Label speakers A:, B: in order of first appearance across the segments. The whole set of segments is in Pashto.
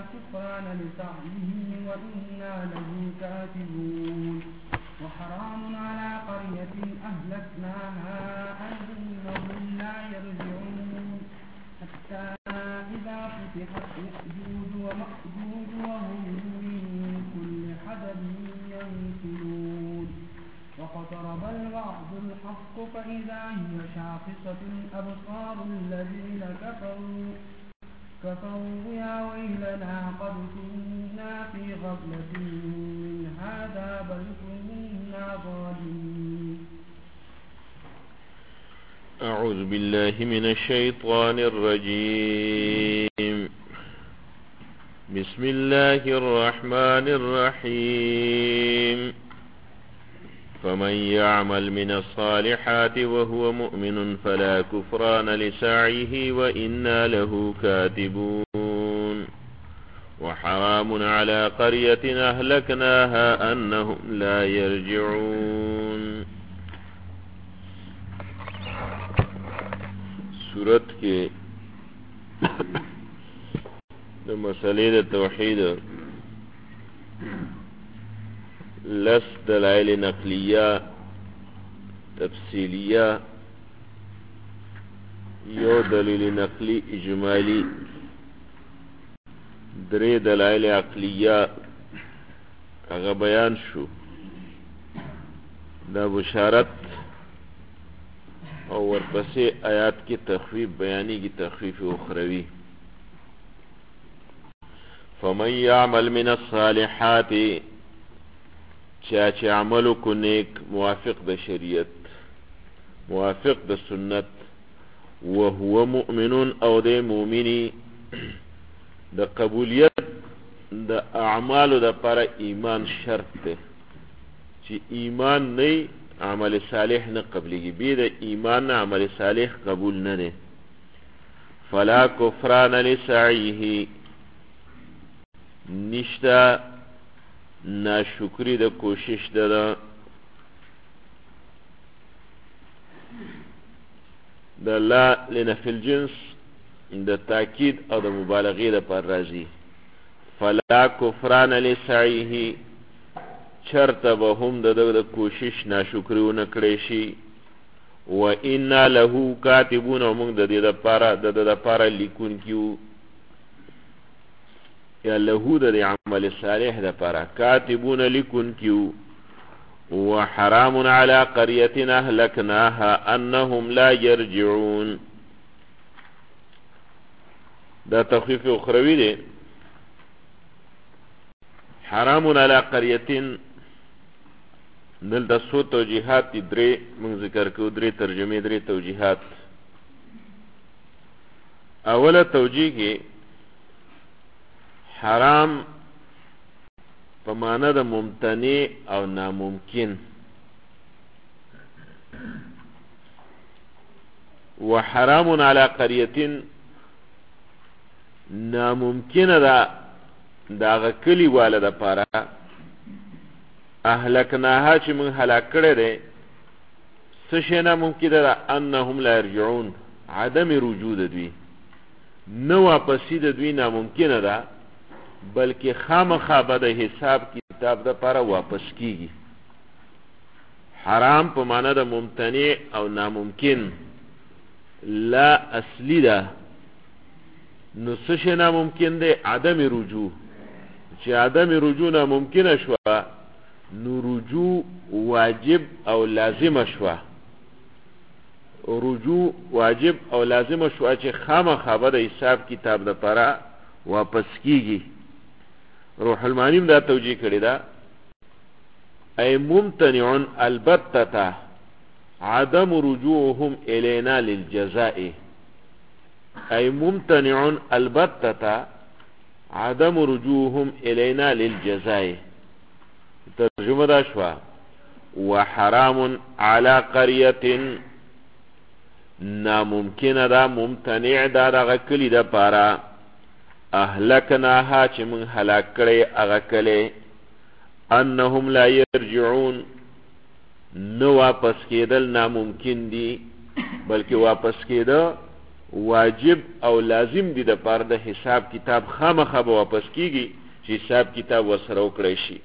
A: كفران لسعيه وإنا له كاتبون وحرام على قرية أهلكناها أنهم لا يرجعون حتى إذا فتحت يأجوج ومأجوج وهم من كل حدب ينسلون واقترب الوعد الحق فإذا هي شاخصة أبصار الذين كفروا يا ويلنا قد كنا في غفلة من هذا بل كنا ظالمين.
B: أعوذ بالله من الشيطان الرجيم. بسم الله الرحمن الرحيم. فمن يعمل من الصالحات وهو مؤمن فلا كفران لسعيه وإنا له كاتبون وحرام على قرية أهلكناها أنهم لا يرجعون. سورت کے مسئلے توحید لس دلائل نقلیہ تفصیلیہ یو دلیل نقلی اجمالی درې دلائل عقلیہ اغا بیان شو دا بشارت اور ورپسې آیات کی تخفیف بیانی کی تخفیف اخروی. فمن یعمل من الصالحات چاچ عملو کو نیک موافق د شریعت موافق د سنت وهو مؤمن او د مومنی د قبولیت د اعمالو د پر ایمان شرط ده چې ایمان نه عمل صالح نه قبلگی بید ایمان عمل صالح قبول نه. فلا کفران لسعیه نشتا ناشکری د کوشش ده د لا لنفی الجنس د تاکید او د مبالغی ده پر رازی. فلا کفران لسعیه چرته به هم د کوشش ناشکری ونه کړی شي. و انا له کاتبون او موږ د دې دپاره لیکونکي یا له د عمل صالح دپاره کاتبون لیکونکي. وحرام على قرية أهلكناها أنهم لا يرجعون دا تخفیف اخروی ده. حرام على قرية دلته سو توجیحات دي درې موږ ذکر کوو درې ترجمې درې توجیحات. اوله توجیه کې حرام په معنی د ممتنع او ناممکن وحرام على قرية ناممکن ده داغه کلی والا د پاره اهلکناها چې من هلاک کړی دی څه شی ناممکن ده انهم لا يرجعون عدم رجوع د دوی نه واپسی د دوی ناممکنه ده بلکې خامخا به د حساب کتاب د پاره واپس کیږي. حرام په معنی د ممتنع او ناممکن لا اصلی ده نو څه شی ناممکن دی عدم رجوع چې عدم رجوع ناممکنه شوه نو رجوع واجب او لازم شوه. رجوع واجب او لازم شوه چې خامخا به د حساب کتاب د پاره واپس کیږي. روح المعانی دا توجیه کړی دا ای ممتنع البتة عدم رجوعهم الینا للجزاء. ای ممتنع البتة عدم رجوعهم الینا للجزاء. ترجمه دا شوا وحرام على قرية ناممکن دا ممتنع دا دغه کلی دا پارا اهلکناها چې من هلاک کړی هغه کلی انهم لا يرجعون نو واپس کېدل ناممکن دي بلکې واپس کېده واجب او لازم دي د پاره د حساب کتاب خامخا به واپس کیږي چې حساب کتاب وسره وکړی شي.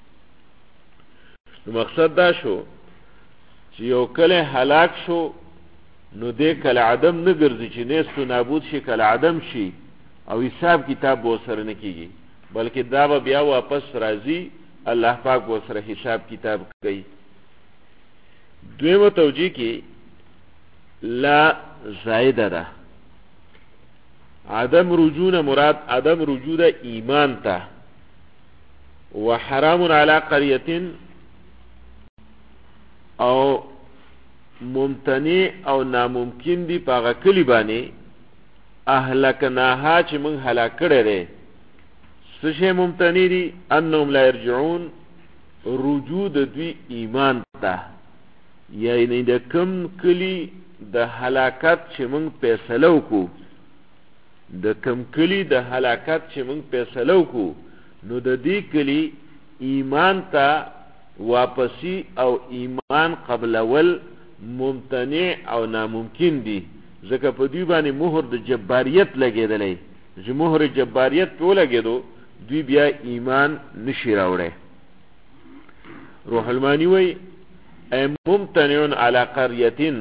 B: نو مقصد دا شو چې یو کله هلاک شو نو دې کله عدم نه ګرځي چې نیست و نابود شي، کله عدم شي او حساب کتاب به سره نه کیږي، بلکې دا به بیا واپس راځي، الله پاک به سره حساب کتاب کوي. دویمه توجیه کې لا زائده ده. عدم رجوع مراد عدم رجوع ده ایمان ته. وحرام علی قریه او ممتنع او ناممکن دی پاغه کلی باندې اهلکناها چې موږ هلاک کړی دی. څه شی ممتنع دی؟ انهم لا یرجعون، رجوع د دوی ایمان ته، یعنی د کم کلی د هلاکت چې موږ فیصله وکړو، د کم کلی د هلاکت چې موږ فیصله وکړو نو د دې کلی ایمان ته واپسی او ایمان قبلول ممتنع او ناممکن دی، ځکه په دوی باندې مهر د جباریت لګېدلی، چې مهر جباریت په ولګېدو دوی بیا ایمان نشي راوړی. روح المانی وی ای ممتنع علی قریة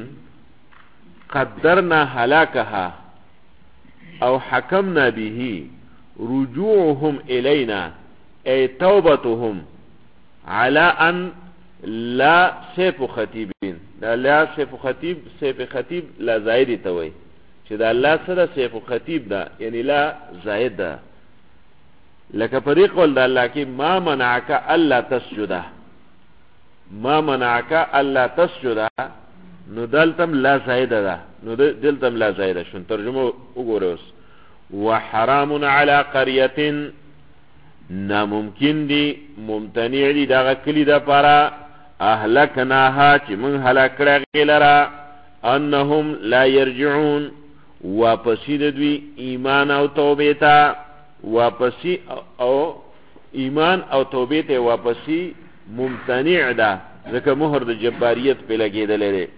B: قدرنا هلاکها او حکمنا به رجوعهم الینا ای توبتهم على ان لا سیف خطیبین. دا لا سیف خطیب، سیف خطیب لا زائد ته وای چې دا الله سره سیف خطیب ده، یعنی لا زائد ده. لکه طریق ول دا الله کې ما منعک الا تسجد، ما منعک الا تسجد، نو دلتم لا زائد ده، نو دلتم لا زائد شون. ترجمه وګورئ اوس. وحرام علی قریه، ناممکن دی ممتنع دی دا کلی دا پارا اهلکناها چې من هلاک کړه غیلرا انهم لا یرجعون، واپسی د دوی ایمان او توبه ته، واپسی او ایمان او توبه ته واپسی ممتنع ده، ځکه مهر د جباریت په لګیدلې ده.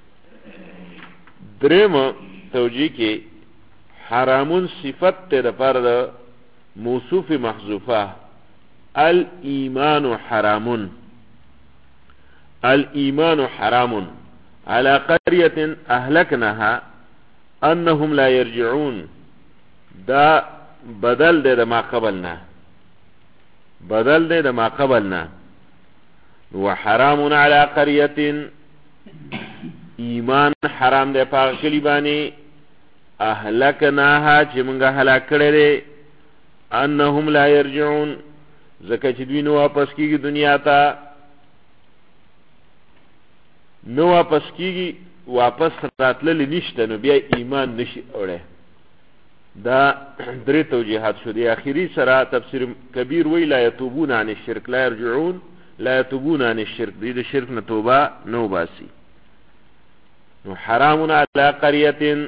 B: دریم توجیه کې حرامون صفت ته د پر موصوف محذوفه الایمان حرام، الایمان حرام على قرية اهلكناها انهم لا يرجعون، دا بدل ده ما قبلنا، بدل ده ما قبلنا. وحرام على قرية، ایمان حرام ده پاک کلی بانی اهلكناها چې منگا هلاک کړی انهم لا يرجعون، زکه چې دوی نو واپس کیږي دنیا ته، نو واپس کیږي، واپس راتللی نشته، نو بیا ایمان نشي اوړی. دا درې توجیهات شو. دی اخیری سره تفسیر کبیر وی لا یتوبون عن الشرک، لا یرجعون لا یتوبون عن الشرک، دی د شرک نه توبه نو باسی. نو حرام علی قریه،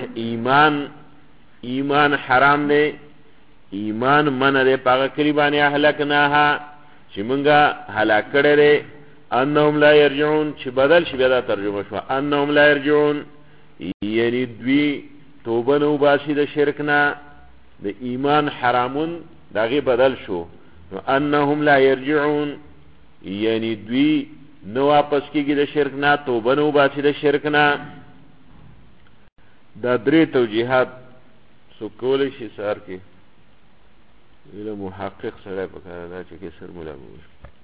B: ایمان حرام دی، ایمان من ده پاگه کلی بانی احلکناها چی منگا حلاک کرده ده انهم لا یرجعون، چی بدل شی بیدا ترجمه شوا انهم لا یرجعون، یعنی دوی توبه نو باسی ده شرکنا، ده ایمان حرامون داغی بدل شو انهم لا یرجعون، یعنی دوی نو واپس کیگی ده شرکنا، توبه نو باسی ده شرکنا. دا دری توجیحات سو کولی شی سار کی ویله محقق سره پکاره دا چې کسر مولا بوش.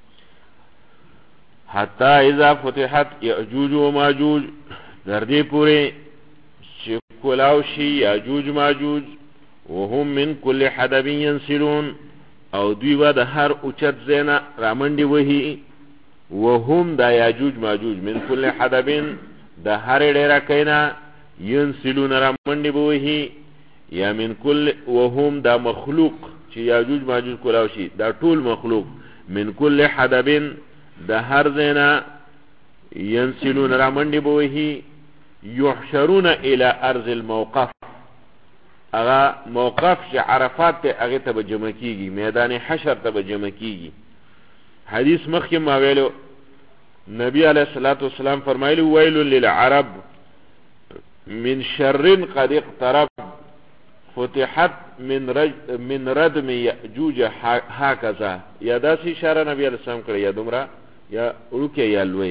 B: حتی اذا فتحت یعجوج و ماجوج، در دې پوری چې کلاو شي یعجوج ماجوج، وهم من کل حدب ینسلون، او دوی با د هر اوچت زینا رامنډي وهي، وهم دا یعجوج ماجوج من کل حدب د هر ډیره کینا ینسلون رامنډي وهي، یا من کل وهم دا مخلوق چې یاجوج ماجوج کولاو شي دا ټول مخلوق من کل حدب د هر زینا ینسلون رامنډي بوهي، یحشرون الى ارض الموقف، اغا موقف چې عرفات ته هغه ته جمع کیږي، میدان حشر ته جمع کیږي. حدیث مخکې ما ویلو نبی علیہ الصلوۃ والسلام فرمایلی ویل للعرب من شر قد اقترب فتحت من ردم یأجوج هکذا یا داسی اشاره نبی علیہ السلام کړی یا دومره یا روکه یا لوی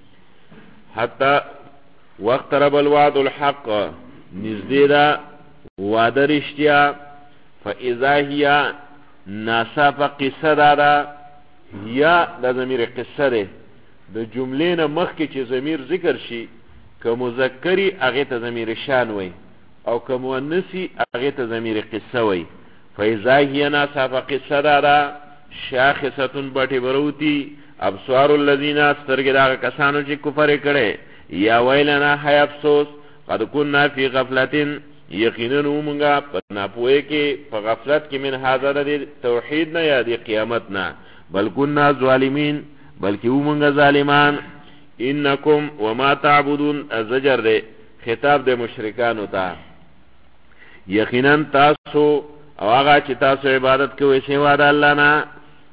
B: حتی واقترب الوعد الحق نزدې دا وعده رښتیا فاذا هي ناصفه قصه دا یا د ضمیر قصه ده د جملې نه مخکې چې ضمیر ذکر شي که مذکری هغه ته ضمیر شان وي او که مؤنثی هغه ته ضمیر قصه وي فاذا هي ناصفه قصه دا شاخصه بټي بروتی ابصار الذين استرګ دا کسانو چې کفر کړي یا ویلنا حی افسوس قد كنا فی غفلتن یقینا موږ په ناپوهه کې په غفلت کې من حاضر د توحید نه یا د قیامت نه بل كنا ظالمین بلکې موږ ظالمان انکم وما تعبدون الزجر ده خطاب د مشرکانو ته یقینا تاسو او هغه چې تاسو عبادت کوئ سوا د الله نه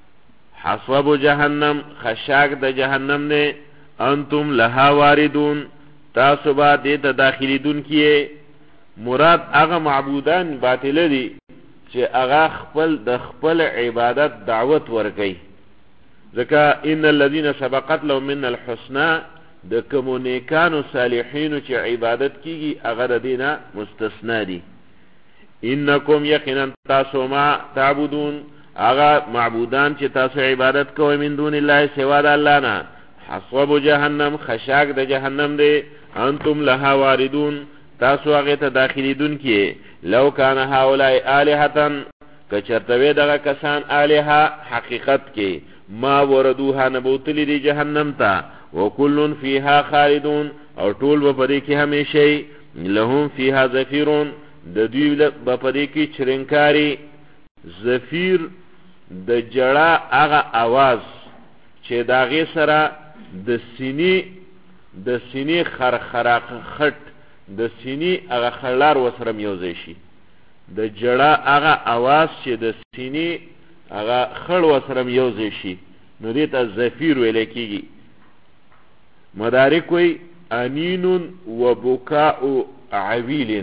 B: حسب جهنم خشاک د جهنم نه انتم لها واردون تاسو با دې ته داخليدون کیه مراد هغه معبودان باطل دي چې هغه خپل عبادت دعوت ورکي ځکه ان الذين سبقت لهم من الحسنى د کومونیکانو صالحینو چې عبادت کیږي هغه دینه مستثنا دي انکم یقینا تاسو ما تعبدون هغه معبودان چې تاسو عبادت کوئ من دون الله سوا د الله نه حسب جهنم خشاک د جهنم دی انتم لها واردون تاسو هغه ته داخليدون کی لو کان هؤلاء الهه کچرتوی دغه کسان الها حقیقت کې ما وردوها نبوتلی دی جهنم تا وکلن فیها خالدون او ټول به پدې کې همیشه لهم فیها زفیرون د دوی به پدې کې چرنکاری زفیر د جړه هغه आवाज چې داغه سره د سینې خرخراق خټ د سینې هغه خلار وسره میوځي شي د جړه هغه आवाज چې د سینې هغه خړ وسره میوځي شي نو دې ته زفیر ویل کېږي مدارک وی انین و بکاء عویل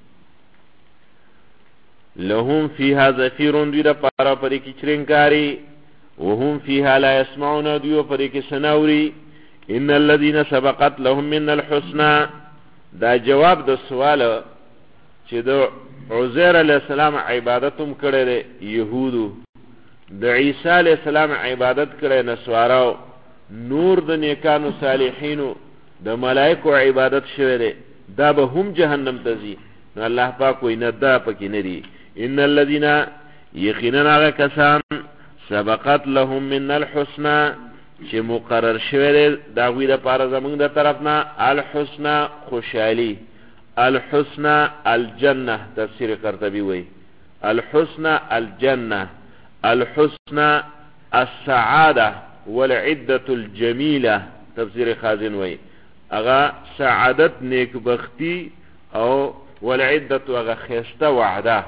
B: لهم فيها زفیر دوی دا پارا پدې کې چرنکاری وهم فيها لا يسمعون دوی پدې کې سناوري ان الذين سبقت لهم من الحسنى دا جواب د سوال چې د عزیر علیہ السلام عبادتم کړي يهودو د عیسی علیہ السلام عبادت کړي نسوارو نور د نیکانو صالحینو د ملائکو عبادت شوه دا به هم جهنم ته ځي نو الله پاک وینا دا پکې نه دي ان الذين یقینا کسان سبقت لهم من الحسنى چې مقرر شوه دا غوی د پاره زمونږ د طرفنا الحسنى خوشالي الحسنى الجنه تفسیر قرطبي وی الحسنى الجنه الحسنى السعاده والعده الجميله تفسیر خازن وی اغا سعادت نیک بختی او والعده اغا خسته وعده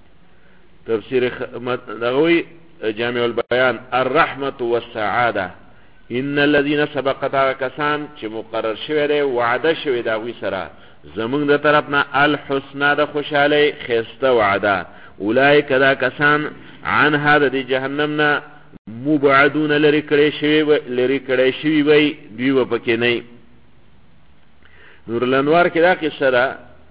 B: تفسیر دغوی جامع البیان الرحمه والسعاده ان الذين سبقت کسان چې مقرر شوه دی وعده شوه دا غوی سره زمونږ د طرفنا الحسنى د خوشاله خسته وعده اولئک دا کسان عن هذا دی جهنم نه مبعدون لری کړي شوی وي دوی و پکې نه نور الانوار کې دا قصه ده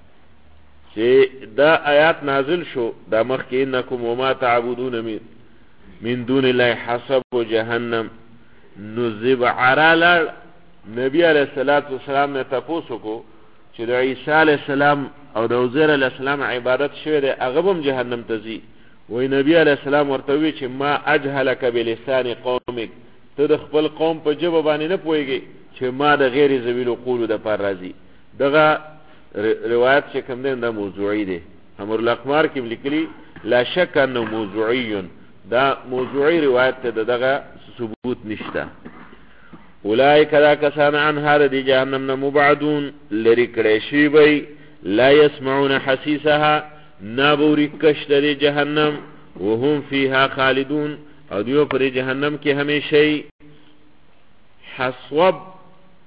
B: چې دا آیات نازل شو دا مخکې انکم وما تعبدون من دون الله حسب جهنم نذب عرال نبی علیہ الصلوۃ والسلام نے تاسو کو چې د عیسی علیہ السلام او د عزیر علیہ السلام عبادت شوه دی هغه هم جهنم ته ځي وای نبی علیہ السلام ورته وی چې ما اجهلک بلسان قومک ته د خپل قوم په جبه باندې نه پويږي چې ما د غیر ذویل قول د پر راضی دغه روایت چې کوم دی دا موضوعی دی امر الاقمار کې لیکلی لا شک انه موضوعی دا موضوعی روایت ته دغه ثبوت نشته اولئک لا کسان عن هذا دی جهنم مبعدون لری کړي شی وي لا يسمعون حسيسها نابوري کشتر جهنم وهم فيها خالدون او دیو پر جهنم کې همیشه حسب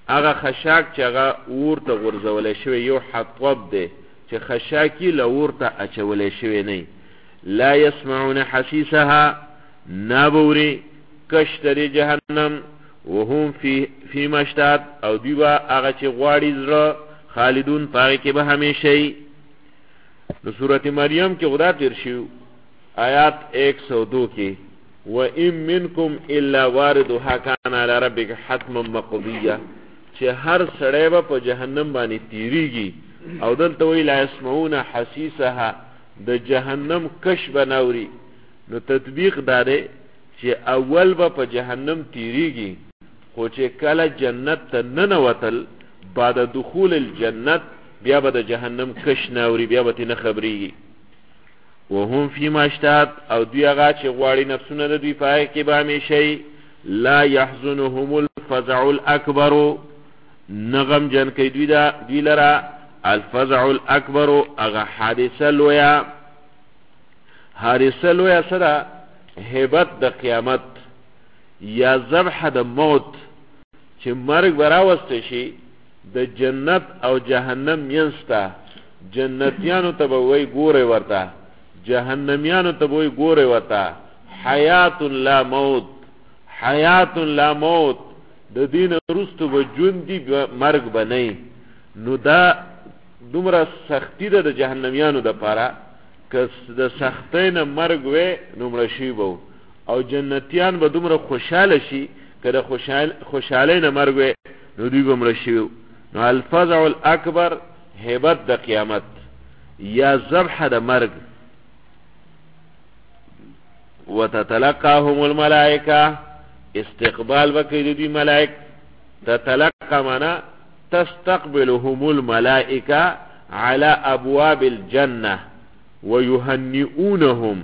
B: هغه خشاک چې هغه ورته غورځولی شوی یو حطب دی چې خشاکی له ورته اچولی شوی نه لا يسمعون حسیسها نابوري کشتر جهنم وهم فی مشتات او دیوا هغه چې غواړي زړه خالدون پاگه که به همیشه. نو سورت مریم که خدا تیر شو آیات 102 که و ام منکم الا واردها کان علی ربک حتما مقضیه چې هر سړی به په جهنم باندې تیریږي او دلته وی لا يسمعون حسیسها د جهنم کش بناوري. نو تطبیق داره چې اول به په جهنم تیریږي خو چې کله جنت ته ننوتل بعد دخول الجنت بیا به د جهنم کش ناوري بیا به نه خبريږي. وهم فيما اشتهت او دوی هغه چې غواړي نفسونه د دوی پای کې به همیشه لا يحزنهم الفزع الاكبر نغم جن کوي دوی لرا الفزع الاكبر هغه حادثه لویا سره هیبت د قیامت یا ذبح د موت چې مرګ براوسته شي د جنت او جهنم ینستا جنتیانو ته به وای ګوره ورته جهنميانو ته وای ګوره ورته حیات لا موت د دین رستو به ژوند دی مرګ بنئ. نو دا دومره سختی ده د جهنميانو د پاره که د سختۍ نه مرګ وې نو مړه شي به او جنتیان به دومره خوشاله شي که د خوشحالۍ نه مرګ وې نو دوی به مړه شي. نو الفزع الاکبر هیبت د قیامت یا ذبح د مرګ. وتتلقاهم الملائکه استقبال وکړي دوی ملائک تتلقى معنا تستقبلهم الملائکه على ابواب الجنه ويهنئونهم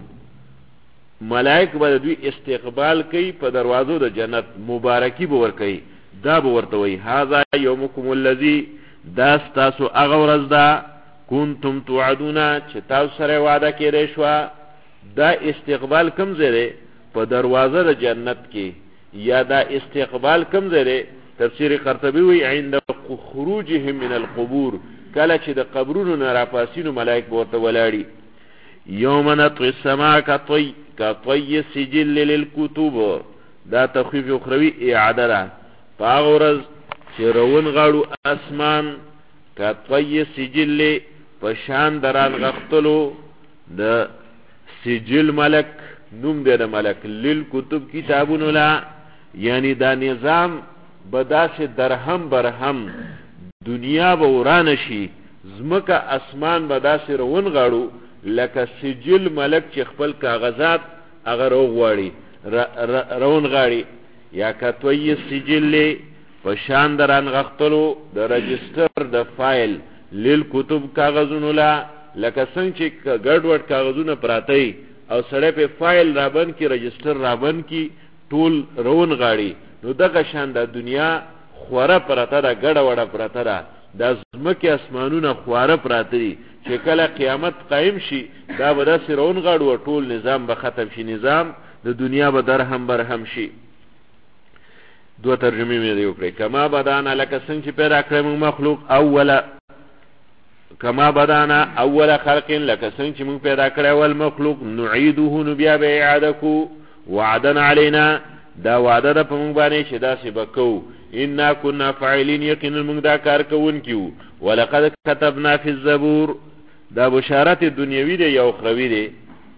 B: ملائک به دوی استقبال کوي په دروازو د جنت مبارکي به ور کوي دا به ورته وي هاذا یومکم الذی دا تاسو هغه ورځ ده کنتم توعدون چې تاسو سره وعده کړی شو. دا استقبال کم زره په دروازه د جنت کې یا دا استقبال کم زره تفسیر قرطبی وی عند خروجهم من القبور کله چې د قبرونو نه راپاسینو ملائک ورته ولاړي. یوم نطوی السماء کطوی سجل للکتب دا تخفیف اخروی اعاده ده پاغ ورز چې روون غاړو اسمان کطوی سجل پشان دران غختلو د سجل ملک نوم دی د ملک للکتب کتابونو لا یعنی دا نظام بداس درهم برهم دنیا به وران شي زمکه اسمان بداس روون غاړو لکه سجل ملک چې خپل کاغذات اگر وغواړي روون غاړي یا کتوی سجل پشان دران غختلو د رجستر د فایل للکتب کاغذونو لا لکه څنګه چې ګډوډ کاغذونه پراته او سړی په فایل رابن کی رجستر رابن کی ټول روون غاړي. نو دغه شان د دنیا خوره پراته ده ګډه وړه پراته ده د زمکه اسمانونه خوره پراته دي چې کله قیامت قائم شي دا به داسې روون غاړو ټول نظام به ختم شي نظام د دنیا به درهم برهم شي. دو ترجمه مې دی وکړې کما بدانا لکه څنګه چې پیدا کړم مخلوق اوله کما بدانا اول خلق لکه څنګه چې موږ پیدا کړی اول مخلوق نعيده نو بیا به اعاده کو وعدنا علينا دا وعده ده په موږ باندې چې دا څه وکړو ان كنا فاعلين یقینا موږ دا کار کوونکو. ولقد كتبنا في الزبور دا بشارت دنیوي دی یا اخروی دی.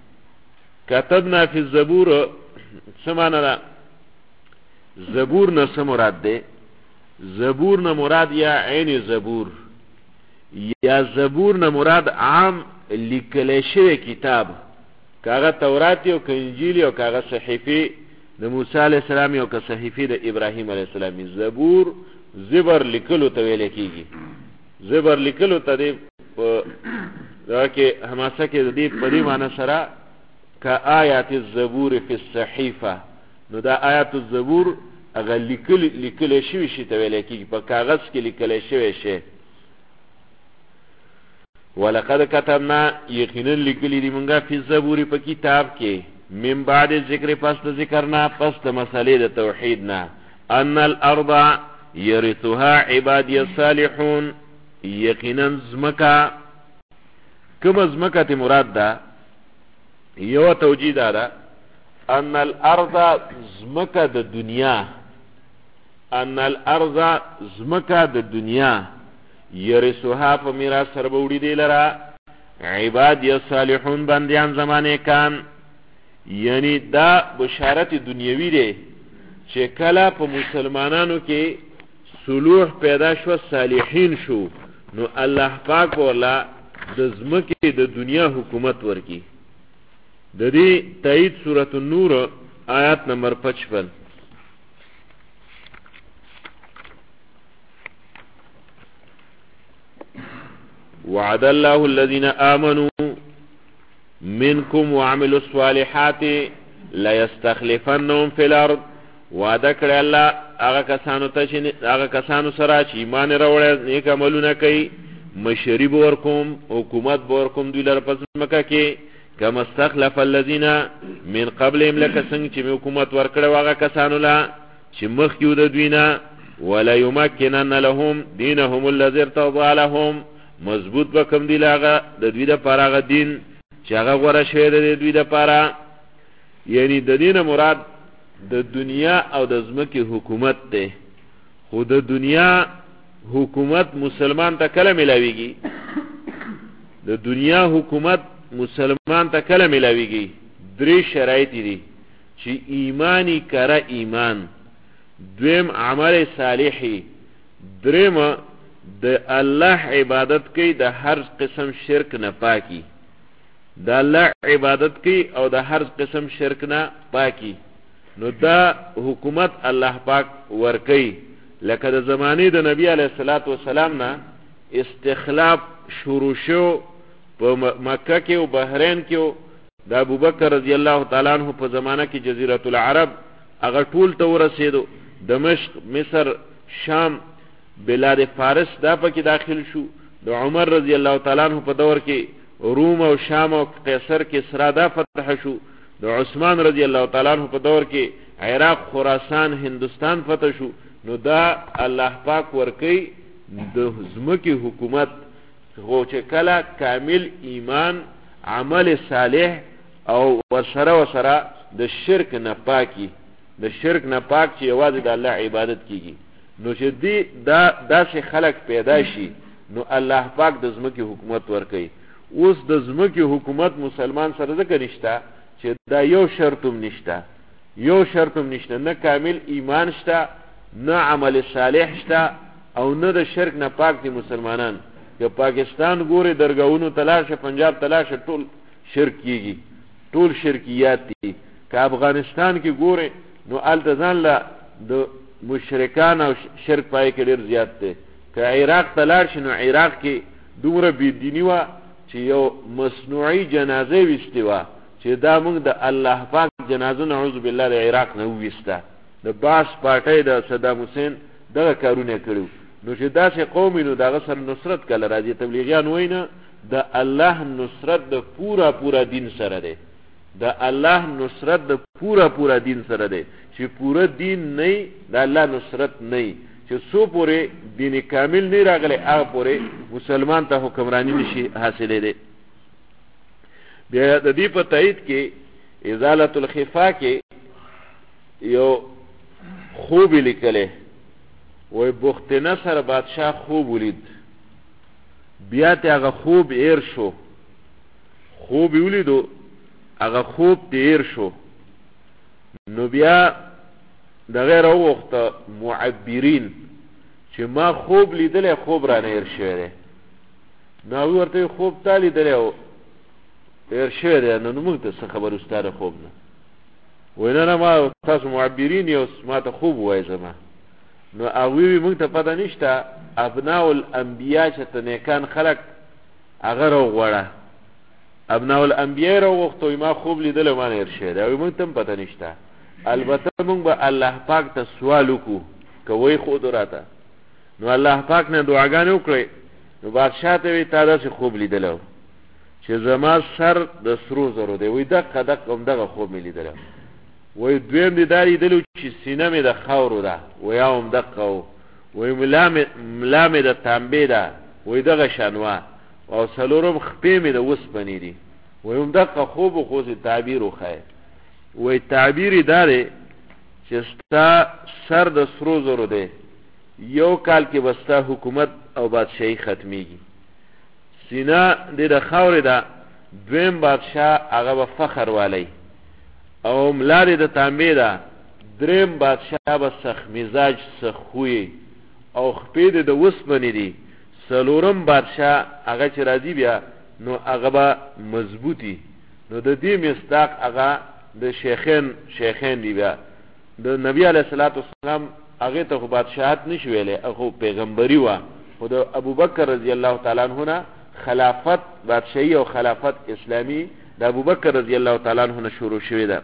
B: كتبنا في الزبور سمانه ده زبور نه څه مراد ده زبور نه مراد یا عین زبور یا زبور نه مراد عام لیکل شوی کتاب کاغه تورات او انجیل او کاغه صحیفه د موسی علی السلام او که صحیفه د ابراهیم علی السلام. زبور زبر لیکلو ته ویل کیږي زبر لیکلو ته دی دا کې هماسه کې د دې په دې معنی سره کا آیات الزبور فی الصحیفه. نو دا آیات الزبور هغه لیکل شوی شي ته ویل کیږي په کاغذ کې لیکل شوی شي. ولقد كتبنا یقینا لیکلی دی مونږه فی الزبور په کتاب کې من بعد ذکر پس ذکرنا پس مسئله د توحید نه ان الارض یرثها عبادی الصالحون یقینا زمکا کم زمکا تی مراد دا یو توجیه دا ان الارض زمکا دا دنیا ان الارض زمکا دا دنیا یرثها فمیراث سر بوڑی دی لرا عبادی الصالحون بندیان زمانے کان یعنی دا بشارت دنیاوی دی چې کله په مسلمانانو کې صلوح پیدا شو صالحین شو نو الله پاک ولا د زمکه د دنیا حکومت ورکی د دې تایید سورۃ النور آیات نمبر 55 وعد الله الذين آمنوا منكم وعملوا الصالحات لا يستخلفنهم في الارض وعده کړی الله هغه کسانو سره چې ایمان راوړی نیک عملونه کوي مشري به ورکوم حکومت به ورکوم دوی لره په ځمکه کې کما استخلف الذین من قبلهم لکه څنګه چې حکومت ورکړی هغه کسانو له چې مخکې و د دوی نه ولا یمکنن لهم دینهم الذی ارتضى لهم مضبوط به کوم دی هغه د دوی دپاره هغه دین چې هغه غوره شوی دی د دوی دپاره یعنی د دینه مراد د دنیا او د ځمکې حکومت دی خو د دنیا حکومت مسلمان ته کله ملاویږي د دنیا حکومت مسلمان ته کله ملاویږي درې شرایط دي چې ایمانی کرا ایمان دویم عمل صالحی دریم د الله عبادت کوي د هر قسم شرک نه پاکي د الله عبادت کوي او د هر قسم شرک نه پاکي نو دا حکومت الله پاک ورکی لکه د زمانه د نبی علیه الصلاۃ والسلام نه استخلاف شروع شو په مکه کې او بحرین کې د ابوبکر رضی الله تعالی عنہ په زمانه کې جزیرة العرب هغه ټول ته ورسېدو دمشق مصر شام بلاد فارس دا پکې داخل شو د عمر رضی الله تعالی عنہ په دور کې روم او شام او قیصر کسرا دا فتح شو د عثمان رضی الله تعالی عنہ په دور کې عراق خراسان هندوستان فتح شو نو دا الله پاک ورکی د زمکی حکومت خو چې کله کامل ایمان عمل صالح او وسره د شرک نه پاکی د شرک نه پاک چې یوازې د الله عبادت کیږي نو چې دی دا داسې خلق پیدا شي نو الله پاک د زمکی حکومت ورکی اوس د زمکی حکومت مسلمان سره ځکه نشته چې دا یو شرطم نشته نه کامل ایمان شته نه عمل صالح شته او نه د شرک نه پاک دي مسلمانان که پاکستان ګوره درګاونو تلاشه پنجاب تلاشه ټول شرک کیږي ټول شرکیات دي که افغانستان کې ګوره نو التزان له د مشرکان او شرک پای کې ډیر زیات دی که عراق تلاش نو عراق کې دومره بيدینی و چې یو مصنوعي جنازه وستی و چې دا موږ د الله پاک جنازه نعوذ بالله د عراق نه وسته د باس پارټۍ د صدام حسین دغه کارونه کړو نو چې داسې قوم نو دغه سره نصرت کله راځي تبلیغیان وایي د الله نصرت د پورا دین سره دی د الله نصرت د پورا دین سره دی چې پورا دین نه د الله نصرت نه چې سو پورې دین کامل نه راغلی هغه پورې مسلمان ته حکمرانی نشي حاصلې دی بیا د دې په تایید کې ازالة الخفا کې یو خوب لیکلی وی بخت نصر بادشاہ خوب ولید بیا ته هغه خوب ایر شو خوب ولیدو هغه خوب تیر شو نو بیا د غیر وخت معبرین چې ما خوب لیدل خوب را نه ایر شوی نو ورته خوب تالی دلو ایر شوی دی نو موږ ته څه خبر واستاره خوب نه وینه ما تاسو معبرین یو ما ته خوب وای زما نو هغه موږ ته پته نشته ابناء الانبیاء چې نیکان خلق هغه وغوړه ابناء الانبیاء وغوښتو ما خوب لیدل ما نه ایر شوی دی موږ ته پته نشته البته موږ به الله پاک ته سوال وکړو کوي خود راته نو الله پاک نه دعاګانې وکړي نو بادشاہ ته وی تا داسې خوب لیدلو چې زما سر د سرو زرو دی وی دغه همدغه خوب مې لیدلو وی دویم دی دا لیدلو چې سینه مې د خاورو ده وی هم دقه وی ملا مې د تانبې ده وی دغه شانوه او څلورم خپې مې د وسپنې دي وی همدغه خوب و خوځې تعبیر وښیه وی تعبیر یې دا دی چې ستا سر د سرو زرو دی یو کال کې به ستا حکومت او بادشاهي ختمیږي سینه دې د خاورې ده دویم بادشاه هغه به فخر والی او ملا دې د تانبې ده دریم بادشاه به سخت مزاج سخت خوی او خپې دې د وسپنې دي څلورم بادشاه هغه چې راځي بیا نو هغه به مضبوطي نو د دې مصداق هغه د شیخین دی بیا د نبی علیه الصلاۃ والسلام هغه ته خو بادشاہت نشو ویلې هغه پیغمبري و خو د ابوبکر رضی الله تعالی عنہ نه خلافت بادشاہي او خلافت اسلامی د ابوبکر رضی الله تعالی عنہ نه شروع شوې ده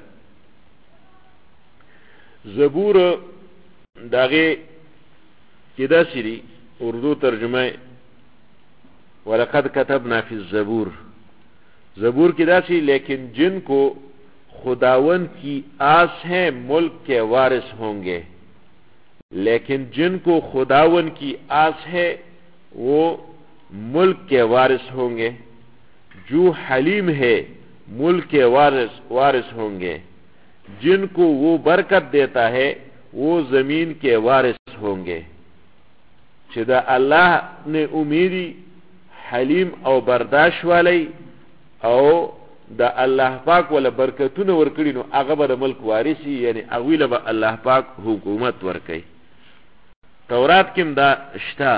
B: زبور داغه کدا سری اردو ترجمه ولقد كتبنا في الزبور زبور کدا سی لیکن جن کو خداون کی آس ہے ملک کے وارث ہوں گے لیکن جن کو خداون کی آس ہے وہ ملک کے وارث ہوں گے جو حلیم ہے ملک کے وارث ہوں گے جن کو وہ برکت دیتا ہے وہ زمین کے وارث ہوں گے چې دا الله نے امیدی حلیم او برداشت والی او دا الله پاک ولا برکتونه ورکړي نو هغه به ملک وارثي یعنی هغه له الله پاک حکومت ورکړي تورات کې دا شته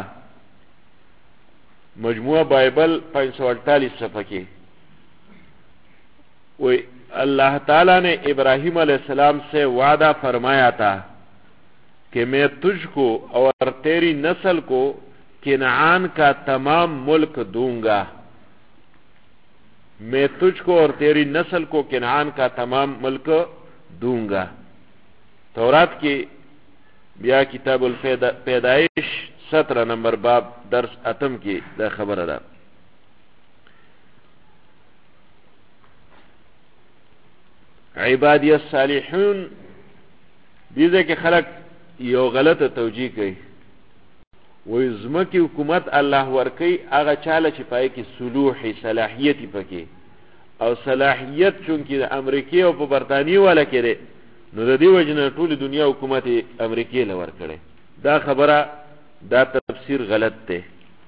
B: مجموعه بائبل 548 صفحه کې وی اللہ تعالیٰ نے ابراہیم علیہ السلام سے وعدہ فرمایا تھا کہ میں تجھ کو اور تیری نسل کو کنعان کا تمام ملک دوں گا میں تجھ کو اور تیری نسل کو کنعان کا تمام ملک دوں گا تورات کی بیا کتاب الپیدائش 17 نمبر باب درس اتم کی دا خبر ادا عبادی الصالحون دیزه که خلق یو غلط توجیه کوي وی زمکی حکومت الله ورکی اغا چاله چی پای کی صلوحی صلاحیتی پکی او صلاحیت چونکی دا امریکی او پا برطانیه والا کرده نو دا دی وجنه طول دنیا حکومت امریکی لور کرده دا خبره دا تفسیر غلط ته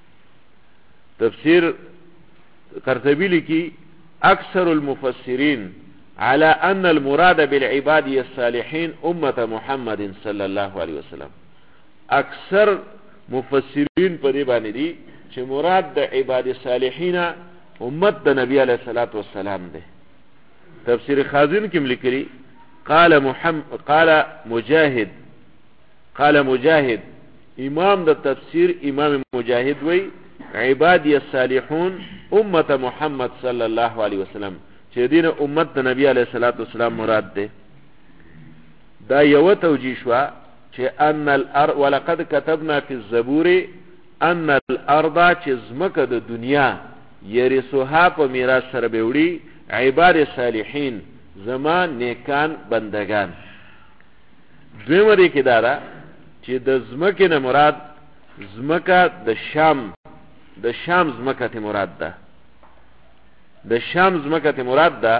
B: تفسیر قرطبی لکی اکثر المفسرین على ان المراد بالعباد الصالحين امه محمد صلى الله عليه وسلم اکثر مفسرین په دې باندې دي چې مراد د عباد صالحین امت د نبی علیه الصلاۃ والسلام ده تفسیر خازن کې لیکلي قال مجاهد امام د تفسیر امام مجاهد وی عبادی الصالحون امه محمد صلی الله علیه وسلم چې دین امت د نبی علیه الصلاۃ والسلام مراد ده دا یو توجیه شو چې ان الارض ولقد كتبنا في الزبور ان الارض چې زمکه د دنیا یرثها په میراث سره بیوړي عباد صالحین زمان نیکان بندگان دویمه دی کې دا چې د زمکه نه مراد زمکه د شام زمکه ته مراد ده د شام زمکه ته مراد ده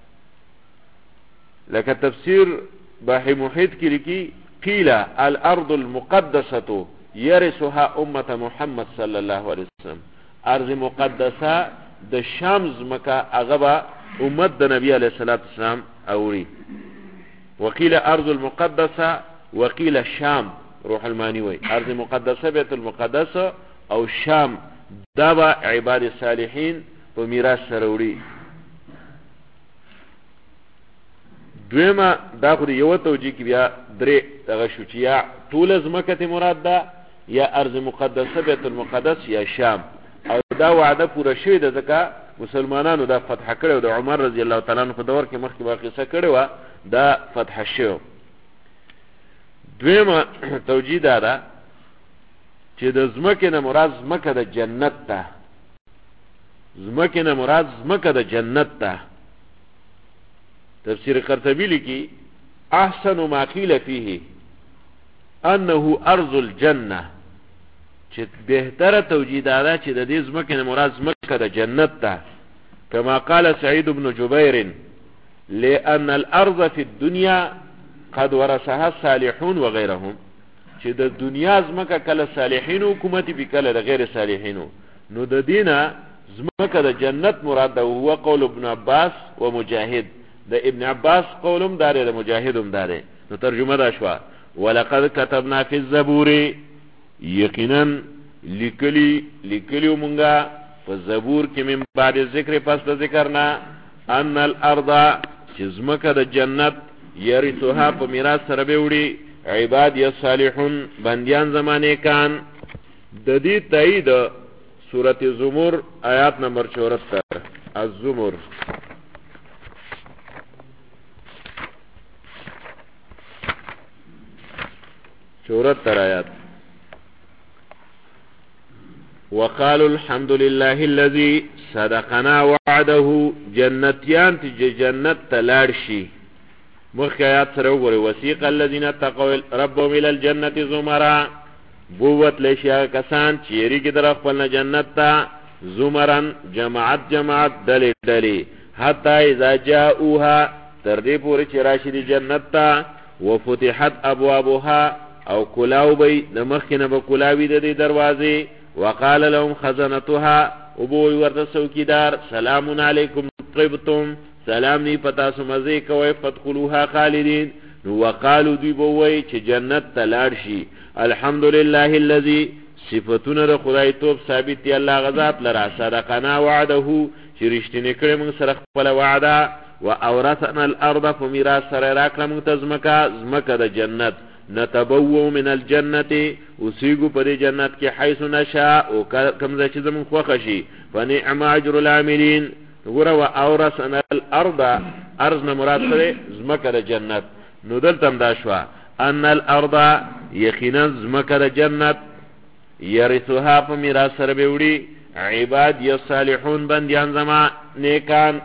B: لکه تفسیر بحر محیط کې لیکي قیل الارض المقدسه يرثها امه محمد صلی الله علیه وسلم ارض مقدسه د شام زمکه هغه امت د نبی علیه الصلاۃ والسلام اوري وقیل ارض المقدسه وقیل الشام روح المانی وی ارض مقدسه بیت المقدس او شام دا با عباد صالحین په میراث سره وړي دویمه دا خو یو توجیه کې بیا درې دغه شو چې یا ټول زمکه مراد ده یا ارض مقدسه بیت المقدس یا شام او دا وعده پوره شوې ده ځکه مسلمانانو دا فتح کړو د عمر رضی الله تعالی عنہ په دور کې مخکې واقعه کړو دا فتح شو دویمه توجیه ده چې د زمکه نه مراد زمکه د جنت ده زمکه نه مراد زمکه د جنت ده تفسیر قرطبی لیکي احسن ما قیل فيه انه ارض الجنه چې بهتره توجیه ده چې د دې ځمکې نه مراد ځمکه د جنت ده كما قال سعيد بن جبير لأن الأرض في الدنيا قد ورثها الصالحون وغيرهم چې د دنیا ځمکه کله صالحین حکومت به کله د غیر صالحینو نو د دینه ځمکه د جنت مراد ده هو قول ابن عباس و مجاهد د ابن عباس قولم داره د مجاهدم داره نو ترجمه دا شو ولقد كتبنا في الزبور یقینا لیکلی مونږه په زبور کې من بعد ذکر پس د ذکرنا ان الارض چې ځمکه د جنت یرثها په میراث سره به وړي عباد الصالحون بندیان زمانه کان د دې تایید سورۃ الزمر آیات نمبر 74 الزمر آیات وقالوا الحمد لله الذي صدقنا وعده جنتيان جنت تلارشي مخیات سره وګورئ وسیق الذين اتقوا ربهم الى الجنه زمرا بوت لشیا کسان چې یریږي در خپل جنت ته زمرن جماعت دلی حتی اذا جاءوها تر دې پورې چې راشي د جنت ته وفتحت ابوابها او کلاو بی د مخکنه به کلاوی د دې دروازې وقال لهم خزنتها ابو ورته څوکیدار سلام علیکم طيبتم سلام نی پتا سمزه کوي فتخلوها خالدین نو وقالو دی بووی چې جنت تلاړ شي الحمدلله الذي صفاتنا د خدای توب ثابت دی الله غذاب لرا صدقنا وعده چې رښتینی کړی موږ سره خپل وعده و اورثنا الارض فمیراث سره راکړه موږ ته زمکه د جنت نتبوو من الجنه وسیګو په دې جنت کې حيث نشاء او کوم ځای چې زمون خوښ شي فنعم اجر العاملین وګوره و اورثنا الارض ارض نه مراد سره زمکه د جنت نو دلته دا شو ان الارض یقینا زمکه د جنت یرثها په میراث سره به وړي عباد الصالحون بندیان زما نیکان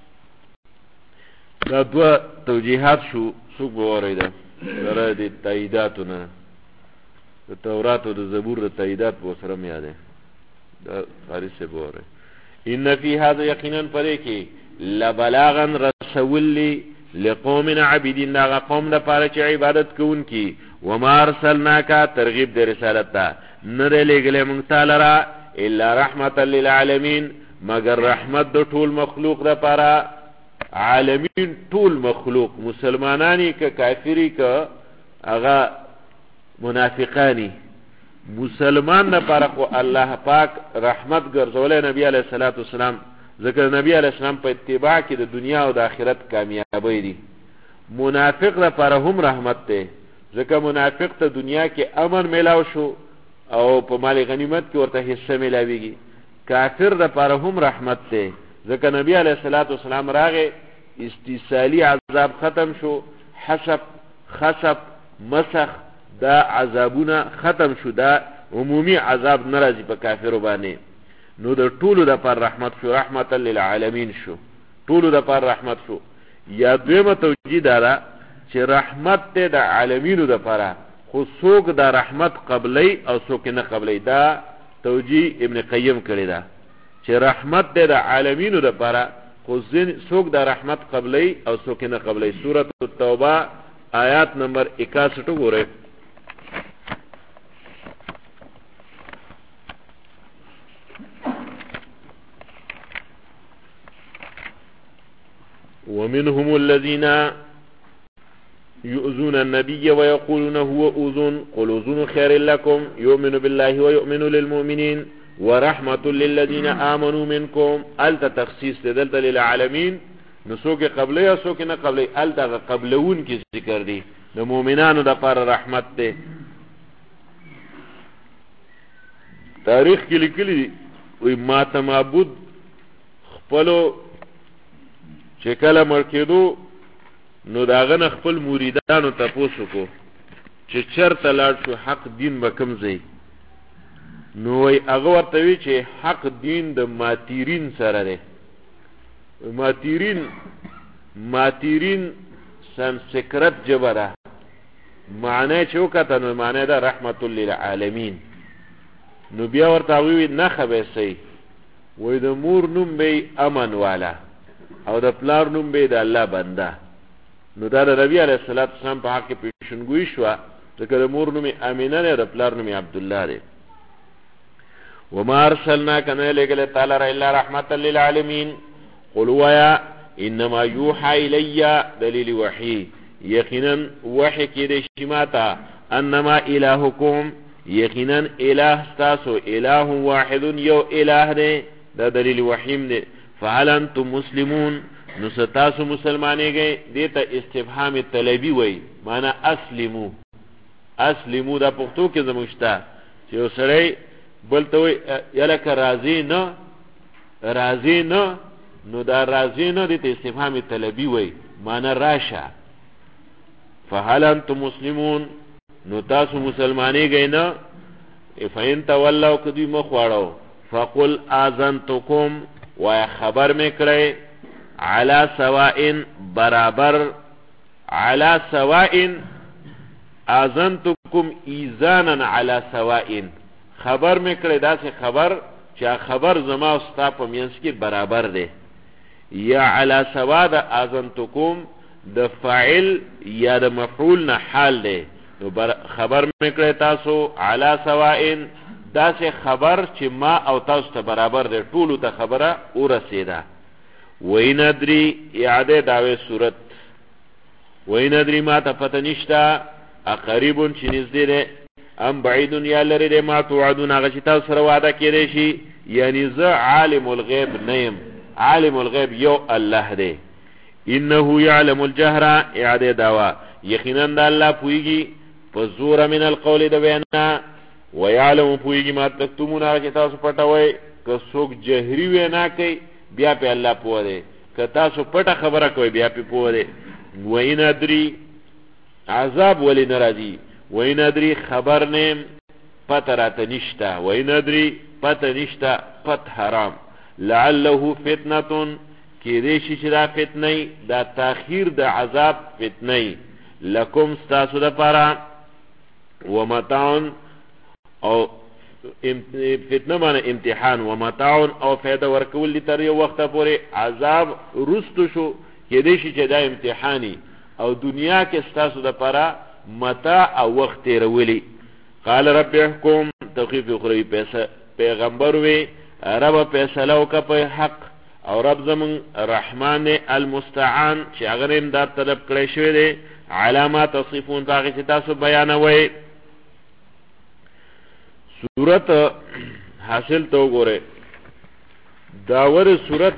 B: دا دوه توجیهات شو څوک وریده سره د تاییداتونه د تورات او د زبور د تاییدات په سره مې یاده دا قاری سے بوره ان فی هذا یقینا پرې کې لبلاغا رسول لقوم عابدین دا قوم د پاره چې عبادت کوونکی و ما ارسلناک ترغیب د رسالت ته نه لګلې مونږ تعالی را الا رحمت للعالمین مگر رحمت د ټول مخلوق د پاره عالمین ټول مخلوق مسلمانانی که کافری که اغا منافقانی مسلمان نه پرخو الله پاک رحمت ګرځولې نبی علیہ الصلوۃ والسلام ذکر نبی علیہ السلام په اتباع کې د دنیا او د آخرت کامیابی دي منافق لپاره هم رحمت ده ځکه منافق ته دنیا کې امن میلاو شو او په مال غنیمت کې ورته حصہ میلاویږي کافر لپاره هم رحمت ده ځکه نبی علیہ الصلوۃ والسلام راغه استیصالی عذاب ختم شو حسب خسب مسخ دا عذابونه ختم شو دا عمومی عذاب ناراضی په کافرو باندې نو د ټولو د پر رحمت شو رحمت للعالمین شو ټولو د پر رحمت شو یا دویمه توجیه دا چې رحمت ته د عالمینو د پره خو څوک د رحمت قبلی او څوک نه قبلی دا توجیه ابن قیم کړی دا چې رحمت ته د عالمینو د پره خو څوک د رحمت قبلی او څوک نه قبلی سورۃ التوبه آیات نمبر 61 وګورئ ومنهم الذين يؤذون النبي ويقولون هو أذن قل أذن خير لكم يؤمن بالله ويؤمن للمؤمنين ورحمة للذين آمنوا منكم ألت تخصيص دلت للعالمين نسوك قبلي سوك نقبلي ألت قبلون کی ذکر دی المؤمنان دا پار رحمت تے تاریخ کی لکلی وی ما تمابود خپلو چې کله مرکېدو نو داغه خپل مریدانو تاسو کو چې چرته لاړ شو حق دین به کوم ځای نو وی هغه ورته وی چې حق دین د ماتیرین سره ده ماتیرین سنسکرت جبره معنی چې وکړه نو معنی ده رحمت للعالمین نو بیا ورته وی نه خبيسي وې د مور نوم به امن والا او د پلار نوم به د الله بنده نو دا د نبی علیه الصلاۃ والسلام په حق کې پیشنګوي شو ځکه د مور نوم امینه نه د پلار نوم عبد الله دی وما ارسلناك نلقل تعالى الا رحمه للعالمين قل ويا انما يوحى الي دليل وحي يقينا وحي كده شماتا انما الهكم يقينا اله تاسو اله واحد يو اله ده دا دلیل وحیم ده فهل انتم مسلمون نو ستاسو مسلمانې گئی دیتا استفهام طلبی وی معنی اسلمو دا پختو کې زموشتا چې یو سړی بلته وی یلک راضی نه نو دا راضی نه دیتا استفهام طلبی وی معنی راشه فهل انتم مسلمون نو تاسو مسلمانې گئی نه فین تولوا کدی مخواړو فقل آذنتکم و خبر میکړی علی سواء برابر علی سواء آذنتکم ایذانا علی سواء خبر میکړی داسې خبر چې خبر زما او ستا په منځ کې برابر دی یا علی سواء د آذنتکم د فاعل یا د مفعول نه حال دی نو خبر میکړی تاسو علی سواء داسې خبر چې ما او تاسو ته برابر دی ټولو ته خبره ورسېده وین ادري اعاده داوی صورت وین ادري ما ته پته نشته اقریبون چې نږدې دی ام بعیدون یا لرې دی ما توعدون هغه چې تاسو سره وعده کېدی شي یعنی زه عالم الغیب نه یم عالم الغیب یو الله دی انه یعلم الجهر اعاده داوا یقینا د الله پوهیږي په زور من القول د وینا ويعلم پویږي ما تکتمون هغه تاسو پټوي که څوک جهري وینا کوي بیا په الله پوه دی که تاسو پټه خبره کوي بیا په پوه دی وین ادري عذاب ولی ناراضي وین ادري خبر نیم پته راته نشته وین ادري پته نشته پت حرام لعله فتنه کې دې شي چې دا فتنه دا تاخير د عذاب فتنه لکم تاسو د پاره ومتاعن او فتنه معنی امتحان و متاعن او فیده ورکول تر یو وخت پورې عذاب رستو شو کې دې شي چې دا امتحانی او دنیا کې ستاسو د پاره متاع او وخت تیرولي قال رب احكم توقيف اخروی پیغمبر وی رب فیصله وکړه په حق او رب زمون رحمان المستعان چې هغه امداد طلب کړی شوی دی علامات تصفون هغه چې تاسو بیانوي صورت حاصل تو گوره داور صورت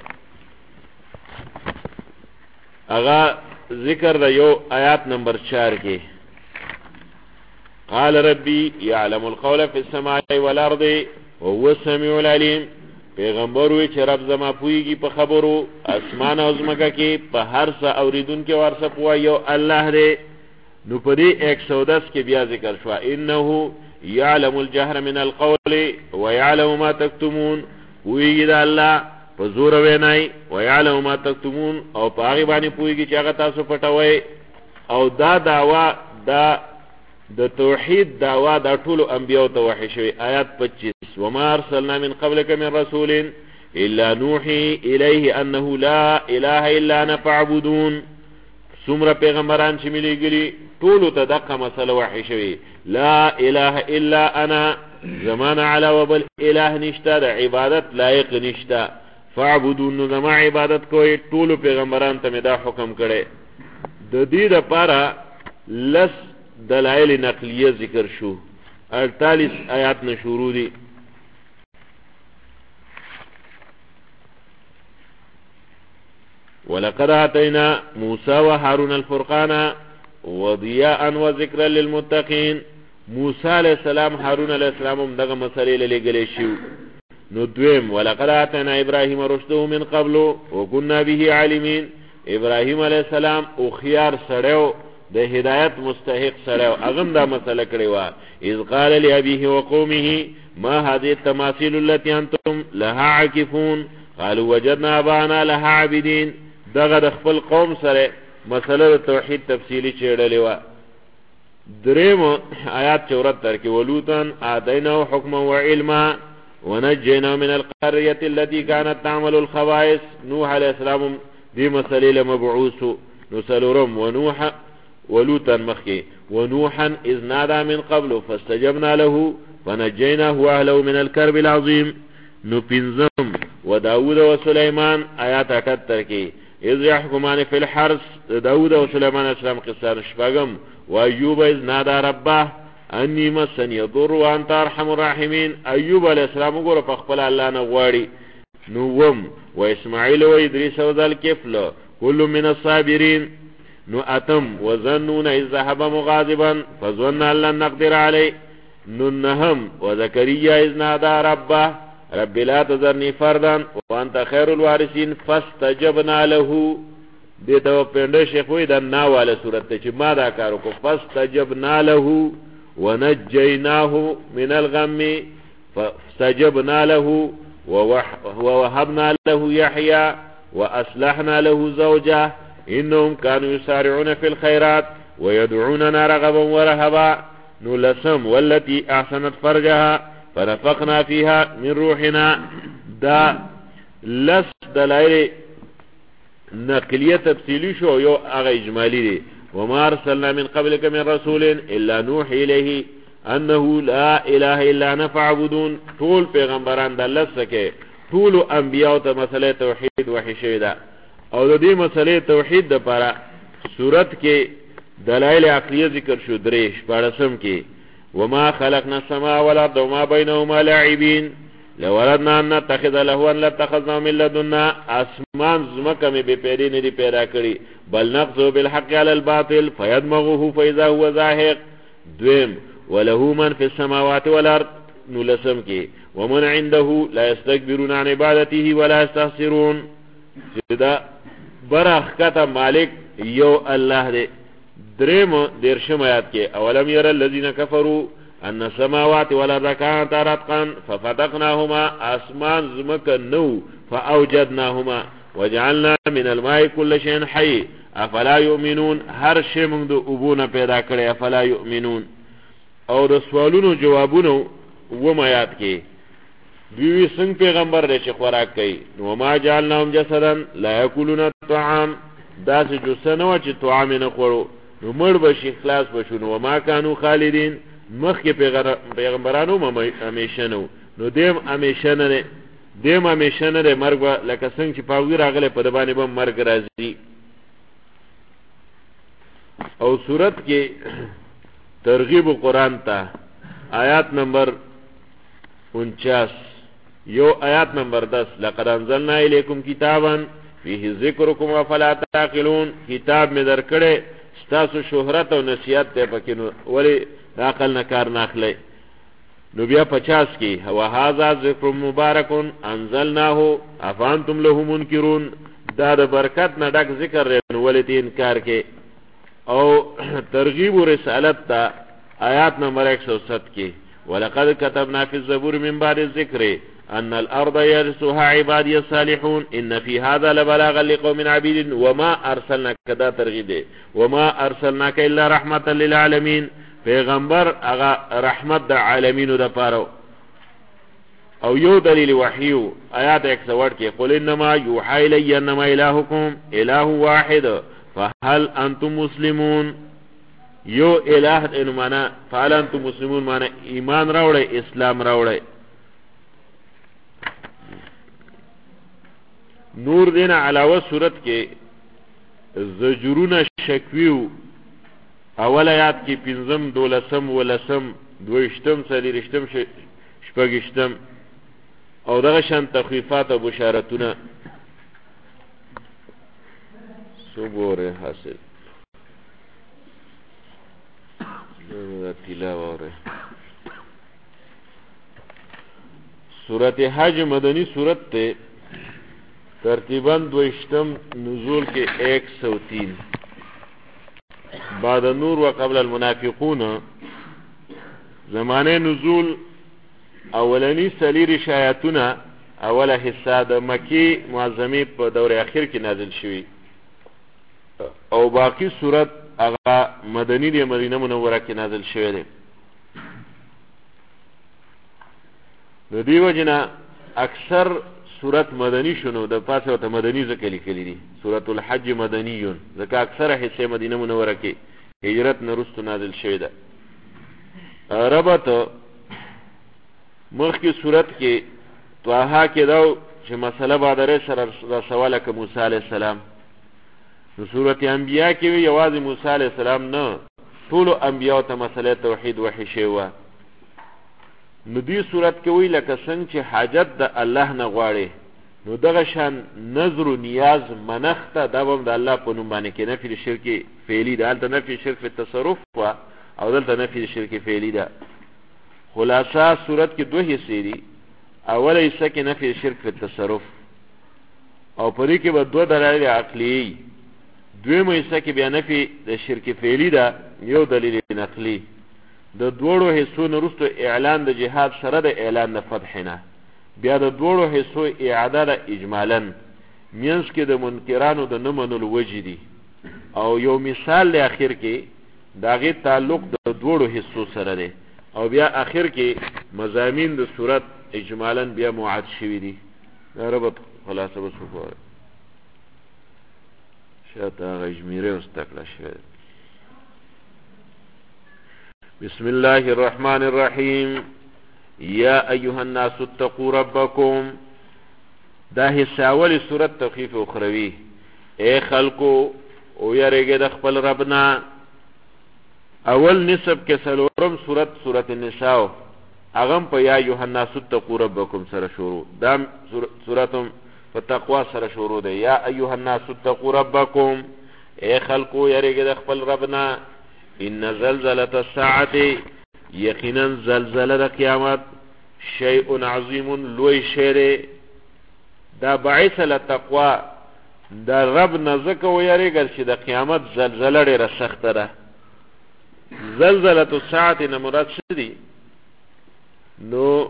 B: اغا ذکر دا یو آیات نمبر 4 کی قال ربی یعلم القول فی السماء والارض وهو السمیع العلیم پیغمبر وی چې رب زما پویږي په خبرو اسمان او زمکه کې په هر څه اوریدون کې ورسه پوه یو الله دی نو په دې 110 کې بیا ذکر شو انه يعلم الجهر من القول ويعلم ما تكتمون ويجد الله فزور وینای ويعلم ما تكتمون او پاغي باندې پويږي چې هغه تاسو پټوي او دا دعوا دا د توحید دعوا د ټولو انبیو ته وحی شوی آیات 25 وما ارسلنا من قبلك من رسول الا نوحي اليه انه لا اله الا انا فاعبدون څومره پیغمبران چې مليګلي ټولو ته دغه مسله وحی شوی لا اله الا انا زمان علی وبل اله نشتا د عبادت لایق نشتا فاعبدون زما عبادت کوی ټولو پیغمبران ته دا حکم کړي د دې لپاره لس دلائل نقلیه ذکر شو 48 آیات نه شروع دي ولقد آتينا موسى وهارون الفرقان وضياء وذكرا للمتقين موسى عليه السلام هارون عليه السلام دغه مسلې لګلې شو نو دویم ولقد آتينا ابراهيم رشده من قبل وكنا به عالمين ابراهيم عليه السلام او خيار سړیو د هدایت مستحق سړیو اغم دا مسله کړی و اذ قال لابيه وقومه ما هذه التماثيل التي انتم لها عاكفون قالوا وجدنا ابانا لها عابدين دغه د خپل قوم سره مسله توحید تفصیلی چیرلې و دریم آیات چورت تر کی ولوتن آتیناه حکما و علما ونجینا من القرية التي كانت تعمل الخبائث. نوح علیہ السلام دی مسئلے لمبعوث نسلرم ونوح ولوتا مخي ونوحا إذ نادى من قبل فاستجبنا له فنجيناه وأهله من الكرب العظيم. نپنزم وداود وسليمان آیات 78 کی إذ يحكمان في الحرس داود وسليمان السلام قصان شفاقم وأيوب إذ نادى ربه أني مسني الضر وأنت أرحم الراحمين. أيوب علیہ السلام وګوره په خپل الله نه غواړي. نوم وإسماعيل وإدريس وذا الكفل كل من الصابرين. نو اتم وظنون إذ ذهب مغاضبا فظن أن لن نقدر عليه. نو نهم وزكريا إذ نادى ربه رب لا تذرني فردا وأنت خير الوارثين فاستجبنا له. دیتا و پینده شیخ وی دا ناواله صورت ته چې ما دا کارو کو فاستجبنا له ونجيناه من الغم فاستجبنا له ووهبنا له يحيى وأصلحنا له زوجه إنهم كانوا يسارعون في الخيرات ويدعوننا رغبا ورهبا. نلسم والتي أحسنت فرجها فنفقنا فيها من روحنا. دا لس دلائل نقلیه تفصیلی شو یو اغا اجمالی دی. وما ارسلنا من قبلك من رسول الا نوحي اليه انه لا اله الا انا فاعبدون. طول پیغمبران دا لسکه طول انبیاء ته مسئله توحید وحی شوی دا او د دې مسئله توحید د پاره صورت کې دلائل عقلیه ذکر شو دریش پارسم کې وما خلقنا السماء والارض وما بينهما لاعبين لو اردنا ان نتخذ لهوا لاتخذنا من لدنا. اسمان زمکه می به پیری نه دی پیدا کړی بل نقذو بالحق على الباطل فيدمغه فاذا هو زاهق. دویم وله من في السماوات والارض. نلسم کې ومن عنده لا يستكبرون عن عبادته ولا يستحسرون. دا برخ کته مالک یو الله دی. دریم درشم آیات کې اولم ير الذين كفروا ان السماوات والارض كانتا رتقا ففتقناهما. اسمان زمکه نو فاوجدناهما وجعلنا من الماء كل شيء حي افلا يؤمنون. هر شی موږ د اوبونه پیدا کړی افلا يؤمنون. او د سوالونو جوابونو و آیات کې دوی څنګه پیغمبر دې چې خوراک کوي. نو ما جعلناهم جسدا لا ياكلون الطعام. دا چې جسنه چې طعام نه خورو نو مړ بشي خلاص بشو. نو ما كانوا خالدين. مخی پیغمبرانو همیشه نو دیم همیشه نه دیم همیشه نه مرگ لکه څنګه چې پاوی راغله په دبانې به مرگ راځي. او صورت کې ترغیب قرآن ته آیات نمبر 49 یو آیات نمبر 10 لقد انزلنا الیکم کتابا فیه ذکرکم افلا تعقلون. کتاب می درکړې ستاسو شهرت او نصیحت ته پکې نو ولی دا عقل نه کار نه اخلي. نو بیا 50 کې وهذا ذکر مبارک انزلناه افانتم له منکرون. دا د برکت نه ډک ذکر رې ولې ته انکار کې. او ترغیب رسالت تا آیات نمبر 107 کې ولقد كتبنا في الزبور من بعد الذكر ان الارض يرثها عبادي الصالحون ان في هذا لبلاغا لقوم عبيد وما ارسلناك. دا ترغیب وما ارسلناك الا رحمه للعالمين. پیغمبر هغه رحمت د عالمینو د پاره. او یو دلیل وحیو آیات 108 کې قل انما یوحى الی انما الهکم اله واحد فهل انتم مسلمون. یو الہ انو معنا فهل انتم مسلمون معنا ایمان راوړی اسلام راوړی. نور دین علاوه صورت کې زجرونه شکویو اول آیات کې 15 12 ولسم 22 سلیرشتم شپږشتم او دغه شان تخفیفات او بشارتونه صبر حاصل دا تلاوه. سورت حج مدنی سورت ته ترتیباً 22 نزول کې 103 بعد النور وقبل المنافقون. زمانه نزول اولنی سلیر شایتونه اوله حصہ د مکی معظمی په دور اخیر کې نازل شوی او باقی صورت هغه مدنی دی، مدینه منوره کې نازل شوی دی. د دې وجنه اکثر سورت مدنی شنو، د پاسه ته مدنی ذکر لیکلی دي. سورۃ الحج مدنیون، ځکه اکثره حصے مدینه منوره کې هجرت نه وروسته نازل شوی ده. ربط مخکې سورت کې طه کې دا چې مسله بادره سره رسوله که موسی علیه السلام. نو سورت انبیاء کې وی یوازې موسی علیه السلام نه، ټولو انبیاء ته مسله توحید وحی شوی وه. نو دې صورت کې وی لکه څنګه چې حاجت د الله نه غواړي، نو دغه شان نظر و نیاز منخته دا به د الله په نوم باندې کې نفي شرک فعلی ده. هلته نفي شرک په تصرف وه او دلته نفي شرک فعلی ده. خلاصه صورت کې دوه حصے دي. اوله حصہ کې نفي شرک په تصرف او پرې کې به دوه دلایل عقلی. دویمه حصہ کې بیا نفي د شرک فعلی ده، یو دلیل نقلی. د دوړو حصو نه وروسته اعلان د جهاد سره د اعلان د فتح نه، بیا د دوړو حصو اعاده د اجمالا مینس کې د منکرانو د نه منلو وجې دي، او یو مثال د اخر کې د هغې تعلق د دوړو حصو سره دی، او بیا اخر کې مضامین د صورت اجمالا بیا معاد شوي دي. دا ربط خلاصه بس وګوره، شاته هغه اجمیره اوس تکړه شوی. بسم الله الرحمن الرحیم. یا ایها الناس اتقوا ربکم. دا حصہ اولی صورت تخفیف اخروی. اے خلقو او یریږئ د خپل ربنا. اول نصف کې څلورم صورت النساء، هغه په یا ایها الناس اتقوا ربکم سره شروع. دا صورتم په تقوا سره شروع ده. یا ایها الناس اتقوا ربکم، اے خلقو یریږئ د خپل ربنا. ان زلزلة الساعة، یقینا زلزله د قیامت، شیء عظیم لوی شی. دا باعث لتقوا، دا رب نزدک ویریږئ چې د قیامت زلزله ډیره سخته ده. زلزلة الساعة نه مراد څه دي؟ نو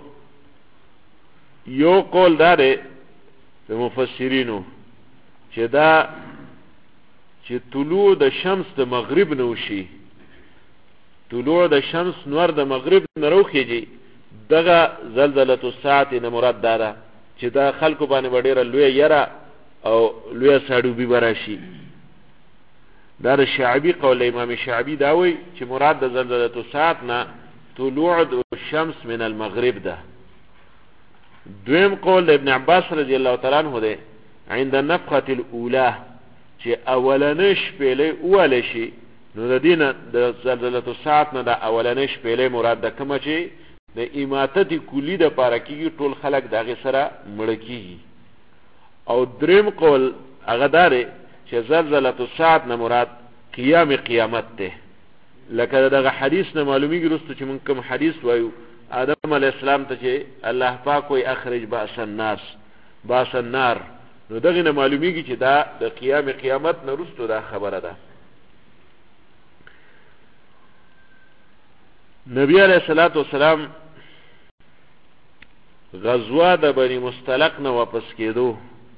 B: یو قول دا دی د مفسرینو چې دا چې طلوع د شمس د مغرب نه وشي، طلوع د شمس نور د مغرب نه راوخیږي، دغه زلزلة الساعة نه مراد دا ده چې دا خلکو باندې به ډېره لویه یره او لویه ساډوبي به راشي. دا د شعبي قول، امام شعبي دا وایي چې مراد د زلزلة الساعة نه طلوع الشمس من المغرب ده. دویم قول د ابن عباس رضی الله تعالی عنہ ده عند النفخة الاولى، چې اولنې شپېلې اوله شي، نو د دې نه د زلزلة الساعة نه د اولنې شپېلې مراد ده، کومه چې د اماتت کلی د پاره کېږي، ټول خلک د هغې سره مړه کېږي. او دریم قول هغه دا دی چې زلزلة الساعة نه مراد قیام قیامت ده. لکه دغه حدیث نه معلومیږي وروسته چې موږ کوم حدیث وایو، آدم علیه السلام ته چې الله پاک وایي اخرج باس النار، نو دغې نه معلومیږي چې دا د قیام قیامت نه وروسته دا خبره ده. نبی علیه الصلاة والسلام غزوه د بني مستلق نه واپس کېدو،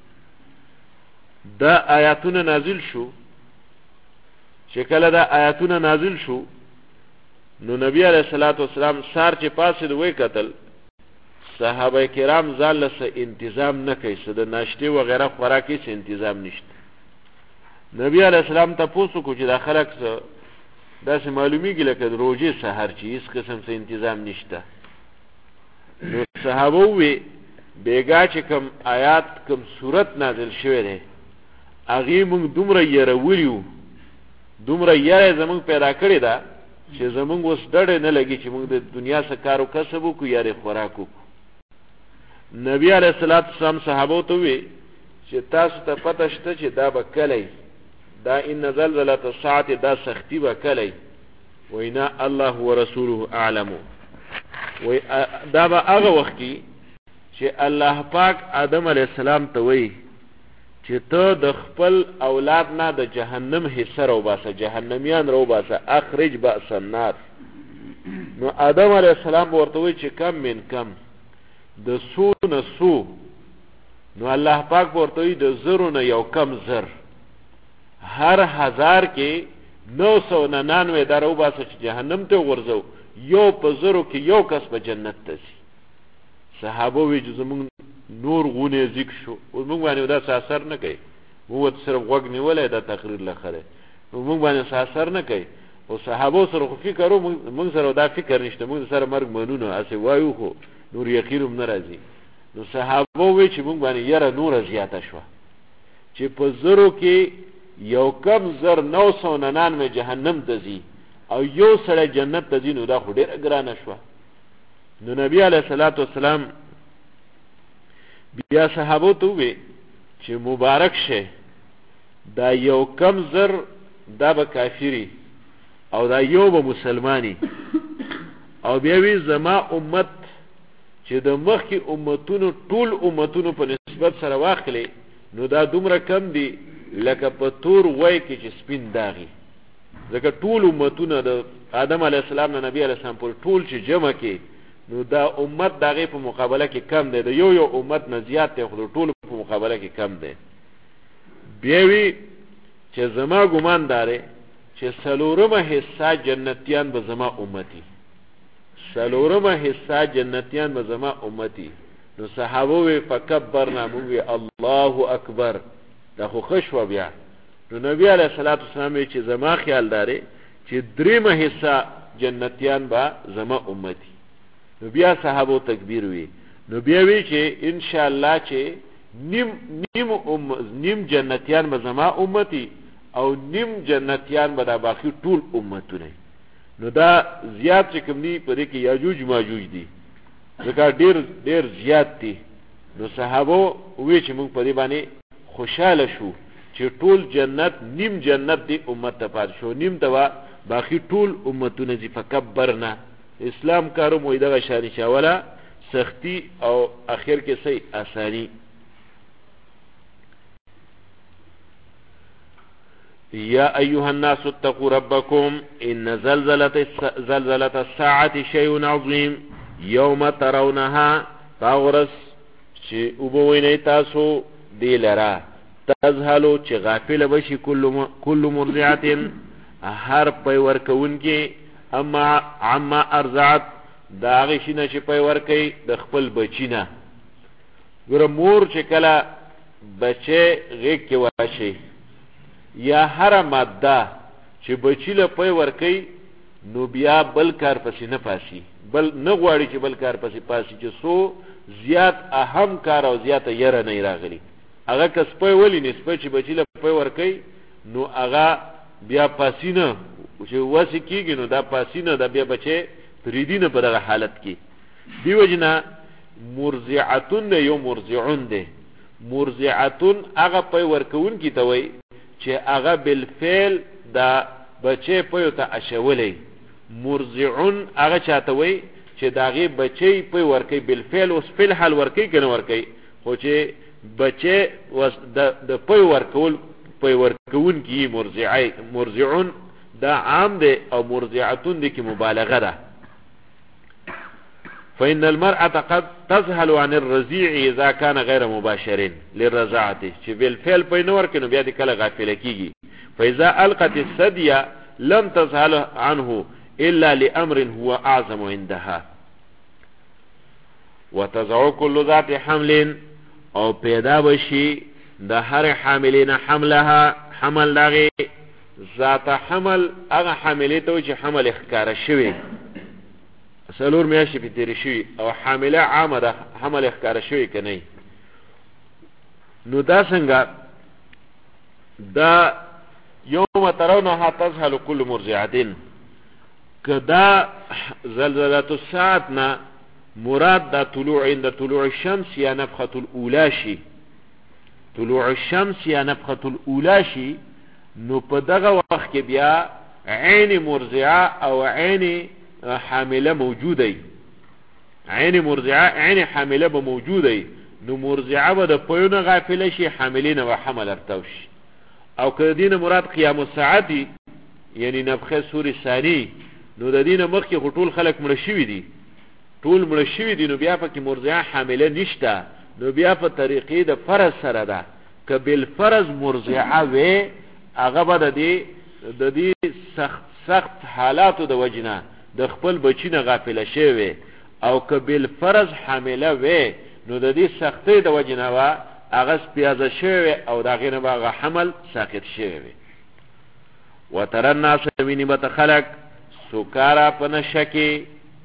B: دا آیاتونه نازل شو. چې کله دا آیاتونه نازل شو، نو نبی علیه الصلاة والسلام سار چې پاسې د وی کتل، صحابه کرام ځان له څه انتظام نه کوي، څه د ناشتې وغیره خوراکي څه انتظام نشته. نبی علیه السلام تپوس وکړو چې دا خلک څه داسې معلومیږي لکه د روژې سحر چې هېڅ قسم څه انتظام نشته. نو صحابه ووی بیګا چې کوم آیات کوم صورت نازل شوی دی، هغې موږ دومره یرولي وو، دومره یره زمونږ پیدا کړې ده چې زمونږ اوس ډډې نه لګي چې موږ د دنیا څه کار و کسب وکړو یا د خوراک وکړو. نبی علیه الصلاة والسلام صحابو ته ووی چې تاسو ته پته شته چې دا به کلی، دا ان زلزلة الساعة دا سختی به کلی؟ وینا الله ورسوله اعلمو. وی دا به هغه وخت کې چې الله پاک آدم علیه السلام ته وی چې ته د خپل اولاد نه د جهنم حصه راوباسه، جهنمیان راوباسه، اخرج باس النار. نو آدم علیه السلام ورته وی چې کم من کم، د سو نه سو. نو الله پاک ورته وی د زرو نه یو کم زر، هر هزار کې 999 دا راوباسه چې جهنم ته ورځو یو په زرو کې یو کس په جنت ته ځي. صحابه وی چې زمونږ نور غونه ذکر شو او موږ باندې دا اثر نه کوي. موږ صرف غوږ نیولای دا تقریر لخره موږ باندې اثر نه کوي. او صحابه سره خو فکر موږ سره دا فکر نشته. موږ سره مرګ منونو اسه وایو خو نور یقینم ناراضي. نو صحابه وی چې موږ باندې یره نور زیاته شو چې په زرو کې یو کم زر 999 جهنم ته ځي او یو سره جنت ته ځي. نو دا خو ډیره ګرانه شو. نو نبی علیه الصلاۃ والسلام بیا صحابه ته وی چې مبارک شه دا یو کم زر دا به کافری او دا یو به مسلمانی او بیا وی زما امت چې د مخکې امتونو ټول امتونو په نسبت سره واخلي نو دا دومره کم دي لکه په تور وای کې چې سپین داغي. ځکه ټول امتونه د آدم علیه السلام نه نبی علیه السلام پر ټول چې جمع کې نو دا امت داغه په مقابله کې کم دی. د یو امت نه زیات دی خو ټول په مقابله کې کم دی. بیا وی چې زما ګمان داره چې سلورمه حصہ جنتیان به زما امتی سلورمه حصہ جنتیان به زما امتی. نو صحابه وی فکبرنا موږ الله اکبر دا خو خشوه. بیا نو نبی علیہ الصلوۃ والسلام چې زما خیال داره چې دریمه حصہ جنتیان به زما امتی. نو بیا صحابه تکبیر وی. نو بیا وی چې ان شاء الله چې نیم جنتیان به زما امتی او نیم جنتیان به د باقی ټول امتونه. نو دا زیات چې کوم دي په دې کې یاجوج ماجوج دي ځکه ډیر زیات دي. نو صحابه وی چې موږ په دې باندې خوشاله شو چې ټول جنت نیم جنت دی امت ته پات شو نیم ته باقی ټول امتونه دي. فکبرنا اسلام کارو مو دغه شان شاوله سختی او اخر کې صحیح آسانی. يا أيها الناس اتقوا ربكم إن زلزلة الساعة شيء عظيم يوم ترونها فاغرس چه اوبوینی تاسو دی لرا تذهلو چه غافل بشی كل مرضعت هر پی ورکون کی عما ارزعت دا غشینا چه پی ورکی د خپل بچینا. گره مور چه کلا بچه غیق کی واشی یا هر ماده چې بچی له پي ورکی نو بیا بل کار پسې نه پاسي بل نه غواړي چې بل کار پسې پاسي چې سو زیات اهم کار او زیات یره نه راغلي. هغه کس پي ولی نسبت چې بچی له پي ورکی نو هغه بیا پاسي نه چې واسي کیږي نو دا پاسي نه دا بیا بچي پریدینه په دغه حالت کې. دیو جنا مرضعتون یو مرضعون ده. مرضعتون هغه پي ورکون کی ته وای چې هغه بالفعل دا بچی پيو ته اشولې. مرضعون هغه چاته وای چې داغه بچی پي ورکی بالفعل اوس فعل حال ورکی کنه ورکی خو چې بچی د پي ورکول پي ورکون کی مرضعون دا عام ده او مرضعتون دي کی مبالغه ده. فإن المرأة قد تذهل عن الرضيع إذا كان غير مباشر للرضاعة چې بالفعل پي نور کنو بیا دي کله غافل کیږي. فإذا ألقت الثدي لم تذهل عنه إلا لأمر هو أعظم عندها. وتضع كل ذات حمل او پیدا بشي د هر حاملین حملها حمل دغه ذات حمل هغه حاملې ته چې حمل اخکار شوی سلور میاشتې په تیر شوی او حامله عامه ده حمل اخکار شوی کنه. نو دا څنګه دا یوم ترونها تذهل كل مرضعه کدا زلزلة الساعه نا مراد دا طلوع عند طلوع الشمس یا نفخه الاولى شي. طلوع الشمس یا نفخه الاولى شي نو په دغه وخت کې بیا عین مرضعه او عین حامله موجوده. عین مرضعه عین حامله به موجوده. نو مرضعه به د پيونه غافله شي حاملین و حمل ارتوش. او که دینه مراد قیام الساعه یعنی نفخه سور ثانی نو د دینه مخکې ټول خلق مړ شوی دي ټول مړ شوی دي. نو بیا پکې مرضعه حامله نشته. نو بیا په طریقې د فرض سره ده که بالفرض مرضعه وي هغه به د د دې سخت حالاتو د وجنه د خپل بچی نه غافله شوی او که بالفرض حامله وی نو د دې سختۍ د وجنه وا هغه پیازه شوی او د هغې نه به هغه حمل ساقط شوی وي. وتر الناس ویني به ته خلک سکارا په نشه کې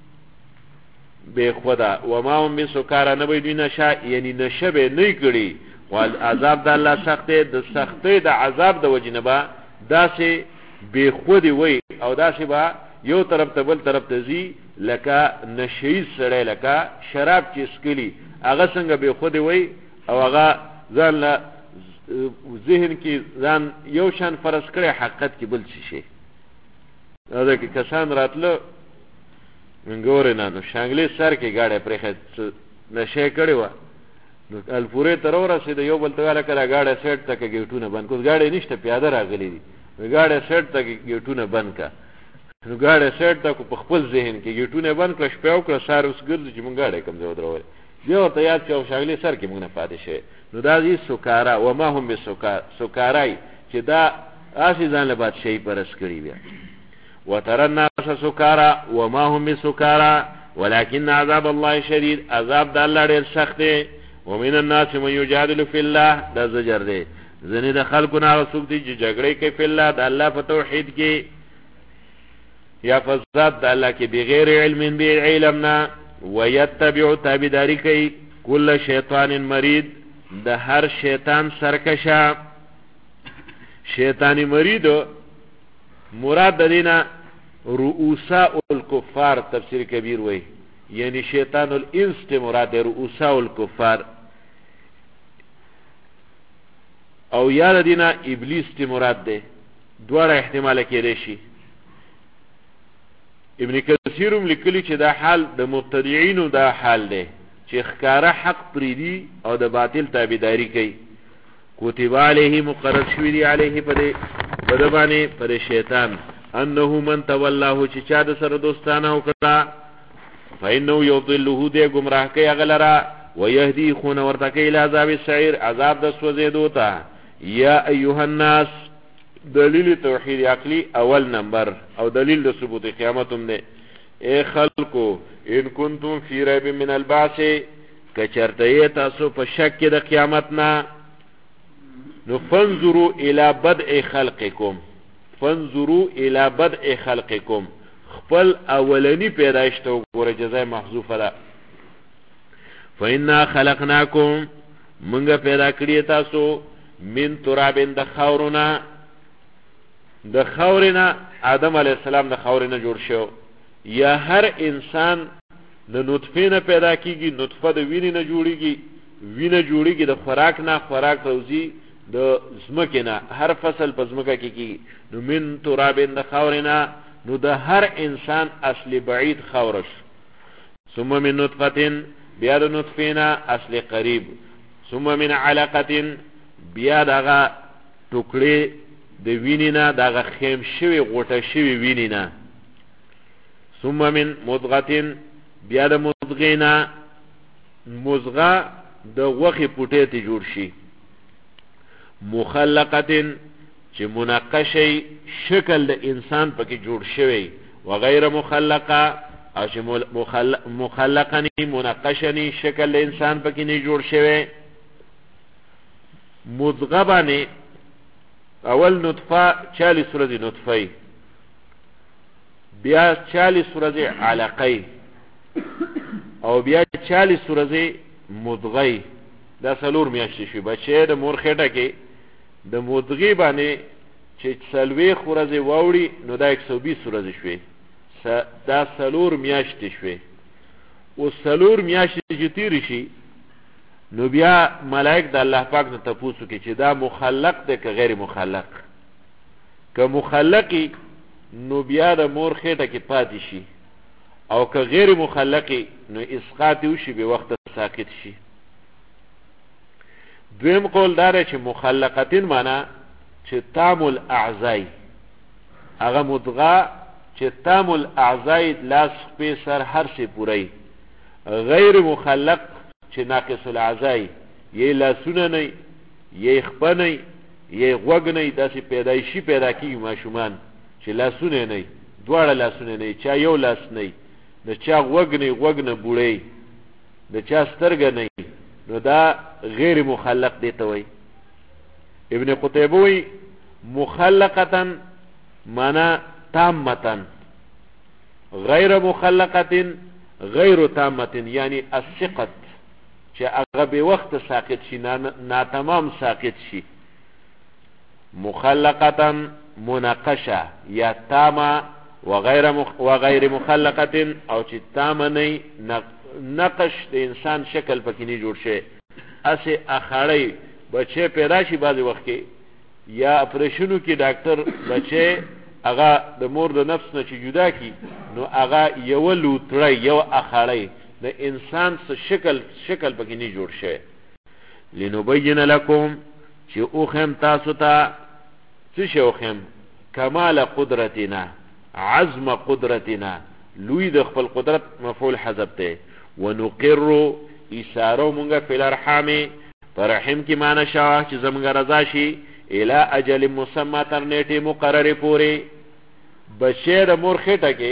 B: بېخوده وما هم بسکارا نه به دوی نشه یعنی نشه به نه کړي خو عذاب د الله سخت دی. د سختۍ د عذاب د وجنه به داسې بېخودې وي او داسې به یو طرف ته بل طرف ته ځي لکه نشهیز سړی لکه شراب چې څکلي هغه څنګه بېخودې وي او هغه ځان له ذهن کې ځان یو شان فرض کړی حقیقت کې بل څه شي. دا کې کسان راتله ګورې نه نو شانګلې سر کې ګاډی پرېښی نشه کړې وه نو الپورې ته راورسېده یو بل ته ویله که دا ګاډی سیټ ته که ګیټونه بند کړو ګاډی نشته پیاده راغلی دي ګاډی سیټ ته ګیټونه بند که نو ګاډی سیټ ته په خپل ذهن کې ګیټونه بند کړه شپه وکړه سهار اوس ګرځو چې مونږ ګاډی کوم ځای ودرولې بیا ورته یاد شي او شانګلې سر کې مونږ نه پاتې شوی نو دا دي سکارا وما هم بسکارای چې دا هسې ځان له بادشاهي پرست کړي بیا. وتر الناس سکارا وما هم بسکارا ولكن عذاب الله شدید عذاب د الله ډېر سخت دی. ومن الناس من یجادل فی الله دا زجر دی ځینې د خلکو نه هغه څوک دي چې جګړې کوي فی الله د الله په توحید کې یا په ذات د الله کې بغیر علم بې علم نه ویتبع تابعداري کوي کل شیطان مرید د هر شیطان سرکشه. شیطانی مرید مراد د دینه رؤوساء الکفار تفسیر کبیر وی یعنی شیطان الانس ته مراد رؤوساء الکفار او یا د دینه ابلیس ته مراد ده دواړه احتمال کېدای شي. ابن کثیر هم لیکلی چې دا حال د مبتدعینو دا حال ده چې ښکاره حق پریدي او د باطل تابعداري کوي. کتب علیه مقرر شوی دی علیه په ده باندې پر شیطان انه من تولاه چې چا د سره دوستانه وکړه فانه یضله دی گمراه کوي هغه لره ویهدي خونه ورته کوي الی عذاب السعیر عذاب د سوځېدو ته. یا ایها الناس دلیل توحید عقلی اول نمبر او دلیل د ثبوت قیامت هم دی. اے خلقو ان کنتم فی ریب من البعث کچرته تاسو په شک د قیامت نه نو فانظروا الى بدء خلقکم فانظروا الى بدء خلقکم خپل اولنی پیدایش ته وګوره جزای محذوفه ده. فإنا خلقناکم منګه پیدا کړی تاسو من تراب د خاورنا د خاورنا آدم علیه السلام د خاورنا جوړ شو یا هر انسان د نطفه نه پیدا کیږي نطفه د وینې نه جوړیږي وینه جوړیږي د خوراک نه خوراک روزي د زمکه نه هر فصل په زمکه کې کی نو من تراب د خاورنا نو د هر انسان اصل بعید خاورش ثم من نطفه بیا د نطفینا اصل قریب ثم من علقه بیا دغه ټوکړي د وینینا دغه خیم شوی غوټه شوی وینینا ثم من مضغه بیا د مضغینا مضغه د غوخي پټې ته جوړ شي مخلقه چې منقشی شکل د انسان پکې جوړ شوی و غیر مخلقه او چې مخلقنی منقشنی شکل د انسان پکې نه جوړ شوی. مضغه باندې اول نطفه 40 ورځې نطفه بیا 40 ورځې علقه او بیا 40 ورځې مضغه دا څلور میاشتې شي بچی د مور خېټه کې د مضغې باندې چې 40 ورځې واوړي نو دا 120 ورځې شوي دا څلور میاشتې شوي. او څلور میاشتې چې تیرې شي نو بیا ملائک د الله پاک نه تپوس کوي چې دا مخلق دی که غیر مخلق. که مخلقی نو بیا د مور خېټه کې پاتې شي او که غیر مخلقی نو اسقاط وشي به وخت ساقط شي. دویم قول داره چې مخلقتین معنا چې تام الاعضای هغه مضغه چې تام الاعضای لاس په سر هر څه پوری غیر مخلق چې ناقص الاعضای یې لاسونه نه یې خپه نه یې غوږ نه داسې پیدایشي پیدا کېږي ماشومان چې لاسونه نه دواړه لاسونه نه چا یو لاس نه د چا غوږ نه بوړی د چا سترګه نه نو دا غیر مخلق دی ته وایي. ابن قتیبه وایي مخلقتن معنا تامتن غیر مخلقتن غیر تامتن یعنی السقط چې هغه به وخت ساقط شي ناتمام ساقط شي. مخلقتن منقشه یا تامه وغیر مخلقتن او چې تامه نه نقش د انسان شکل پکې نه جوړ شي اسې اخاړی بچه پیدا شي بعض وخت کې یا اپریشنو کې ډاکټر بچه هغه د مور د نفس نه چې جدا کی نو هغه یو لوتړی یو اخاړی د انسان څخه شکل پکې نه جوړ شي. لنبین لکم چې اوخم تاسو ته څه شی اوخم کمال قدرتنا عزم قدرتنا لوی د خپل قدرت مفعول حذف ته ونقر ایثارو مونږه فی الارحام فرحم کی معنی شاه چې زمونږ رضا شي الی اجل مسمى تر نیټه مقرره پوری. بچی د مور خېټه کې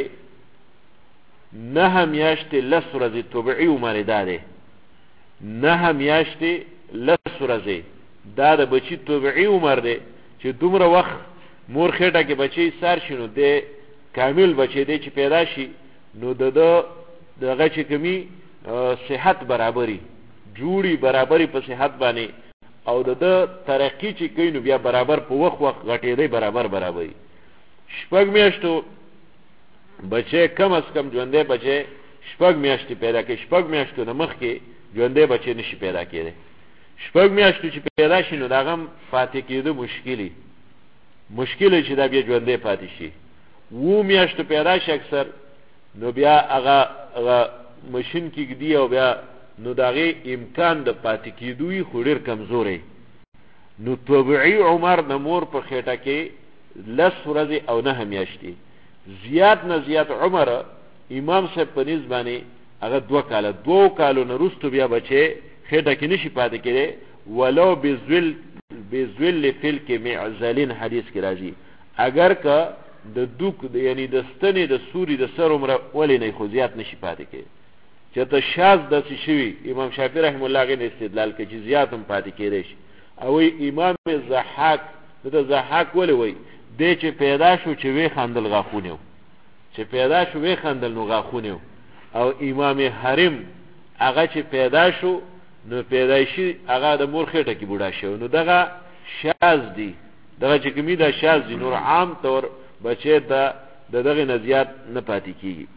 B: نه میاشتې لس ورځې طبیعي عمر ده 9 میاشتې لس ورځې دا د بچی طبیعي عمر دی چې دومره وخت مور خېټه کې بچی سار شي نو د کامل بچی دی چې پیدا شي نو دغه چې کمی صحت برابري جوړي برابري په صحت باندې او د ترقی چې کوي نو بیا برابر په وخت غټېدی برابري. 6 میاشتو بچی کم از کم ژوندې بچی 6 میاشتې پیدا کې 6 میاشتو نه مخکې ژوندې بچی نشي پیدا کېدی. 6 میاشتو چې پیدا شي نو داغه پاتې کېدو مشکل چې دا بیا ژوندې پاتې شي. 2 میاشتو پیدا شي اکثر نو بیا هغه ماشین کې دی او بیا نو داغه امکان د پاتې کېدوی خوریر کمزوري. نو طبيعي عمر د مور په خېټه کې 10 ورځې او 9 میاشتې زیات نه زیات عمر امام صاحب په نسبانه هغه 2 کالو نه رستو بیا بچي خېټه کې نشي پاتې کېږي ولو بذل فلک معزلین حدیث کې راځي اگر که د دوک یعنی د ستنې د سوري د سر عمر ولې نه خو زیات نشي پاتې کېږي چې ته شاذ د څه شوی. امام شافعي رحم الله غي استدلال کوي چې زیات هم پاتې کېږي او امام ضحاک د ضحاک ولې وای د چې پیدا شو چې وی خندل غاخونه چې پیدا شو وی خندل نو غاخونه او امام حرم هغه چې پیدا شو نو پیدایشي هغه د مور خېټه کې بوډا شو نو دغه شاذ دی دغه چې کومي دا شاذ دی نور عام طور بچی دغه نزيات نه پاتې کیږي.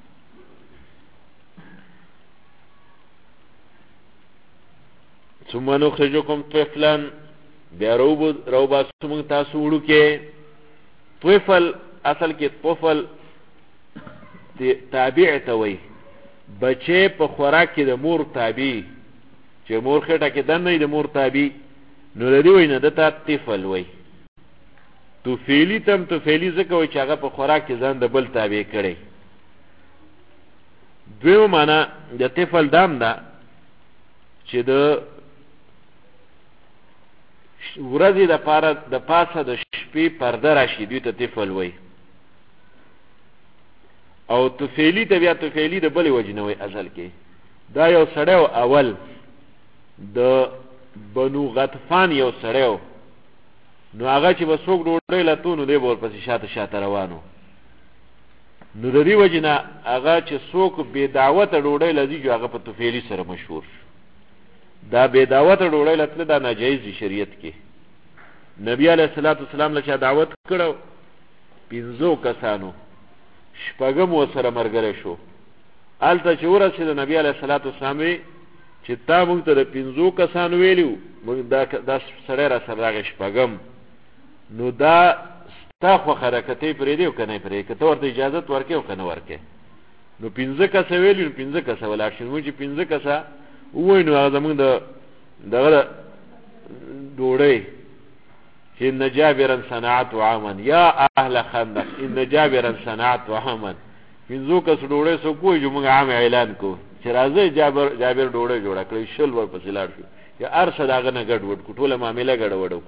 B: ثم نخرجكم طفلا بیا روبا سمون تاسو وړو کې طفل اصل کې طفل تابع ته وي بچی په خوراک کې د مور تابع چې مور خېټه کې دنه د مور تابع نو لري وینه د طفل وي. توفیلی تم توفیلی ځکه وي چې هغه په خوراک کې ځان د بل تابع کړي. دویمه معنا د طفل دام ده چې د ورځې د پاسه د شپې پرده راشي دوی ته طفل وي او توفیلی ته بیا توفیلی د بلې وجې نه وي ازل کې. دا یو سړی اول د بنو غطفان یو سړی نو هغه چې به څوک ډوډۍ لتو نو دی به ورپسې شاته روانو نو د دې وجې نه هغه چې څوک بې دعوته ډوډۍ لځي جو هغه په توفیلي سره مشهور شو. دا بې دعوته ډوډۍ لتله دا ناجایز دی شریعت کې. نبی علیه الصلاة والسلام له چا دعوت کړو 15 کسانو شپږم ورسره ملګری شو. هلته چې ورسېد نبی علیه الصلاة والسلام چې تا موږ ته د 15 کسانو ویلو موږ دا سړی را سره راغی شپږم نو دا ستا خوښه ده که ته یې پرېږدې او که نه یې پرېږدې که ته ورته اجازت ورکې او که نه ورکې نو 15 کسه ویلي نو 15 کسه ولاړ شي. موږ چې 15 کسه ووایو نو هغه زموږ دغه ډوډۍ چې ان جابرا صنعت عاما یا اهل خندق ان جابرا صنعت عاما 15 کسه ډوډۍ څوک وایي چې موږ عام اعلان کوو چې راځئ جابر ډوډۍ جوړه کړئ شل ورپسې لاړ شو یا هر څه د هغه نه ګډوډ کړو ټوله معامله ګډوډه کړو نو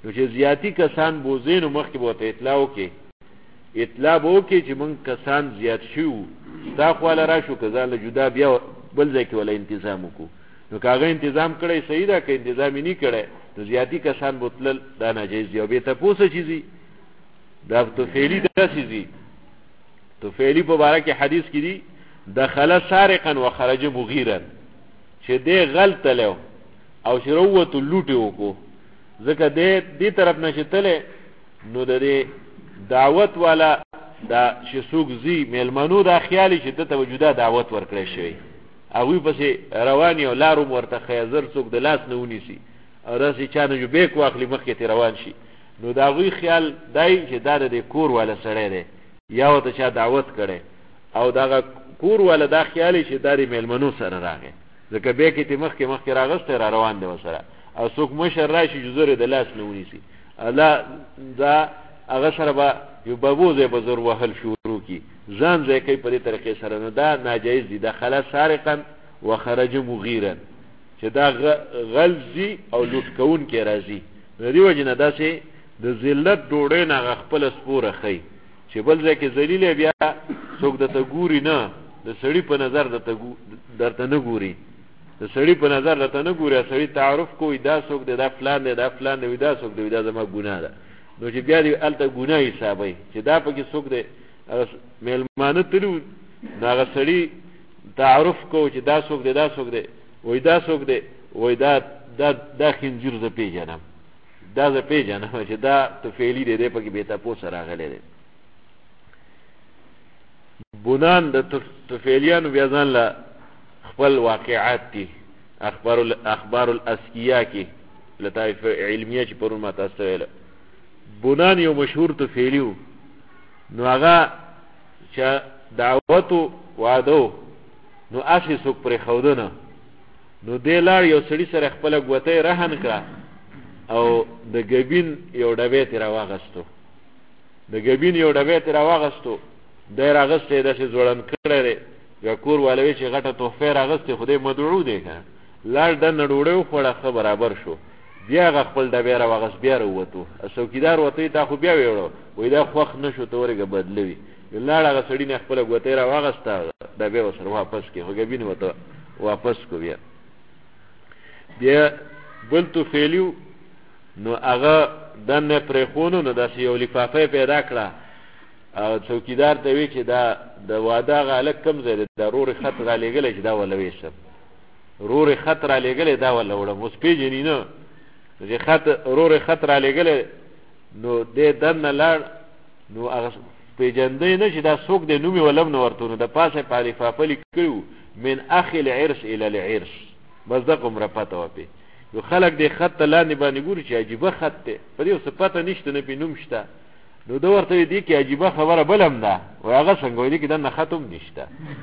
B: نو چې زیاتی کسان بوزي نو مخکې به ورته اطلاع وکړي چې موږ کسان زیات شو ستا خواله را شو که ځان له جدا بیا بل ځای کې ولا انتظام وکړو نو که هغه انتظام کړی صحیح ده که انتظام یې نه کړی نو زیاتی کسان بوتلل دا ناجایز دي او بې تپوسه چې ځي دا طفیلي داسې ځي طفیلي په باره کې حدیث کې دي دخل سارقا و خرج مغیرا چې دی غل تلی او چې روتو لوټې وکړو ځکه دې طرف نه چې تلی نو د دې دعوت والا دا چې څوک ځي میلمنو دا خیالي چې دته وجوده دعوت ورکړی شوی هغوی پسې روان او لار هم ورته خیزر څوک د لاس نه ونیسي او داسې چا نه جو بیک واخلي مخکې ترې روان شي نو د هغوی خیال دی چې دا د دې کور والا سړی دی یا ورته چا دعوت کړی او دغه کور والا دا خیالي چې دا د میلمنو سره راغی ځکه بیک یې مخکې راغستی را روان دی ورسره او څوک مشر راشي جزور د لاس نه ونیسي الله دا هغه سره به یو بابوزی به زور وهل شروع کی ځان ځای کوي په دې طریقې سره نو دا ناجایز دي دخل سارقا و خرج مغیرا چې دا غل ځي او لوټ کوونکی راځي د دې وجې نه داسې د ذلت ډوډۍ نه هغه خپله سپوره ښي چې بل ځای کې ذلیل بیا څوک درته ګوري نه د سړي په نظر درته نه ګوري د سړي په نظر درته نه ګوري سړي تعارف کوي دا څوک دی دا فلان دی دا فلان دی دا څوک دی دا زما ګناه ده نو چې بیا دې هلته ګناه حسابوي چې دا پکې څوک دی میلمانه تلو نو هغه سړي تعارف کوي چې دا څوک دی دا څوک دی وایي دا څوک دی وایي دا خنزیر زه پېژنم دا زه پېژنم چې دا طفیلي دی دی پکې بې تپوسه راغلی دی بنان د طفیلیانو بیا ځان له خپل واقعات دي اخبار الاسکیا کې لطایف علمیه چې پرون ما تاسو ویله بنان یو مشهور طفیلیو نو هغه چې دعوتو وعدو نو اسی څوک پرې ښوده نه نو دې لاړ یو سړي سره خپله ګوتۍ رهن کړه او د ګبین یو ډبی ترې راواغستو د ګبین یو ډبی ترې راواغستو دی راغستی داسې ځوړند کړی دی بیا کور والوی چې غټه تحفې راغستې خو دی مدعو دی که لاړ دننه ډوډۍ وخوړه ښه برابر شو بیا هغه خپل ډبی راواغست بیا راووتو څوکیدار ورته تا خو بیا ویوړو وایي دا خوښ نه شو ته ورېږه بدلوي لاړ هغه سړي نه خپله ګوتۍ راواغسته ډبی ورسره واپس کړي خو ګبین ورته واپس کړو بیا بل طفیلیو نو هغه دننه پرېښونو نو داسې یو لفافه پیدا کړه او څوکیدار ته وی چې دا د واده هغه هلک کوم ځای دی دا رورې خط را لېږلی چې دا وله ویشم رورې خط را لېږلی دا وله وړم اوس پېژني نه چې رورې خط را لېږلی نو دی دننه لاړ نو هغه پېژندی نه چې دا څوک دی نوم یې ولم نه ورته نو د پاسه په لفافه لیکلي وو من اخي العرس الى العرس بس دغه عمره پته وه پې نو خلک دې خط ته لاندې باندې ګوري چې عجیبه خط دی په دې اوس پته نشته نه پې نوم شته نو ده ورته دی کې عجیبه خبره بل هم ده وایي هغه څنګه وایي کې دننه خط هم نشته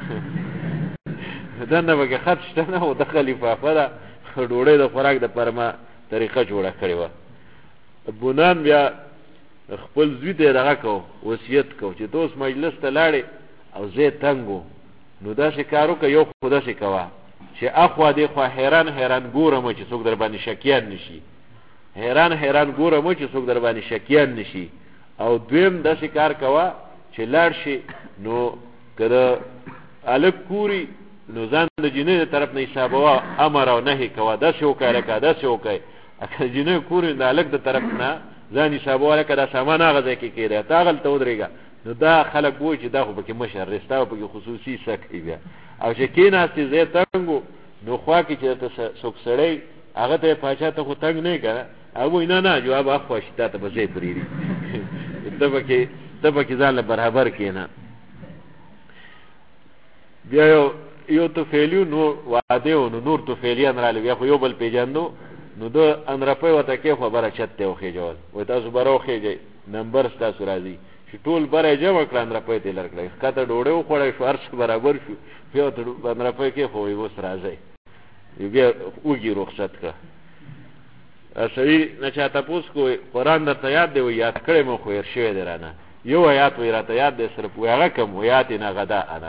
B: دننه پکې خط شته نه و دغه لفافه ده ډوډۍ د خوراک دپاره ما طریقه جوړه کړې وه بنان بیا خپل زوی ته یې دغه کو وصیت کو چې ته اوس مجلس ته لاړې او ځای تنګ و نو داسې کار وکړه یو خو داسې کوه چې اخوا دې خوا حیران ګورم چې څوک در باندې شکیان نشي حیران ګورم چې څوک در باندې شکیان نشي او دویم داسې کار کوه چې لاړ شي نو که د هلک کوري نو ځان د جینۍ د طرف نه حسابوه امر او نهي کوه داسې وکړئ لکه داسې وکړئ که جینۍ کوري د هلک د طرف نه ځان حسابوه لکه دا سامان هغه ځای کې کېدی ته هغلته ودرېږه نو دا خلک وایي چې دا خو پکې مشر دی ستا پکې خصوصي سک دی بیا او چې کېناستې ځای تنګ و نو خوا کې چې درته څوک سړی هغه ته یې پاچا ته خو تنګ نه یې که نه هغه وایي نه جواب اخوا شي تا ته به ځای پرېږدي ته پکې ځان له برابر کېنه بیا یو طفیلیو نو واده و نو نور طفیلیان راغلي بیا خو یو بل پېژندو نو ده انرپی ورته کېښوه بره چت ته یې وخېجول وایي تاسو بره وخېږئ نمبر ستاسو راځي چې ټول بره یې جمع کړه انرپی ته یې لر کړئ ښکته ډوډۍ وخوړی شو هر څه برابر شو بیا ورته انرپی کېښوه وایي اوس راځئ بیا وږي رخصت کړه سړي نه چا تپوس کو قرآن درته یاد دی وایي یاد کړی مو خو هېر شوی دی رانه یو آیات وایي راته یاد دی صرف وایي هغه کوم وایاتنا غداءنا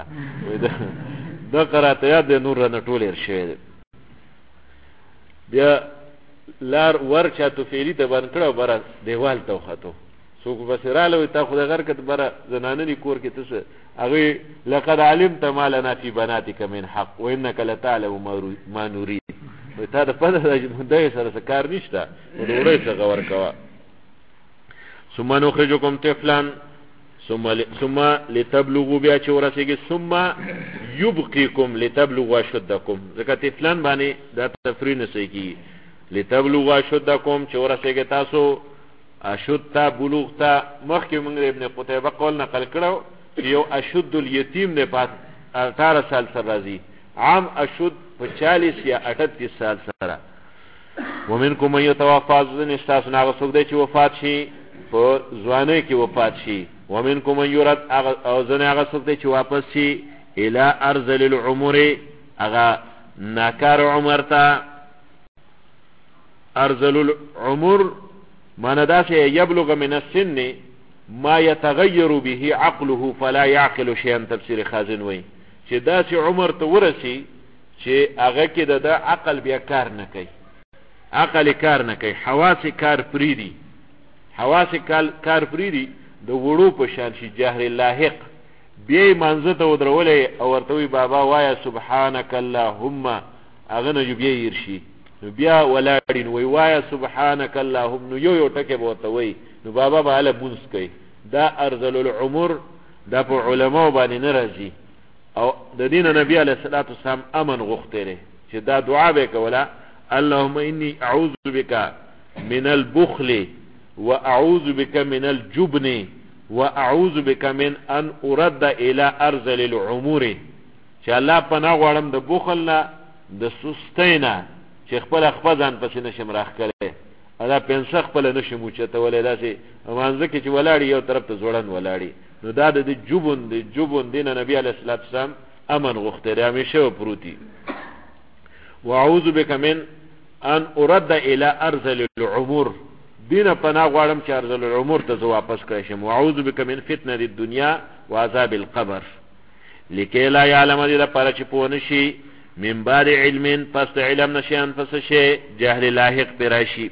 B: دغه راته یاد دی نور رانه ټول هېر شوی دی بیا لار ورچا تو فعلی ته بند کړو بره دیوال ته وختو څوک بس رااله وي تا خو د غر کت بره زنانه دي کور کې ته هغه لقد علمت ما لنا في بناتك من حق وانك لتعلم ما نريد تا د پدې د مندای سره کار نشته وروړې څنګه ورکوا ثم نخرجكم طفلا ثم لتبلغوا بیا چې ورسېږي ثم يبقيكم لتبلغوا اشدكم ځکه طفلان باندې دا تفرین نشي کی لتبلغوا اشدكم چې ورسېږي تاسو اشد تا بلوغ تا مخکې موږ ابن قتيبه قول نقل کړو یو اشد الیتیم نه پات 18 سال سره راځي عام اشد 40 یا 38 سال سره ومنکم من يتوفى ذن استاس ناغه څوک دی چې وفات شي په ځوانۍ کې وفات شي ومنکم من يرد او ځنه هغه څوک دی چې واپس شي الى ارذل العمر هغه ناکار عمر ته ارذل العمر معنی دا چې يبلغ من السن ما يتغير به عقله فلا يعقل شيئا تفسیر خازن وای چې دا چې عمر ته ورسی چې هغه کې د عقل بیا کار نه کوي عقل کار نه کوي حواس کار پریدي حواس کار پریدي د وړو په شان شي جهر لاحق بیا منځ ته ودرولې او ورته وی بابا وایا سبحانك اللهم هغه نه بیا يرشي بیا ولاړین وی وایا سبحانك اللهم یو ټکه بوته وی نو بابا به له بونس کوي دا ارذل العمر دا په علماء باندې ناراضي او د دین نبی علیہ الصلوۃ والسلام امن غختره چې دا دعا به کوله اللهم اني اعوذ بك من البخل واعوذ بك من الجبن واعوذ بك من ان ارد الى ارذل العمر چې الله پناه غواړم د بخل نه د سستینا چې خپل ځان پسې نشم راخ کړي ادا پنسخ خپل نشم اوچته ولې داسې مانځه کې چې ولاړی یو طرف ته زوړن ولاړی نو دا د جبن دین نبی علیہ الصلوۃ والسلام امن غختره همیشه پروتي واعوذ بك من ان ارد الى ارذل العمر دین پناه غواړم چې ارذل العمر ته واپس کړی شم واعوذ بك من فتنه الدنيا وعذاب القبر لکه لا يعلم دې لپاره چې پوه نشي من بعد علم پس علم نشي انفس شي جهل لاحق پراشي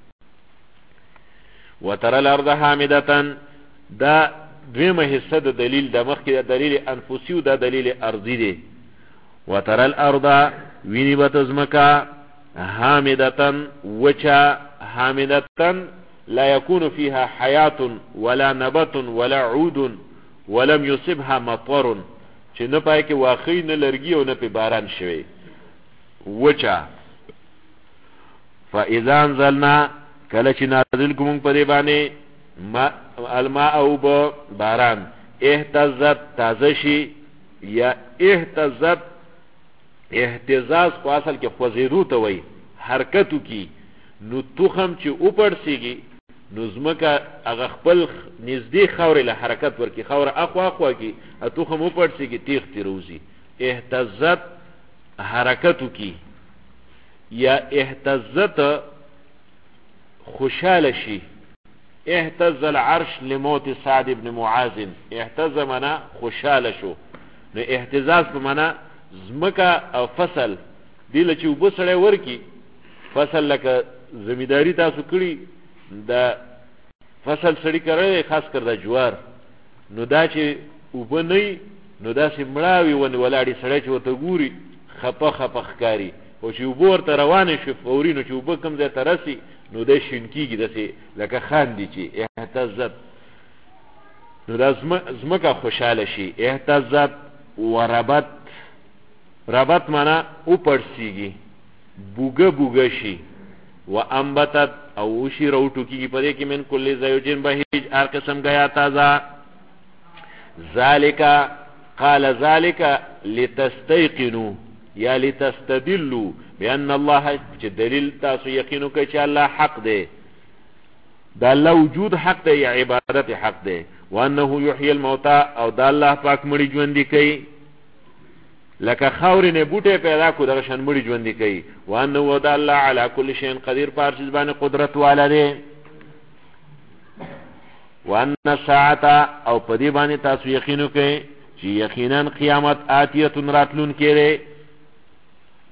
B: وترى الارض حامدة دا دویمه حصہ د دلیل د مخکې د دلیل انفسی او د دلیل ارضی دی وترى الارض ویني بتزمکا حامدة وچا حامدة لا يكون فيها حياة ولا نبات ولا عود ولم يصبها مطر چې نه پای کې واقعي نه لرګي او نه په باران شوي وچا فاذا انزلنا کله چې نازل کوم په دی باندې الماء او باران اهتزت تازه شي یا اهتزت اهتزاز په اصل کې خوځېدو ته وایي حرکتو کی نو توخم چې اوپړسیږي نو زمکه هغه خپل نږدې خاورې له حرکت ورکی خاور اخوا کی توخم اوپړسیږي تیغ تیروزی اهتزت حرکتو کی یا اهتزت خوشاله شي اهتز العرش لموت سعد بن معاذ اهتز منا خوشاله شو نو اهتزاز په منا زمکه او فصل دی لچې وبسړې ورکی فصل لکه زمیداری تاسو کړی دا فصل سړی کړی خاص کر د جوار نو دا چې وبنی نو دا چې مړاوي ون ولاړی سړی چې وته ګوري خپه ښکاری او چې وبور ته روان شي فوري نو چې وب کم ځای ترسي نو د شینکیږي دسه لکه خان دي چې اهتزت نو د زمکه خوشاله شي اهتزت وربت ربط معنا او پړسیږي بوګه شي وانبتت او شي روټو کیږي په دې کې من کل زوجین بهیج هر قسم غیا تازه ذالک قال ذالک لتستيقنوا یا لتستدلوا بان الله چې دلیل تاسو یقینو کوي چې الله حق دی دا الله وجود حق دی یا عبادت حق دی وانه یحیی الموتى او دا الله پاک مړي ژوند کوي لکه خاورې نه بوټه پیدا کو دغه شان مړي ژوند کوي وانه ودا الله علی کل شیء قدیر پارچ باندې قدرت والا دی وان الساعه او پدی باندې تاسو یقینو کوي چې یقینا قیامت آتیه راتلون کړي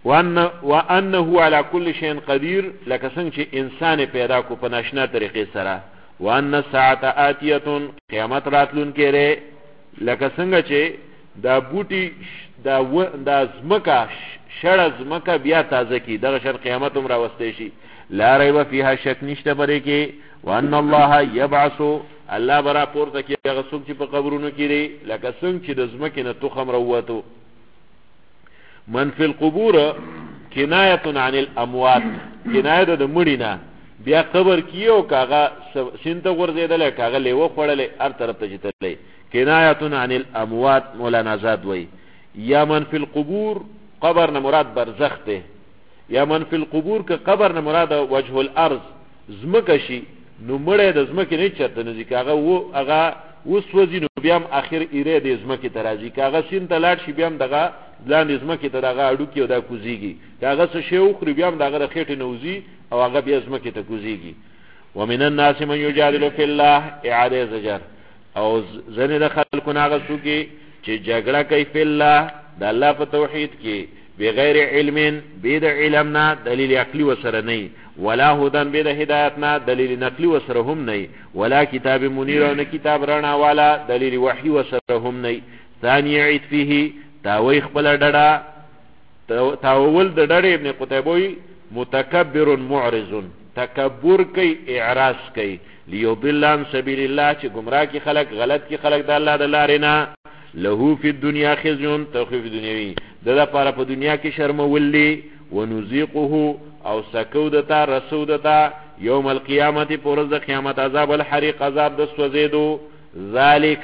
B: وانه على كل شيء قدير، لکه څنګه چې انسان پیدا کو په ناشنا طریقې سره. وان الساعه اتیه، قیامت راتلون کېره، لکه څنګه چې دا بوټي دا زمکه شړه زمکه بیا تازه کی، دغه شر قیامت هم راوستې شي. لا ریب فیها، شک نشته پرې کې. وان الله یبعث، الله برا پورته کې هغه څوک چې په قبرونو کې لري، لکه څنګه چې د زمکې نه تخم راووتو. من فی القبور کنایه عن الاموات، کنایه د مړینا، بیا قبر کیو کاغه سینته ورزیدل کاغه لیو خړلې هر طرف ته جتلې، کنایه عن الاموات مولانا آزاد وای. یا من فی القبور، قبر نه مراد برزخ ته. یا من فی القبور که قبر نه مراد وجه الارض زمکه شي، نو مړی د زمکې نه چرته نه ځي، کاغه و هغه وسوځي، نو بیا هم اخر ایره د زمکې ته راځي، کاغه سین ته لاړ شي بیا هم دغه لاندې زمکې ته دغه اډوکي او دا کوزیږي، کاغه څه شی وخوري بیا هم دغه د خېټې نه وځي او هغه بیا زمکې ته کوزیږي. ومن الناس من یجادل فی الله، اعاده زجر. او ځنې د خلکو نه هغه څوک چې جګړه کوي فی الله، د الله په توحید کې، بغیر علم، بيد علمنا دلیل عقلی وسره نه، ولا هدن بيد هدایتنا دلیل نقلی وسره هم نه، ولا کتاب منیر او نه کتاب رڼا والا دلیل وحی وسره هم نه. ثانی عید فيه، تاوی خپل ډډا، تاول د ډډې ابن قتيبه متکبر معرض، تکبر کوي، اعراض کوي. ليضل عن سبيل الله، چې گمراه کی خلق، غلط کی خلق د الله د لارې نه. له فی الدنیا خزي، تخفیف دنیوی، د لپاره په دنیا کې شرم ولي. ونذيقه، او سکو دتا رسو دتا یوم القیامت، پرز د قیامت، عذاب الحریق، عذاب د سوځیدو. ذالک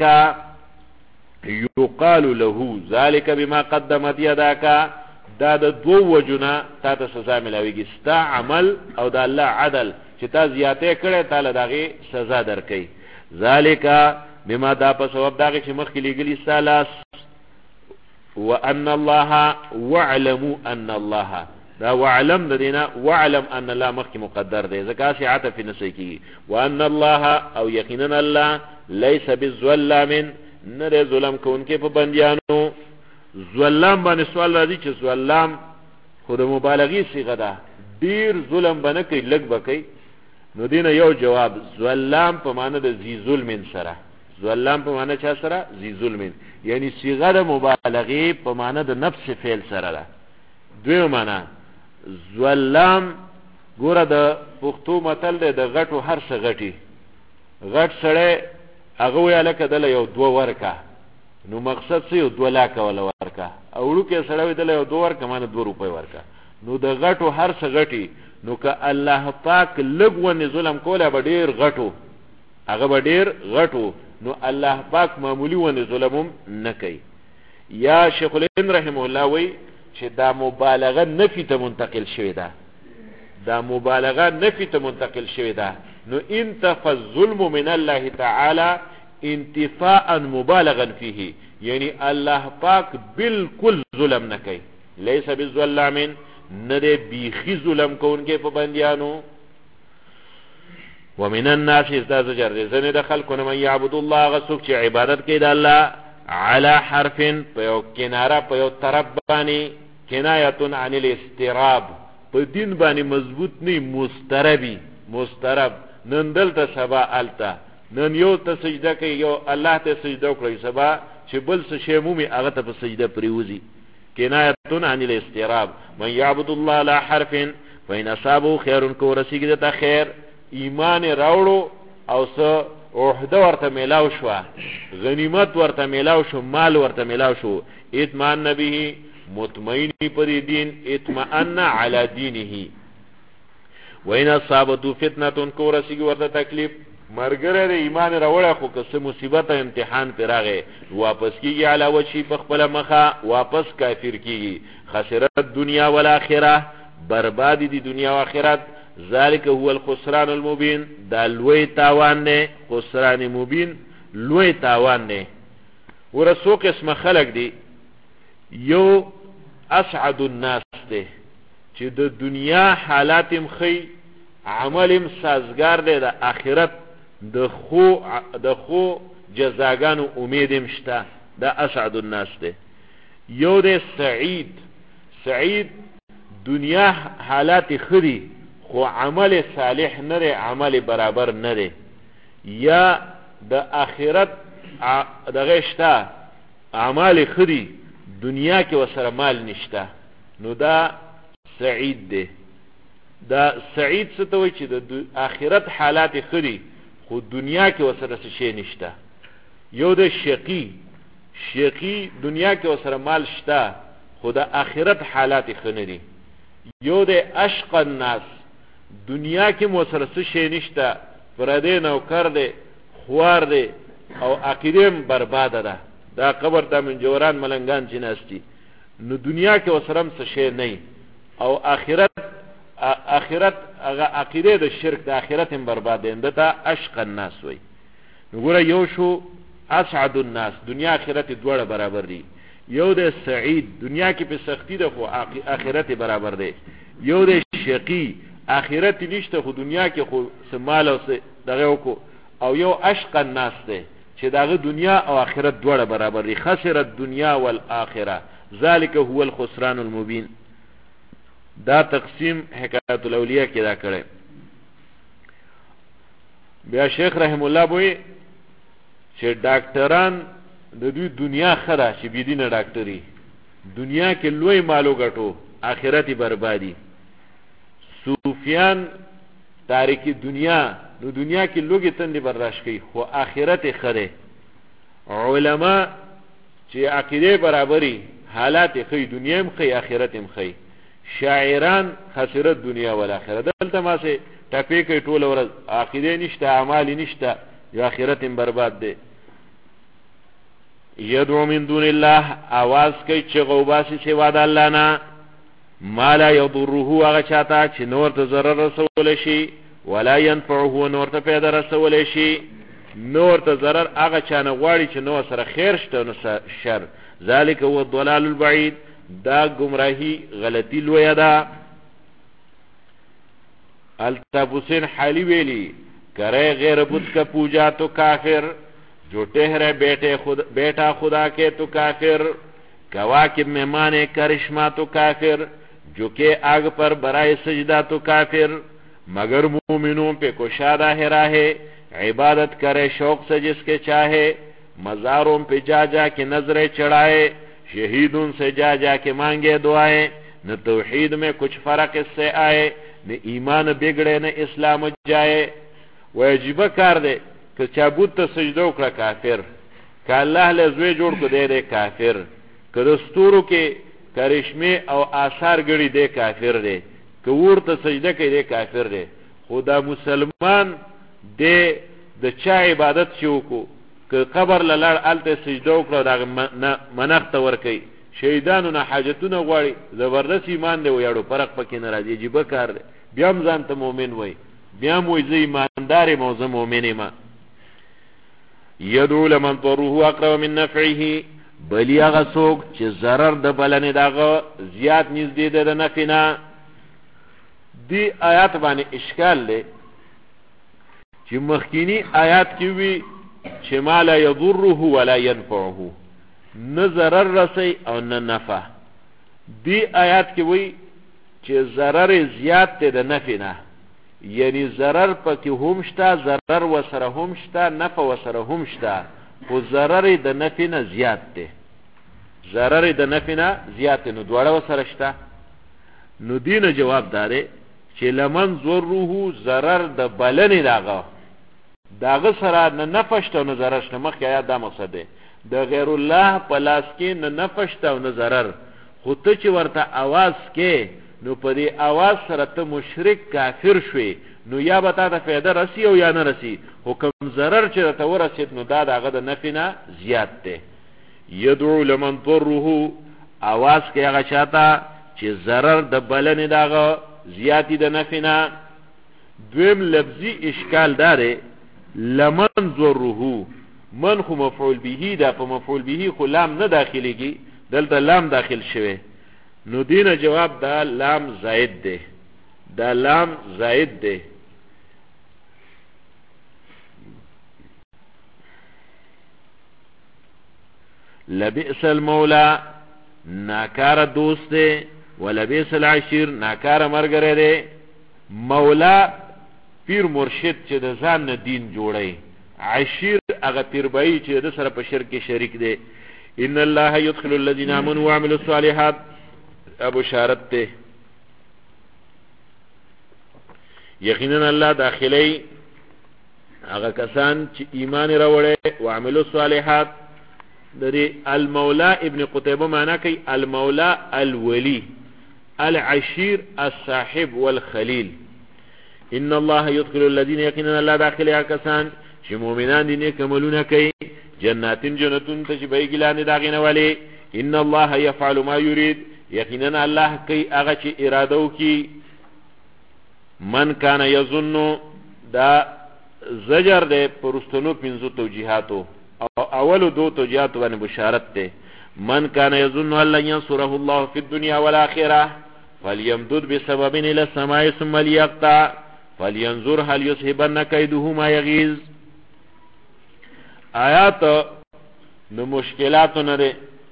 B: یقال له، ذالک بما قدمت یداک، دا د دو وجنا تا ته سزا ملاویږي، ستا عمل او د الله عدل چې تا زیاته کړه تعالی دغه سزا درکې. ذالک بما، دا په سبب دغه چې مخکې لګلی سالاس. وان الله، واعلموا ان الله، دا وعلم د دینا، وعلم ان الله مخکې مقدر دی، ځکه چې عطف نسکی. وان الله، او یقینا الله، ليس بالظلام، نه ظلم کوونکې په بندیانو. ظلم باندې سوال راځي چې ظلم خود مبالغی صيغه ده، ډیر ظلم باندې کوي لګ بکې. نو دینه یو جواب، ظلم په معنی د ذی ظلم سره، ظلم په معنی چا سره؟ ذی ظلم، یعنی صيغه د مبالغه په معنی د نفس فعل سره ده. دوی معنی ظلم ګوره د پښتو متل د غټو هر څه غټي، غټ سره هغه ویاله کدل یو دو ورکا، نو مقصد څه یو 2 لاکه ولا ورکا، او لکه سره ویل یو 2 ورکا معنی 2 روپۍ ورکا. نو د غټو هر څه غټي، نو که الله پاک لګونه ظلم کوله به ډیر غټو، هغه به ډیر غټو، نو الله پاک معمولی ونه ظلمم نه کوي. یا شیخ الهند رحمه الله وی چې دا مبالغه نفی ته منتقل شوی ده، دا مبالغه نفی ته منتقل شوی ده. نو انتفى الظلم من الله تعالی انتفاء مبالغا فيه، یعنی الله پاک بالکل ظلم نه کوي. ليس بالظلام، نه دی بیخی ظلم کوونکې په بندیانو. ومن الناس ازداد زجر زنه د خلکونه من یعبد الله، غسوک چې عبادت کوي د الله، على حرف، په یو کناره، په یو طرف باندې، کنایه عن الاستراب، په دین باندې مضبوط نه، مستربی، مسترب، نن دلته سبا التا، نن یو ته سجده کوي، یو الله ته سجده کوي، سبا چې بل څه شی مومي هغه ته په سجده پریوزي. کنایه عن الاستراب. من یعبد الله على حرف فإن أصابه خير، کو رسیږي ته خیر، ایمان راوړو او څه عہده ورته میلاو شو، غنیمت ورته میلاو شو، مال ورته میلاو شو، اطمئن به، مطمئنی پر دین، اطمئن علی دینه. وین اصابتو فتنه، کو رسیږي ورته تکلیف، مرګره د ایمان راوړه خو که مصیبت امتحان پر راغی، واپس کیږي علاوه شي په خپل مخه، واپس کافر کیږي. خسرت دنیا والآخرة، بربادی دی دنیا و آخرت. ذالک هو الخسران المبین، دا لوی تاوان نه، خسران مبین لوی تاوان نه. ورسو قسم خلق دی، یو اسعد الناس دی چې د دنیا حالاتم خی، عملم سازگار دی، د آخرت د خو جزاګانو امیدم شته، دا اسعد الناس دی. یو دی سعید، سعید دنیا حالات خدي خو عمل صالح نره، عمل برابر نره. یا د آخرت دغه شته اعمال خدي دنیا کې وسره مال نشته، نو دا سعید دی. دا سعید څه ته وایي چې د آخرت حالات خدي خو دنیا کې وسره څه شی نشته. یو د شقی دنیا کې وسره مال شته خو د آخرت حالات ښه نه دي. یو د اشق الناس دنیا کې وسره څه شی نشته، پردی نوکر دی، خوار دی او عقیده برباده ده. دا قبر ته منجوران ملنګان چې ناستی، نو دنیا کې وسره څه شی نه، او آخرت هغه عقیده د شرک د آخرت هم برباده ده. ته اشق الناس وای. نو ګوره یو شو اسعد الناس، دنیا آخرت دواړه برابر دي. یو د سعید دنیا کې په سختی ده خو آخرت برابر ده. یو د شقی آخرت نشته خو دنیا کې خو سمال او دغه وکړو. او یو اشق الناس ده چې دغه دنیا او آخرت دواړه برابر دي. خسر الدنیا والآخره ذلك هو الخسران المبین. دا تقسیم حکایت الاولیاء کې دا کړي. بیا شیخ رحم الله بوي چې ډاکټران د دوی دنیا خره چې بيدینه ډاکټري، دنیا کې لوی مالو ګټو، آخرت بربادي. صوفیان تاریکی دنیا، نو دنیا کې لوګي تندې برداشت کوي خو آخرت خره. علما چې عقیده برابري حالات خي، دنیا هم خي آخرت هم خي. شاعران خسرت دنیا والآخرت. دلته ما سه ټپې کوي ټول ورځ، عقیده نشته، اعمال نشته، یو آخرت هم برباد ده. یدعو من دون الله आवाज کوي چې غوباسي سوا د الله نه، ما لا يضره هغه چاته چې نور ته ضرر رسول شي، ولا ينفعه نور ته پیدا رسول شي. نور ته ضرر هغه چانه غواړي چې نو سره خیر شته نو شر. ذلك هو الضلال البعید. دا گمراهی غلطی لویا دا. الطاف حسین حالی ویلی کرے غیر بت کا پوجا تو کافر، جو ٹہرے بیٹا خدا کے تو کافر، کواکب مہمان کرشمہ تو کافر، جو کہ آگ پر برائے سجدہ تو کافر، مگر مومنوں پہ کشادہ ہے راہے، عبادت کرے شوق سے جس کے چاہے، مزاروں پہ جا جا کے نظریں چڑھائے، شہیدوں سے جا جا کے مانگے دعائیں، نہ توحید میں کچھ فرق اس سے آئے، نہ ایمان بگڑے نہ اسلام جائے. واجب کار دے کہ چابوت ته سجده وکړه کافر، که الله له زوی جوړ کو دی کافر، که دستورو کې کرشمه او آثار ګړي دی کافر دی، که ورته سجده کوي دی کافر دی. خدا مسلمان دی د چا عبادت چې وکړو، که قبر لړ الته سجده وکړه دا منښت ورکي، شهیدانو نه حاجتونه غواړي، زبردست ایمان دی ویاړو فرق پکې نه راځي. عجیبه کار دی. بیا هم ځان ته مؤمن وای، بیا هم وای زه ایماندار یم او زه مؤمن یم. یدعو لمن ضره اقرب من نفعه، بلی هغه څوک چې ضرر د بلنې دغه زیات نږدې ده د نفع نه. دی آیات باندې اشکال دی چې مخکینی آیات کې وی چې ما لا یضره ولا ينفعه، نه ضرر رسي او نه نفع. دی آیات کې وی چې ضرر زیات دی د نفع نه، یعنی ضرر پکې هم شته، ضرر وسره هم شته، نفع وسره هم شته، خو ضرر د نفع نه زیات دی. ضرر د نفع نه زیات دی، نو دواړه وسره شته. نو دینه جواب داره چې لمن ضره ضرر د بلنې داغه سره نه نفع شته نه ضرر شته. مخکې آیات دا مقصد دی د غیر الله په لاس کې نه نفع شته او نه ضرر، خو ته چې ورته आवाज کې نو په دې आवाज سره ته مشرک کافر شوي، نو یا به تا ته فایده رسی او یا نه رسی، خو کوم ضرر چې ته ورسید نو دا دغه د نفع نه زیات دی. یدعو لمن ضره आवाज کې هغه چاته چې ضرر د بلنې دغه زیاتی د نفع نه. دویم لفظي اشکال داره لمن ضره، من خو مفعول به ده، په مفعول به خو لام نه داخليږي، دلته لام داخل شوه. نو دینه جواب دا لام زائد ده، دا لام زائد ده. لبئس المولا، ناکار دوست ده، ولبئس العشیر ناکاره مرګره دی مولا پیر مرشد چې د ځان نه دین جوړی عشیر هغه پیربایی چې د سره په شرک شریک دی ان الله يدخل الذين امنوا وعملوا الصالحات ابو شارت ته یقینا الله داخلي هغه کسان چې ایمان راوړي او عملوا الصالحات دري المولا ابن قتيبه معنا کوي المولا الولي العشير الصاحب والخليل ان الله يدخل الذين يقينا الله داخلي هغه کسان چې مؤمنان دي نیک عملونه کوي جناتین جنتون ته چې به ګلانه داغینه والی ان الله يفعل ما يريد یقینا الله کوي هغه چې اراده وکي من کان یظن دا زجر ده پرستنو پنځو توجیهاتو او اولو دو توجیهاتو باندې بشارت ده من کان یظن ان لن ينصره الله في الدنيا والاخره فليمدد بسبب الى السماء ثم ليقطع فلينظر هل يصيبن كيده ما يغيظ آیات نو مشکلاتو نده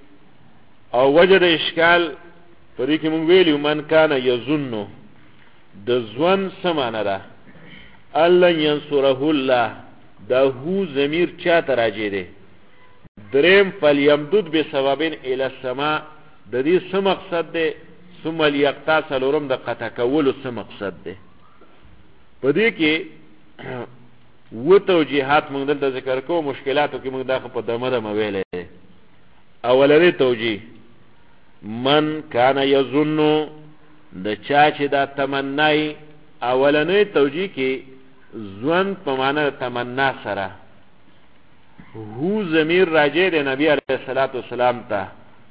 B: او وجد اشکال پری که مونگ ویلیو من کان یظنو د ځوان سمانه ده الله ینصره الله دا هو ضمیر چا ته راجع دی دریم فلیمدد بسببین الی السماء د دې څه مقصد دی ثم لیقطع څلورم د قطع کولو څه مقصد دی په دې کې و توجیهات موږ دلته ذکر کوو مشکلاتو کې موږ داخل په دمه ویلې اولنی توجیه من کان یظن د چا چې دا تمنای اولنی توجیه کې ځوان په معنا تمنا سره هو ضمیر راجع دی نبی علیہ الصلوۃ والسلام ته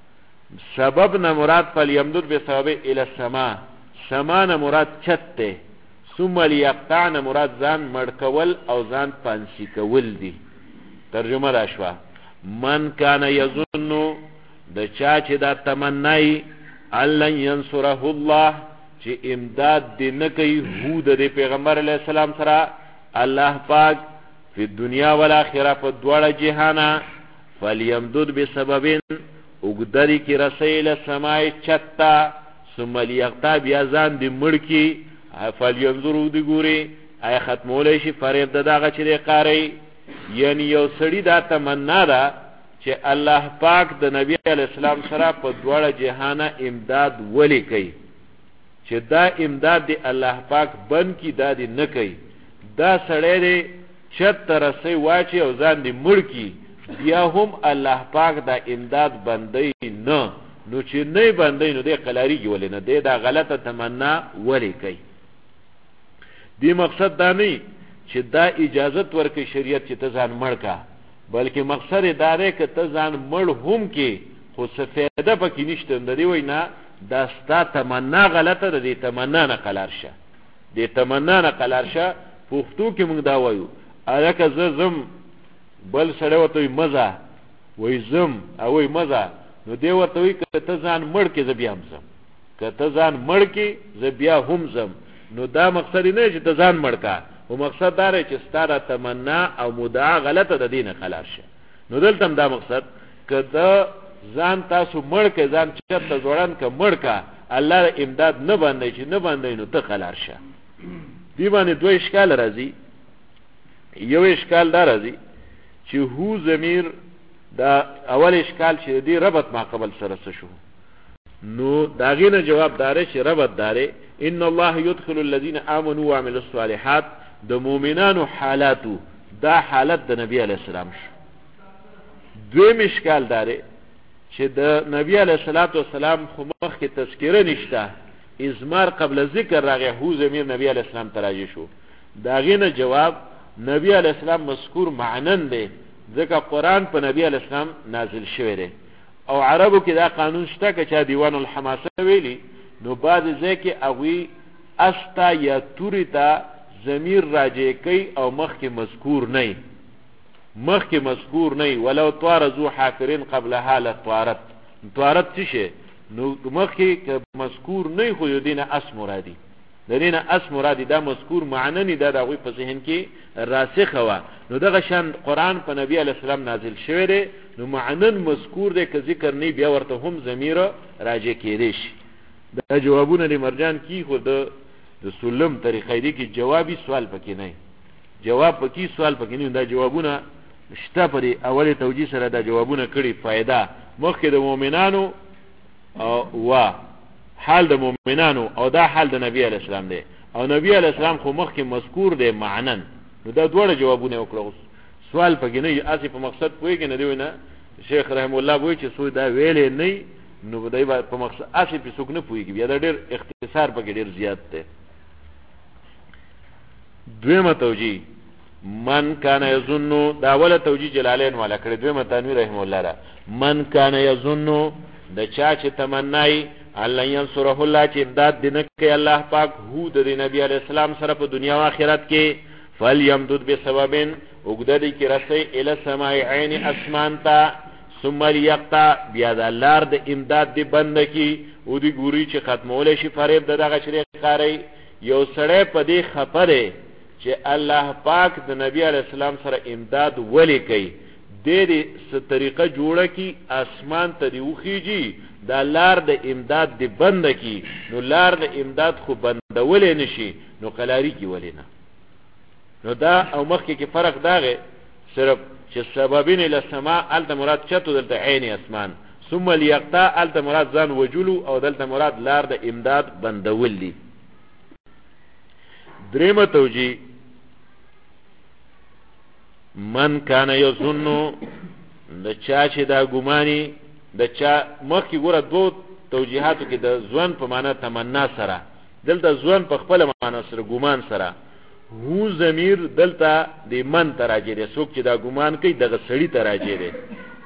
B: سبب نه مراد فلیمدد بسبب الی السماء سما نه مراد چت ته ثم لیقطع نه مراد ځان مړکول او ځان پانسی کول دی ترجمه را شوه من کان یظن د چا چې دا تمنای الله ینصره الله چې امداد دې نه کوي هو د پیغمبر علیه السلام سره الله پاک په دنیا او آخرت په دواړه جهانا فلیمدد بسببین وګدری کی رسیل سمای چتا ثم لیقطع بیا ځان دې مړکی فلینظروا دی ګوري آیا ختمولې شي فریب دغه چې قاری یعنی یو سړی دا تمنا ده چې الله پاک د نبی علی السلام سره په دواړه جهانا امداد ولی کوي چې دا امداد دی الله پاک بن کی دا دی نه کوي دا سړی دی چت رسي واچي او ځان دی مړ کی بیا هم الله پاک دا امداد بندي نه نو چې نه بندي نو دی قلاریږي ولې نه دی دا غلطه تمنا ولی کوي دی مقصد دا نه چې دا اجازت ورکړي شریعت چې ته ځان مړ کا بلکې مقصد دا دی چې ته ځان مړ هم کې خو څه فایده پکې نشته دی وای نه دا ستا تمنا غلطه ده دی تمنا نه قلار شه دی تمنا نه قلار شه پښتو کې موږ دا وایو الکه زم بل سره وته مزه وای زم او وای مزه نو دی ورته وای که ته ځان مړ کې ز بیا هم زم که ته ځان مړ کې ز بیا هم زم نو دا مقصد نه چې ته ځان مړ کا او مقصد دا چې ستاره تمنا او مدعا غلطه ده دینه قلار شه نو دلته دا مقصد کده ځان تاسو مړ کې ځان چرته جوړان ک مړ کا الله امداد نه باندې چې نه باندې نو ته قلار شه دی باندې دوه اشکال راځي یو اشکال دا راځي چې هو ضمیر دا اول اشکال چې دی ربط ما قبل سره شو نو داغینه جواب داره چې ربط داره ان الله يدخل الذين امنوا وعملوا الصالحات د مؤمنانو حالاتو دا حالت د نبی علیہ السلام شو دویم اشکال داره چې د نبی علیہ الصلوۃ والسلام خو مخ کې تذکره نشته ازمار قبل ذکر راغی هو ضمیر نبی علیہ السلام تراجی شو داغینه جواب نبی علیہ السلام مذکور معنن دی ځکه قرآن په نبی علیہ السلام نازل شوی دی او عربو کې دا قانون شته که چا دیوان الحماسه ویلی نو بعد ځکه اوی استا یا توریتا ضمیر راجع کوي او مخ کې مذکور نه مخ کې مذکور نه ولو طار ذو حافرین قبل حاله طارت څه شي نو مخ کې مذکور نه خو دینه اس مرادی دینه اس مرادی دا مذکور معنی دا دغه په ذهن کې راسخه و نو دغه شان قرآن په نبی علی السلام نازل شوی دی نو معنن مذکور دی که ذکر نه بیا ورته هم ضمیر راجع کېدی شي دا جوابونه د مرجان کی خو د سلم طریقې دي کې جوابي سوال پکې نه جواب پکې سوال پکې نه دا جوابونه شته پرې اوله توجیه سره دا جوابونه کړي فائدہ مخکې د مؤمنانو او حال د مؤمنانو او دا حال د نبی علی السلام دی او نبی علی السلام خو مخکې مذکور دی معنن نو دا دوه جوابونه وکړو سوال پکې نه اسی په مقصد پوهیږي نه دی نه شیخ رحم الله وایي چې سوی دا ویلې نه نو دای په مقصد اسی په څوک نه پوهیږي بیا دا ډېر اختصار پکې ډېر زیات دی دویمه توجیه من کان یظن دا اوله توجیه جلالین والا کړی دویمه تنویر رحم الله را من کان یظن د چا چې تمنای الله ینصره الله چې امداد دینه کوي الله پاک هو د نبی علی السلام سره په دنیا او آخرت کې فلیمدد بسببن وګددی کې رسي الی السماء عین اسمان تا ثم لیقطع بیا د لار د امداد دی بند کی او دی ګوري چې ختمول شي فریب دغه شریک قاری یو سړی په دې خبره چې الله پاک د نبی علی السلام سره امداد ولی کوي د دې څه طریقه جوړه کی اسمان ته دی وخیږي دا لار د امداد دی بند کی نو لار د امداد خو بندول نشي نو قلاری کی ولینا نو دا او مخکې کې فرق داغه صرف چې سببین ال السماء ال مراد چتو دلته عین اسمان ثم ليقطع ال مراد ځان وجلو او دلته مراد لار د امداد بندول دي درېمه توجیه من کان یظن د چا چې دا ګماني د چا مخکې ګوره دوه توجیهاتو کې د ځوان په معنا تمنا سره دلته ځوان په خپل معنا سره ګمان سره هو ضمیر دلته د من تراجه دي څوک چې دا ګمان کوي دغه سړی تراجه دي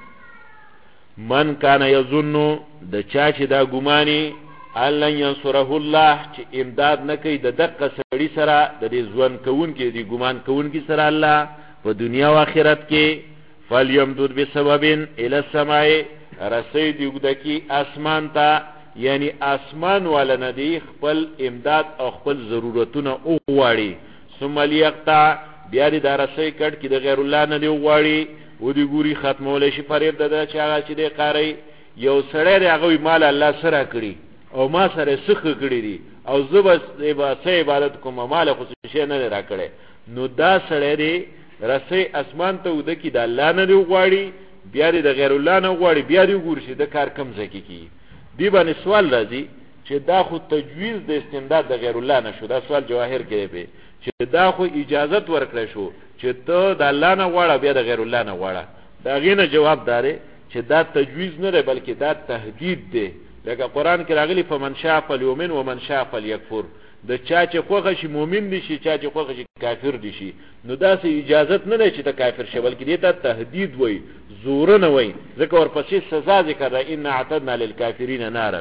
B: من کان یظن د چا چې دا ګماني الله ینصره الله چې امداد نه کوي د دغه سړی سره د دې ځوان کون کې دی ګمان کون کې سره الله په دنیا او آخرت کې فلیمدد بسببن الی السماء رسید یودکی اسمان ته یعنی اسمان والا ندی خپل امداد او خپل ضرورتونه او غواړي ثم لیقطع بیا دې درسې کټ کې د غیر الله نه دی غواړي و دې ګوري ختمول شي فریب د چا چې دې قاری یو سړی هغه مال الله سره کړی او ما سره سخه کړی دي او زبس عبادت کوم مال خو شي نه را کړی نو دا سړی دی رسې اسمان ته ود کی د الله نه دی غواړي بیا دې د غیر الله نه غواړي بیا دې ګور شي د کار کم ځکه کی دی باندې سوال راځي چې دا خو تجویز د استمداد د غیر الله نه شو دا سوال جواهر کې به چې دا خو اجازت ورکړی شو چې ته د الله نه غواړه بیا د غیر الله نه غواړه دا غینه جواب داره چې دا تجویز نه دی بلکې دا تهدید دی لکه قران کې راغلی فمن شاء فلیؤمن ومن شاء فلیکفر د چا چې خوغه شي مؤمن دي شي چا چې خوغه شي کافر دي شي نو دا سه اجازت نه دی چې ته کافر شې بلکې دې ته تهدید وای زور نه وای ځکه ورپسې سزا ذکر را ان اعتدنا للکافرین نارا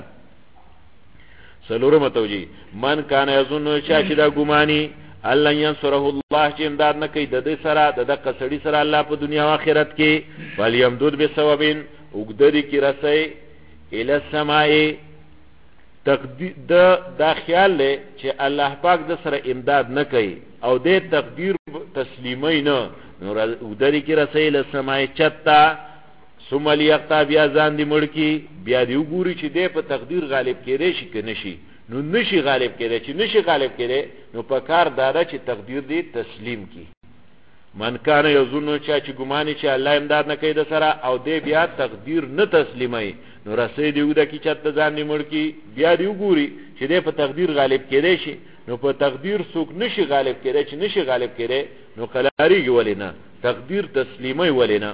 B: سلورم توجیه من کان یظن چې دا ګمانی الله ینصره الله چې امداد نه کوي د دې سره د دغه سړي سره الله په دنیا او آخرت کې ولیمدد بسببین وګدري کې رسي الی السماء تقدیر دا خیال له چې الله پاک د سره امداد نه کوي او دې تقدیر تسلیمای نه نور ودری کې رسول السماء چتا ثم ليقطع بیا ځان دې مړکی بیا دې وګوري چې دې په تقدیر غالب کېږي شي که نشي نو نشي غالب کېږي چې نشي غالب کېږي نو په کار دادا چې تقدیر دې تسلیم کی من کان یظن چې ګماني چې الله امداد نه کوي د سره او دې بیا تقدیر نه تسلیمای نو رسې دی ودا کی چت ځان نیمړ کی بیا دی وګوري چې دې په تقدیر غالب کېږي شي نو په تقدیر څوک نشي غالب کېږي چې نشي غالب کېږي نو قلاریږي ولینا تقدیر تسلیمای ولینا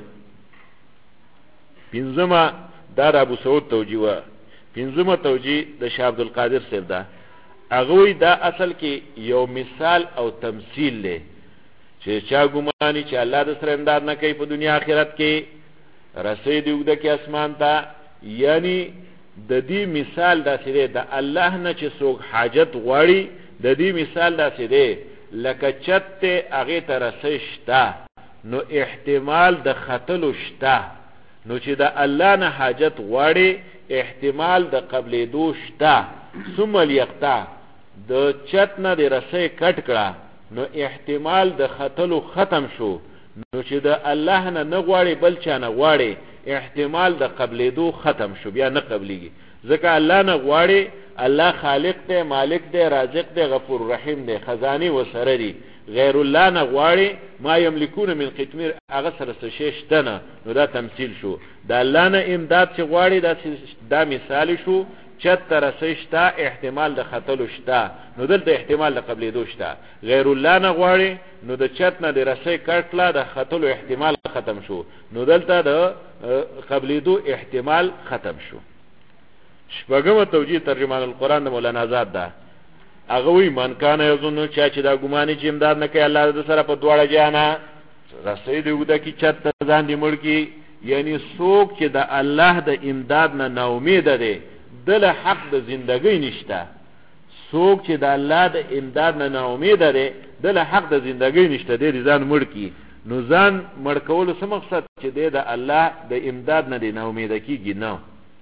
B: پنځمه دار ابو سعود توجیه پنځمه توجیه د شاه عبد القادر صاحب دا هغه دا اصل کې یو مثال او تمثيل له چې چا ګماني چې الله د سره امداد نه کوي په دنیا آخرت کې رسې دی ودا کې اسمان ته یعنی د دې مثال دا سره د الله نه چې څوک حاجت غواړي د دې مثال دا سره لکه چته هغه ته رسېشتا نو احتمال د خطلو شتا نو چې د الله نه حاجت غواړي احتمال د قبلې دوشتا ثم ليقطع د چت نه د رسې کټ کړه نو احتمال د خطلو ختم شو نو چې د الله نه غواړي بل چا نه غواړي احتمال د قبلېدو ختم شو، بیا نه قبلېږي. ځکه الله نه غواړي، الله خالق دی، مالک دی، رازق دی، غفور رحیم دی، خزانه وسره دی. غیر الله نه غواړي ما یملکون من قطمیر، هغه سره څه شی شته نه، نو دا تمثیل شو. د الله نه امداد چې غواړي دا مثال شو. چت ته رسی شته، احتمال د ختلو شته، نو دلته احتمال د قبلېدو شته. غیر الله نه غواړي نو د چت نه د رسی کټله د ختلو احتمال ختم شو، نو دلته د قبلېدو احتمال ختم شو. شپږمه توجیه ترجمان القرآن د مولانا آزاد ده. هغه وی من کان یظن چې دا ګماني چې امداد نه کوي الله د سره په دواړه جهانه رسۍ دی ودا کی چت ځان دی مړ کی، یعنی څوک چې د الله د امداد نه نا امید دی دل حق د زندګۍ نشته. څوک چې د الله د امداد نه نا امید دی دل حق د زندګۍ نشته، دی ځان مړ کی. نو ځان مړ کول څه مقصد چې دی د الله د امداد نه دی نا امید کیږي نه.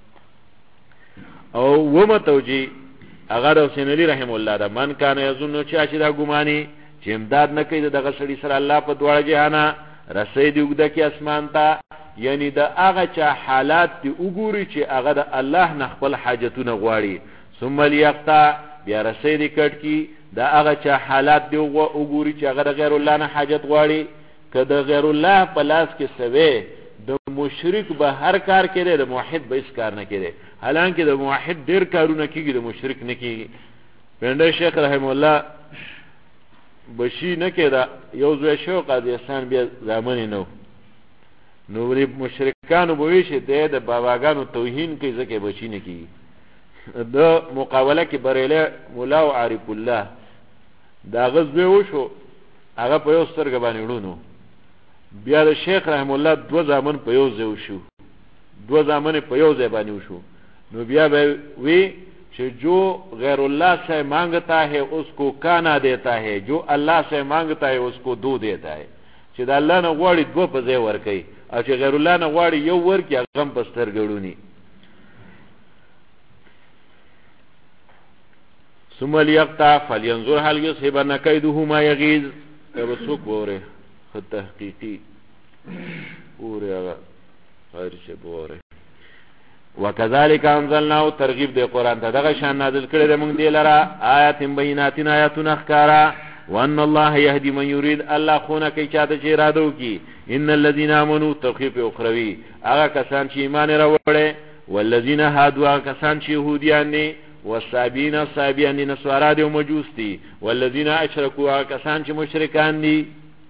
B: او ومه توجیه هغه د حسین علی رحم الله ده. من کان یظن چې دا ګماني چې امداد نه کوي دغه سړي سره الله په دواړه جهانه رسۍ دی وګده کې اسمان ته، یعنی د هغه چا حالات دی وګوري چې هغه د الله نه خپل حاجتونه غواړي. ثم لیقطع، بیا رسۍ دی کټ کی د هغه چا حالات دی وګوري چې هغه د غیر الله نه حاجت غواړي. که د غیر الله په لاس کې سوي د مشرک به هر کار کړي، د موحد به هیڅ کار نه کړي. حالانکه د موحد ډیر کارونه کیږي، د مشرک نه کیږي. پنده شیخ رحم الله بشی نه کېده، یو زوی شو قادیستان بیا زامن نو مشرکانو به وی چې د باباګانو توهین کوي ځکه بچی نه کیږي. د مقابله کې بریلی مولا او عارف الله دا غزوی وشو، هغه په یو سترګه باندې وړونو. بیا د شیخ رحم الله دو زامن په یو ځای وشو، دو زامن په یو ځای باندې وشو. نو بیا به وی کہ جو غیر اللہ سے مانگتا ہے اس کو کانا دیتا ہے، جو اللہ سے مانگتا ہے اس کو دو دیتا ہے. چې د الله نه غواړي دو په ځای ورکوي، او چې غیر الله نه غواړي یو ورکي، هغه هم په سترګړوني. ثم لیقطع فلینظر هل یصحبن کیده ما یغیظ. به څوک وره خو تحقیقي وره هغه غیر څه وره. وکذالک انزلناه، ترغیب دی قرآن ته، دغه شان نازل کړی دی موږ دی لره آیات بینات، آیاتونه ښکارا. وان الله یهدی من یرید، الله خونه کوي چاته چې اراده وکړي. ان الذین آمنوا، تخفیف اخروی، هغه کسان چې ایمان راوړي، والذین هادوا، هغه کسان چې یهودیان دي، والصابین، صابیان دي، نصارا دي او مجوس دي، والذین اشرکوا، هغه کسان چې مشرکان دي.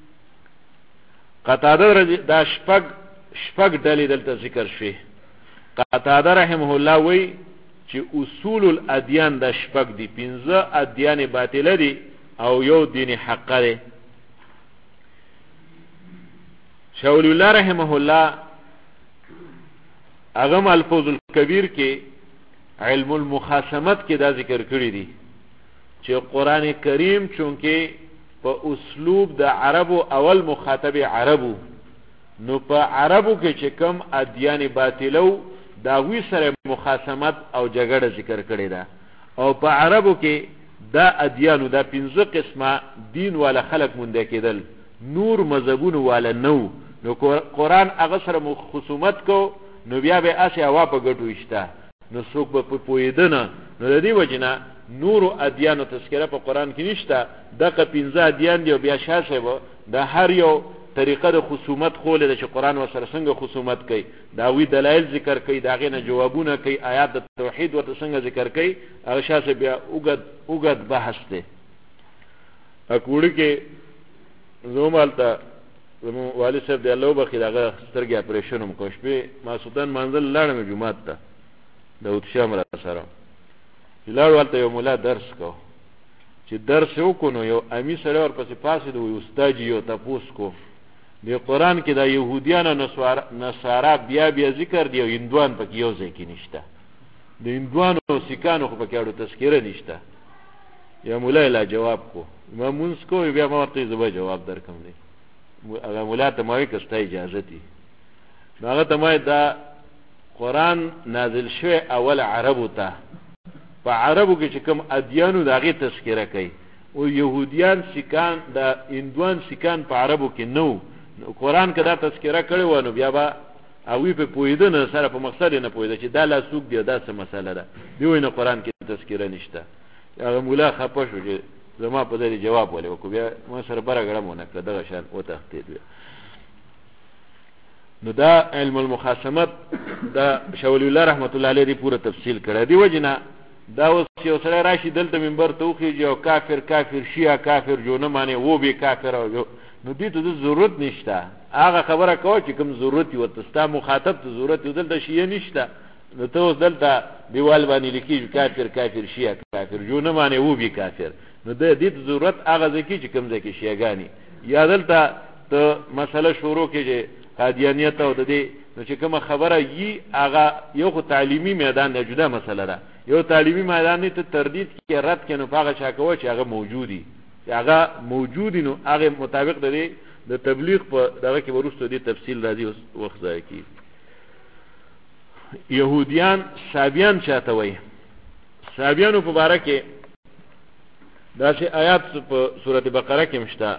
B: قطاده دا شپږ ډلې دلته ذکر شوي. قطاده رحمه الله وی چې اصول الادیان دا شپږ دي، 15 ادیان باطله دي او یو دین حق دی. شاول الله رحمه الله اغم الفوز الکبیر کې علم المخاصمت کې دا ذکر کړی دي چې قرآن کریم چونکه په اسلوب د عربو اول مخاطب عربو، نو په عربو کې چې کم ادیان باطلو داوی سره مخاصمت او جګړه ذکر کړی ده، او په عربو کې دا ادیانو دا 15 قسمه دین والا خلق مونږ کېدل، نور مذهبونو والا نو قرآن هغه سره خصومت کو. نو بیا به اسی هوا په ګټو اشته، نو څوک به پویدنه. نو د دې وجنه نور ادیانو تذکره په قرآن کې نشته. دغه 15 ادیان دی، بیا شاسه و د هر یو طریقه د خصومت خوله ده چې قرآن وسره څنګه خصومت کوي، داوی دلایل ذکر کوي، داغه نه جوابونه کوي، آیات د توحید ورته څنګه ذکر کوي، هغه شاسه بیا اوګد بحث ده. اکوړي کې زومالته زمو والد صاحب دی الله بخیر، هغه سترګې اپریشن هم کوش په ما سودان منزل لاړم جمعه ته داود شام را سره لاړ ولته یو مولا درس کو، چې درس وکونو یو امی سره ور پسې پاسې دوی استاد یو تاسو کو دی قرآن کې دا يهوديان او نصارا بیا ذکر دی، او هندوان پکې یو ځای کې نشته. د هندوانو او سیکانو خو پکې اړو تذکره نشته. یا مولا لا جواب کو، ما مونږ کو بیا ما ورته زما جواب درکم دی. هغه مولا ته ما وکسته اجازه دي، هغه ته ما دا قرآن نازل شوی اول عربو ته، په عربو کې چې کوم ادیانو دغه تذکره کوي، او يهوديان سیکان د هندوان سیکان په عربو کې نو قرآن کې دا تذکره کړي و، نو بیا با او وی په پویده نه سره په مقصد نه پویده چې دا لا سوق دی دا څه مسله ده دی وینه قران کې تذکره نشته هغه مولا خپه شو چې زما په دې جواب ولې وکړ بیا ما سره برګړمونه کړ دغه شان او تختید نو دا علم المخاصمت دا شاول الله رحمت الله علیه دی پوره تفصیل کړی دی وجنه دا اوس یو سره راشي دلته منبر ته وخیږي او کافر شیعه کافر جو نه معنی وو به کافر او نو دې ته ضرورت نشته هغه خبره کوي چې کوم ضرورت یو تستا مخاطب ته ضرورت یو دلته شیعه نشته نو ته اوس دلته دیوال باندې لیکي کافر شیعه کافر جو نه معنی وو به کافر نو دې ته ضرورت هغه ځکه چې کوم ځکه شیعهګانی یا دلته ته مسله شروع کیږي قادیانیت او د دې نو چې کوم خبره یي هغه یو خو تعلیمی میدان نه جدا مسله ده یو تعلیمی میدان ته تردید کې رد کینو هغه شاکوه چې هغه موجودی نو هغه مطابق د تبلیغ په دغه کې ورسته دي تفصیل راځي وخت ځای کی يهوديان سابيان چاته وای سابيانو په باره کې داسې آیات په سورته بقره کې مشته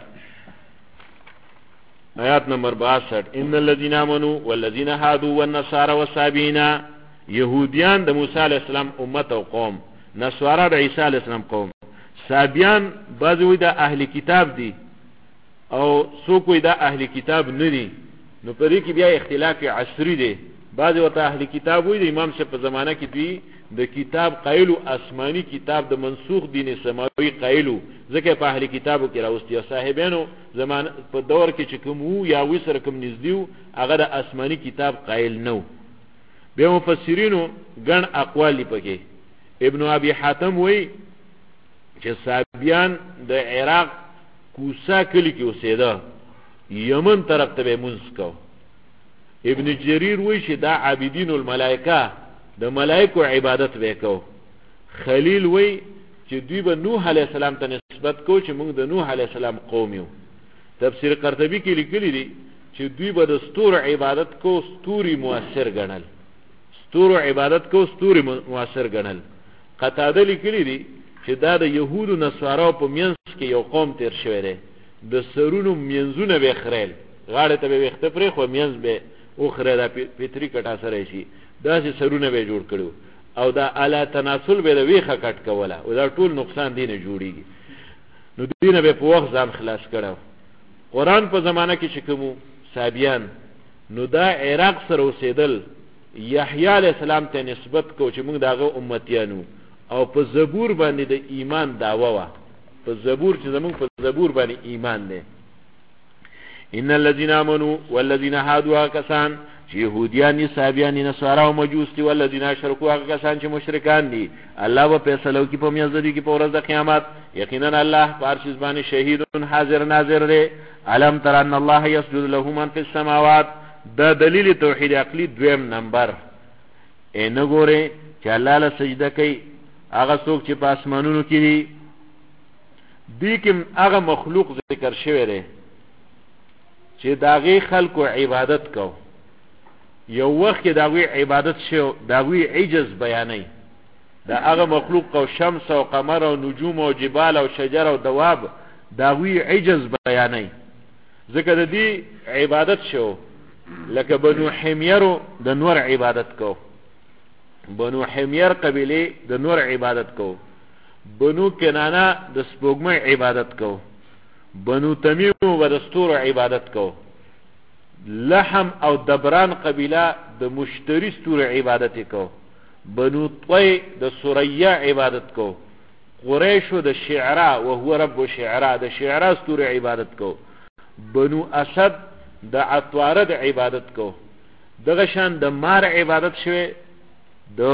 B: آیات نمبر 62 ان الذين امنوا والذين هادوا والنصارى والسابين يهوديان د موسی علی السلام امت او قوم نصارا د عیسی علی السلام قوم سابیان بعضوی د اهل کتاب دي او څوک د اهل کتاب نه دي نو په دې کې بیا اختلاف عصری دی بعض ورته اهل کتاب وي د امام شپ په زمانہ کې دوی د کتاب قایلو آسمانی کتاب د منسوخ دین سماوي قایلو ځکه په اهل کتابو کې راوستي صاحبانو زمان په دور کې چې کوم وو یا وسره کوم نږدې هغه د آسمانی کتاب قایل نو به مفسرینو ګڼ اقوال پکې ابن ابي حاتم وایي چې سابیان د عراق کوسا کلی کې اوسېده یمن طرف ته منځ کو ابن جریر وایي چې دا عابدین الملائکه د ملائکو عبادت وکاو خلیل وایي چې دوی به نوح علی السلام ته نسبت کو چې موږ د نوح علی السلام قوم یو تفسیر قرطبی کې لیکلی دی چې دوی به د ستور عبادت کو ستوري مؤثر ګڼل ستور عبادت کو ستوري مؤثر ګڼل قتاده لیکلی دی چې دا د يهودو نصارو په منځ کې یو قوم تیر شوی دی د سرونو منځونه به خړل غاړه ته به وخت پرې خو منځ به او خره د پتری کټا سره شي دا چې سرونه به جوړ کړو او دا اعلی تناسل به د ویخه کټ کوله او دا ټول نقصان دینه جوړیږي نو دینه به په وخت ځان خلاص کړو قران په زمانہ کې چې کوم سابیان نو دا عراق سره اوسېدل یحیی علی السلام ته نسبت کو چې موږ داغه امتیانو او په زبور باندې د ایمان داوا وا په زبور چې زموږ په زبور باندې ایمان دی ان الذين امنوا والذين هادوا کسان چې يهوديان صابيان نصارا او مجوس دي والذين اشركوا کسان چې مشرکان دي الله به فیصلو کې په میاز دي کې په ورځ د قیامت یقینا الله پارشز باندې شهید حاضر ناظر دی علم تر ان الله يسجد له من في السماوات دا دلیل توحید عقلی دویم نمبر اینه ګوره چې الله له سجده کوي هغه څوک چې په اسمانونو کې دي دي کوم هغه مخلوق ذکر شوی دی چې داغي خلکو عبادت کو یو وخت داغي عبادت شو داغي عجز بیانای دا هغه مخلوق او شمس او قمر او نجوم او جبال او شجر او دواب داغي عجز بیانای ذکر دي عبادت شو لکه بنو حمیر د نور عبادت کو بنو حمیر قبیله د نور عبادت کو بنو کنانه د سپوږمۍ عبادت کو بنو تمیم و د ستورو عبادت کو لحم او دبران قبیله د مشتری ستورو عبادت کو بنو طوی د سوریه عبادت کو قریشو د شعرا و هو رب شعرا د شعرا ستورو عبادت کو بنو اسد د عطارد عبادت کو دغه شان د مار عبادت شوه د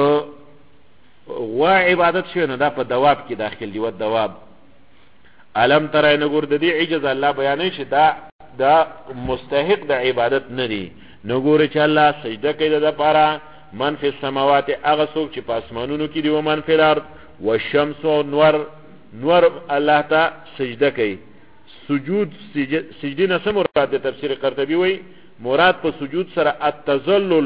B: غوا عبادت شوه نه دا په دواب کې داخل دی و دواب علم ترى نګور د دې عجز الله بیانې چې دا مستحق د عبادت نه دی نګور چې الله سجده کوي د لپاره من فی السماوات هغه څوک چې په اسمانونو کې دی او من فی الارض والشمس نور الله ته سجده کوي سجود سجدی نه سم مراد تفسیر قرطبی وای مراد په سجود سره التذلل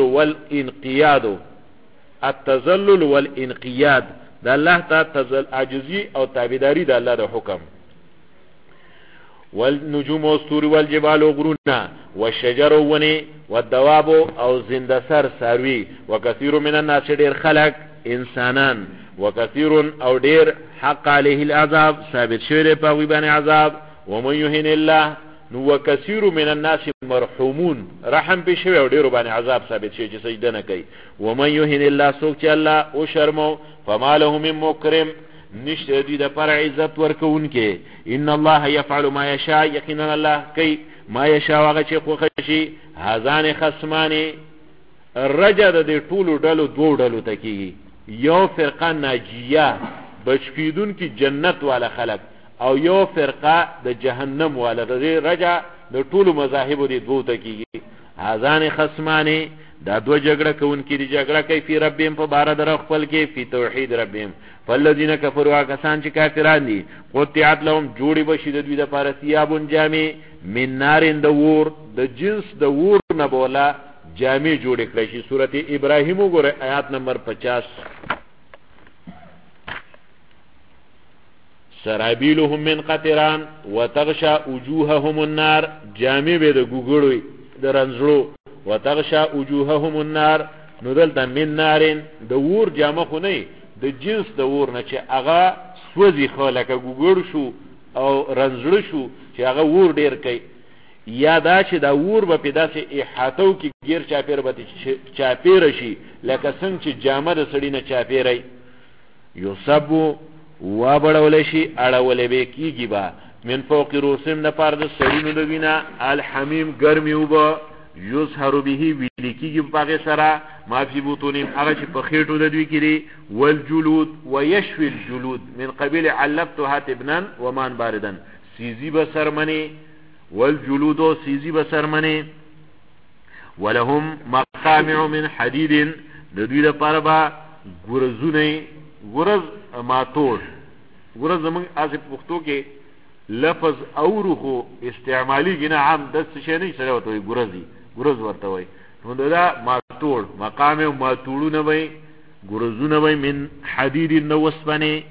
B: والانقياد د الله ته عاجزی او تابعداري د الله د حکم والنجوم والسور والجبال غرونا والشجر وني والدواب او زندسر ساروي وكثير من الناس دير خلق انسانان وكثير او دير حق عليه العذاب ثابت شوی په بان عذاب ومن يهن الله نو وكثير من الناس مرحومون رحم به شوی او ډیرو باندې عذاب ثابت شي چې سجده نه کوي ومن يهن الله سوک چې الله او شرمو فما له من مكرم نشته دوی د پر عزت ورکوونکې ان الله يفعل ما يشاء یقینا الله کوي ما يشاء هغه چې خوښ شي هذان خصمان الرجل د ټولو ډلو دوه ډلو تکي یو فرقه ناجیه بچفیدون کی جنت والا خلق او یو فرقه د جهنم والا د رجا د ټولو مذاهب دي دوه تکي هذان خصمان دا دو جګړه کوونکې دي جګړه کوي فی ربهم په بار در خپل کې فی توحید ربهم فالذین کفروا کسان چې کافران دي قطعت لهم جوړي بشي د دوی د پاره ثياب جامې من نار د ور د جنس د ور نه بولا جامې جوړ کړي شي سورته ابراهیم وګوره آیات نمبر 50 سرابیلهم من قطران وتغشى وجوههم النار جامې به د ګوګړوي د رنځلو وتغشى وجوههم النار نو دلته من نارین د ور جامه خو نه د جنس د ور نه چې هغه سوځي خو لکه ګوګړ شو او رنځړ شو چې هغه ور ډیر کوي یا دا چې دا ور به پیدا سي احاتو کې غیر چاپیر به چاپیر شي لکه څنګه چې جامه د سړی نه چاپیرای یصبو و بڑول شي اړول به کیږي با من فوق روسم نه پاره د سړینو د وینا الحمیم ګرمي وبا یظهر به ویلکیږي په سره ما فی بطونهم هغه چې په خېټو د دوی کړي والجلود ويشفي الجلود من قبيل علبتها تبنا ومان باردن سیزی بسرمنی والجلود سیزی بسرمنی ولهم مقامع من حدید د دوی لپاره با ګرزونه ګرز ماتور ګرز زمون از پښتو کې لفظ اورخو استعمالی گنا عام دست شي نه سره وته ګرزي ګرز ورته وي نو دا ماتور مقام ماتورونه وي ګرزونه وي من حدید نوسبنه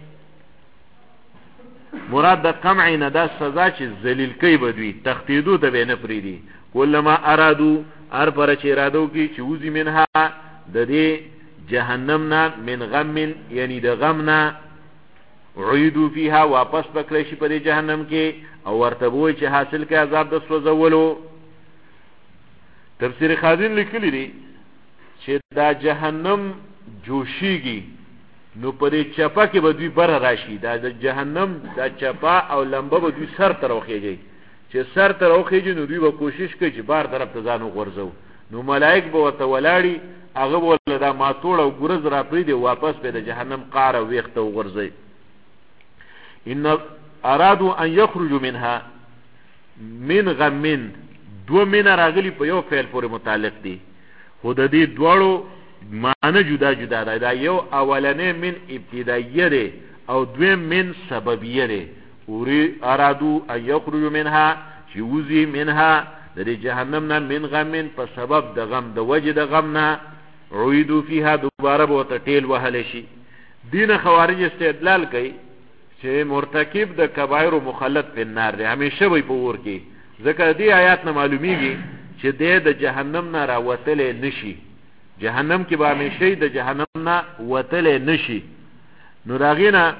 B: مراد د قمع نه دا سزا چې ذلیل کوي بدوي تختیدو ته به نه پریدي کلمہ ارادو ار پر چې ارادو کی چوزی منها د دې جهنم نه من غم یعنی د غم نه عیدو فیها واپس پکړی شي په جهنم کې او ورته وای چې حاصل کې عذاب د سوځولو تفسیر خازن لیکلی دی چې دا جهنم جوشیږي نو په دې چپا کې به دوی بره راشي دا د جهنم دا چپا او لمبه به دوی سر ته راوخیږي چې سر ته راوخیږي نو دوی به کوشش کوي چې بار طرف ته ځان وغورځو نو ملائک به ورته ولاړي هغه ول دا ماتوړ او ګرز را پریدي واپس به د جهنم قاره ویخته وغورځي ان ارادوا ان يخرجوا منها من غم دو من راغلی په یو فعل پورې متعلق دي خود دې دوړو معنی جدا جدا ده دا یو اولنې من ابتدائیه ده او دویم من سببیه ده ارادوا ان يخرجوا منها شوزي منها د جهنم نه من غم په سبب د غم د وجه د غم نه عیدو فيها دوباره به ټیل وهل شي دین خوارج استدلال کوي چې مرتکب د کبایر مخلد په نار دی همیشه وي په ور کې ځکه دې آیات نه معلومیږي چې د جهنم نه راوتل نشي جهنم کې به همیشه د جهنم نه وتل نشي نو راغینا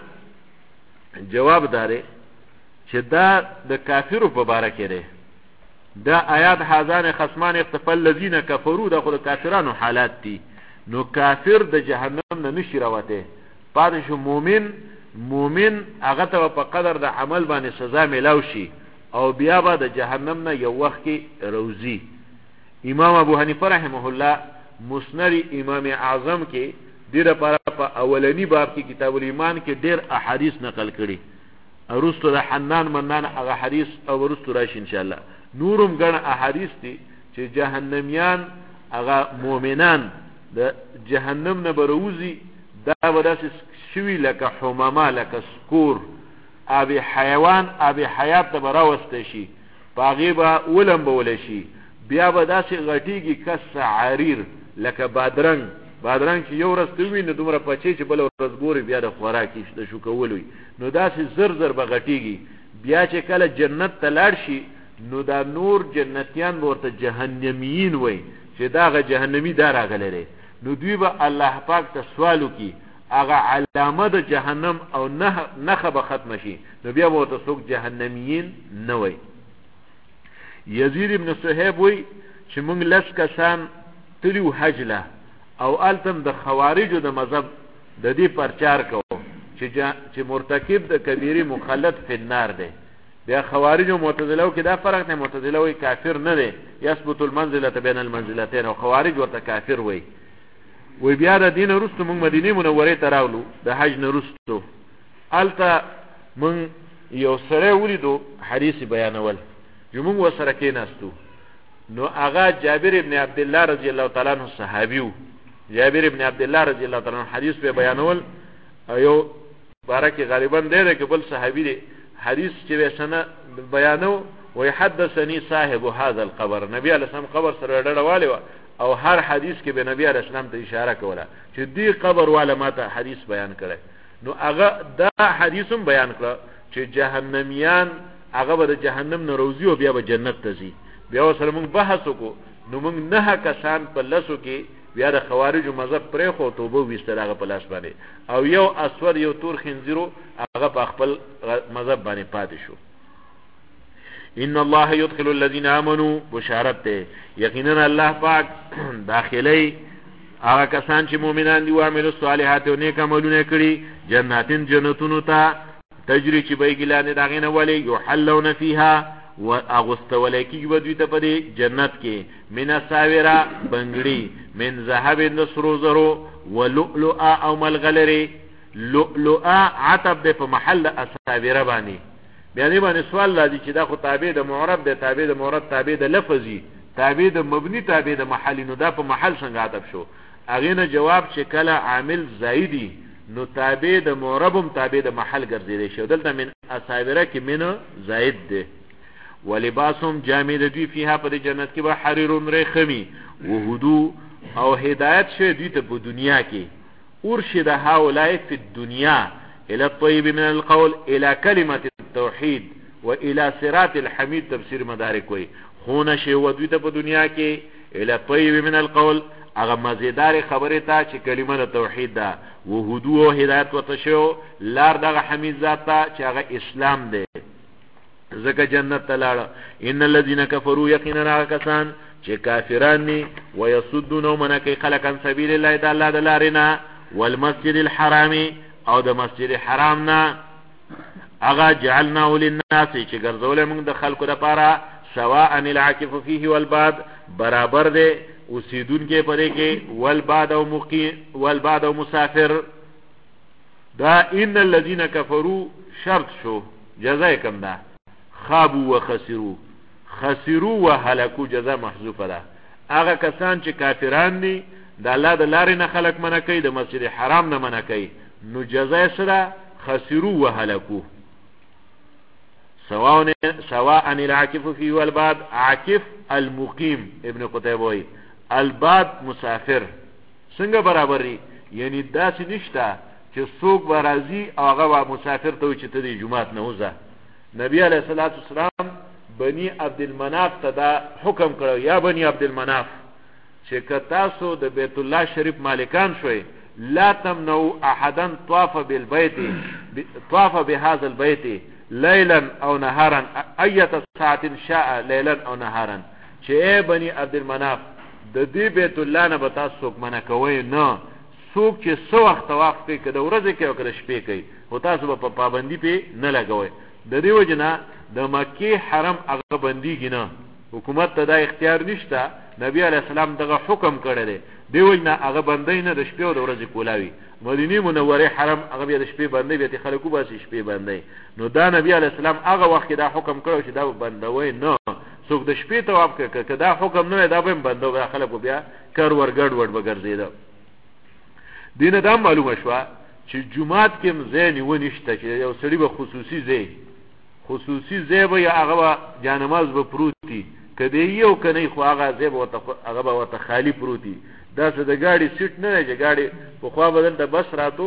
B: جواب داره چې دا د کافرو په باره کې دی دا آیات حازان خصمان اختفال الذين كفروا دا خود کافرانو حالات دي نو کافر د جهنم نه نشي راوته پاتې شو مومن هغه ته په قدر د عمل باندې سزا ملاوي شي او بیا به د جهنم نه یو وخت کې روزي امام ابو حنیفه رحمه الله مسند امام اعظم کې ډیره لپاره په اولنی باب کې کتاب الایمان کې ډیر احادیث نقل کړي ارستو د حنان منان هغه حدیث او ورستو راشي ان شاء الله نورم ګڼ احادیث دي چې جهنميان هغه مؤمنان د جهنم نه بروزي دا وداسې شوی لکه حمامه لکه سکور ابي حیوان ابي حیات ته براوسته شي باغي با ولم بول شي بیا به داسې غټيږي کس عریر لکه بادرنګ چې یو رستوي نه دومره پچې چې بل ورځ ګوري بیا د خوراکي د شو کولوي نو داسې زر به غټيږي بیا چې کله جنت ته لاړ شي نو دا نور جنتیان ورته جهنميين وای چې دا غ جهنمی دا راغلی نو دوی به الله پاک ته سوالو کی هغه علامه د جهنم او نخه به ختم شي نو بیا ورته څوک جهنميين نه وای. یزید ابن صهیب وای چې موږ لس کسان تلیو حج له او التم د خوارجو د مذهب د دې پرچار کوو چې مرتکب د کبیره مخلد فی النار دی. بیا خوارج او معتزله کې دا فرق نه، معتزله وی کافر نه دی، یثبت المنزله بین المنزلتين، او خوارج ورته کافر وی. وی بیا د دین وروسته موږ مدینه منوره ته راولو د حج نه وروسته، الته موږ یو سره ولیدو حدیث بیانول چې موږ وسره کې ناستو، نو هغه جابر ابن عبد الله رضی الله تعالی عنہ صحابیو، جابر ابن عبد الله رضی الله تعالی عنہ حدیث به بیانول ایو بارکه غالبا دی که بل صحابی دی حدیث چې وسنه بیانو وی حدثني صاحب هذا القبر، نبی علیہ السلام قبر سره ډډواله او هر حدیث کې به نبی علیہ السلام ته اشاره کوله چې دی قبر والا ماته حدیث بیان کړي. نو هغه دا حدیثم بیان کړ چې جهنميان هغه به د جهنم نه روزي او بیا به جنت ته ځي. بیا سره موږ بحث وکړو، نو موږ نه کسان په لسو کې بیا د خوارجو مذهب پرې خو توبه وستل هغه په لاس باندې، او یو اسور یو تور خنزیرو هغه په خپل مذهب باندې پاتې شو. ان الله يدخل الذين امنوا بشارت ته یقینا الله پاک داخلي هغه کسان چې مؤمنان دي او عمل الصالحات او نیک عملونه کړي جناتین جنتونو ته تجري چې بیګلانه داغه نه ولي يحلون فيها واغست ولکی ودوی ته په جنت کې من ساوره بنگړي من ذهب نصر زرو ولؤلؤ او ملغلري. لؤلؤ عتب ده په محل اساوره باندې، بیا دې باندې سوال لادي چې دا خو تابع د معرب ده، تابع د معرب تابع د لفظي تابع د مبني تابع د محل، نو دا په محل څنګه عتب شو؟ اغه نه جواب چې کله عامل زائدی نو تابع د معربم تابع د محل ګرځیدي شو، دلته من اساوره کې من زائد ده. ولباسهم جامد دوی فيها پر جنت کې به حريرون رخمي وهدو او هدایت شه دوی ته په دنیا کې ارشد هؤلاء في الدنيا الى الطيب من القول الى كلمه التوحيد والى صراط الحميد. تفسیر مدارک وي خونه شه ودوی ته په دنیا کې الى الطيب من القول هغه مزیدار خبره ته چې کلمه توحید ده، وهدو او هدایت وتشو لار دغه حمید ذات ته چې هغه اسلام ده، زکه جنت تلاړه. ان الذين كفروا يقينا كسان چې کافران ني ويصدون من كي خلق عن سبيل الله د الله د لارنا والمسجد الحرام او د مسجد حرام نه اغا جعلناه للناس چې ګرځول موږ د خلکو لپاره سواء العاكف فيه والباد برابر دي اوسیدون کې پرې کې والباد او مقیم والباد او مسافر. دا ان الذين كفروا شرط شو جزاء کم ده خابوا وخسروا، خسروا وهلكوا جزاء محذوفه ده. هغه کسان چې کافران دي د الله د لارې نه خلق منع کوي د مسجد حرام نه منع کوي نو جزاء سره خسروا وهلكوا. سواء العاكف فيه والباد، عاكف المقيم ابن قتيبه، الباد مسافر. څنګه برابري؟ یعنی داسې نشته چې څوک برازي او هغه مسافر ته چې ته د جمعات نه وځه. نبی علیہ الصلوۃ والسلام بنی عبد المناف ته دا حکم کړو، یا بنی عبد المناف چې کتاسو د بیت الله شریف مالکان شوي لا تمنعوا احدا طاف بالبيت طاف بهذا البيت ليلا او نهارا اية ساعه شاء ليلا او نهارا. چې بنی عبد المناف د دې بیت الله نه به تاسو منع کوئ نه، څوک چې څو وخت طواف کوي کده ورځې کوي او کده شپې کوي او تاسو په پابندي په نه لګوئ. د دې وجنه د مکی حرم هغه بنديږي نه، حکومت ته دا اختیار نشته، نبی علیہ السلام دغه حکم کړی دی، دی وجنه هغه بندي نه د شپې او د ورځې کولاوي. مدینه منوره حرم هغه د شپې بندي به خلکو باسي شپې بندي، نو دا نبی علیہ السلام هغه وخت دا حکم کړو چې دا بندوي نه، څوک د شپې طواف کوي کدا حکم نه دا به بندو خلکو بیا کار ورګډ وډ بګرځیدا. دینه دا معلومه شو چې جمعات کې مزین و نشته چې یو سړي به خصوصي زیبه یا هغه جانماز به پروتي کدی یو کني خو هغه زیبه هغه به وته خالی پروتي. دا څه د ګاډي سیټ نه دی چې ګاډي په خوا بدل د بس راتو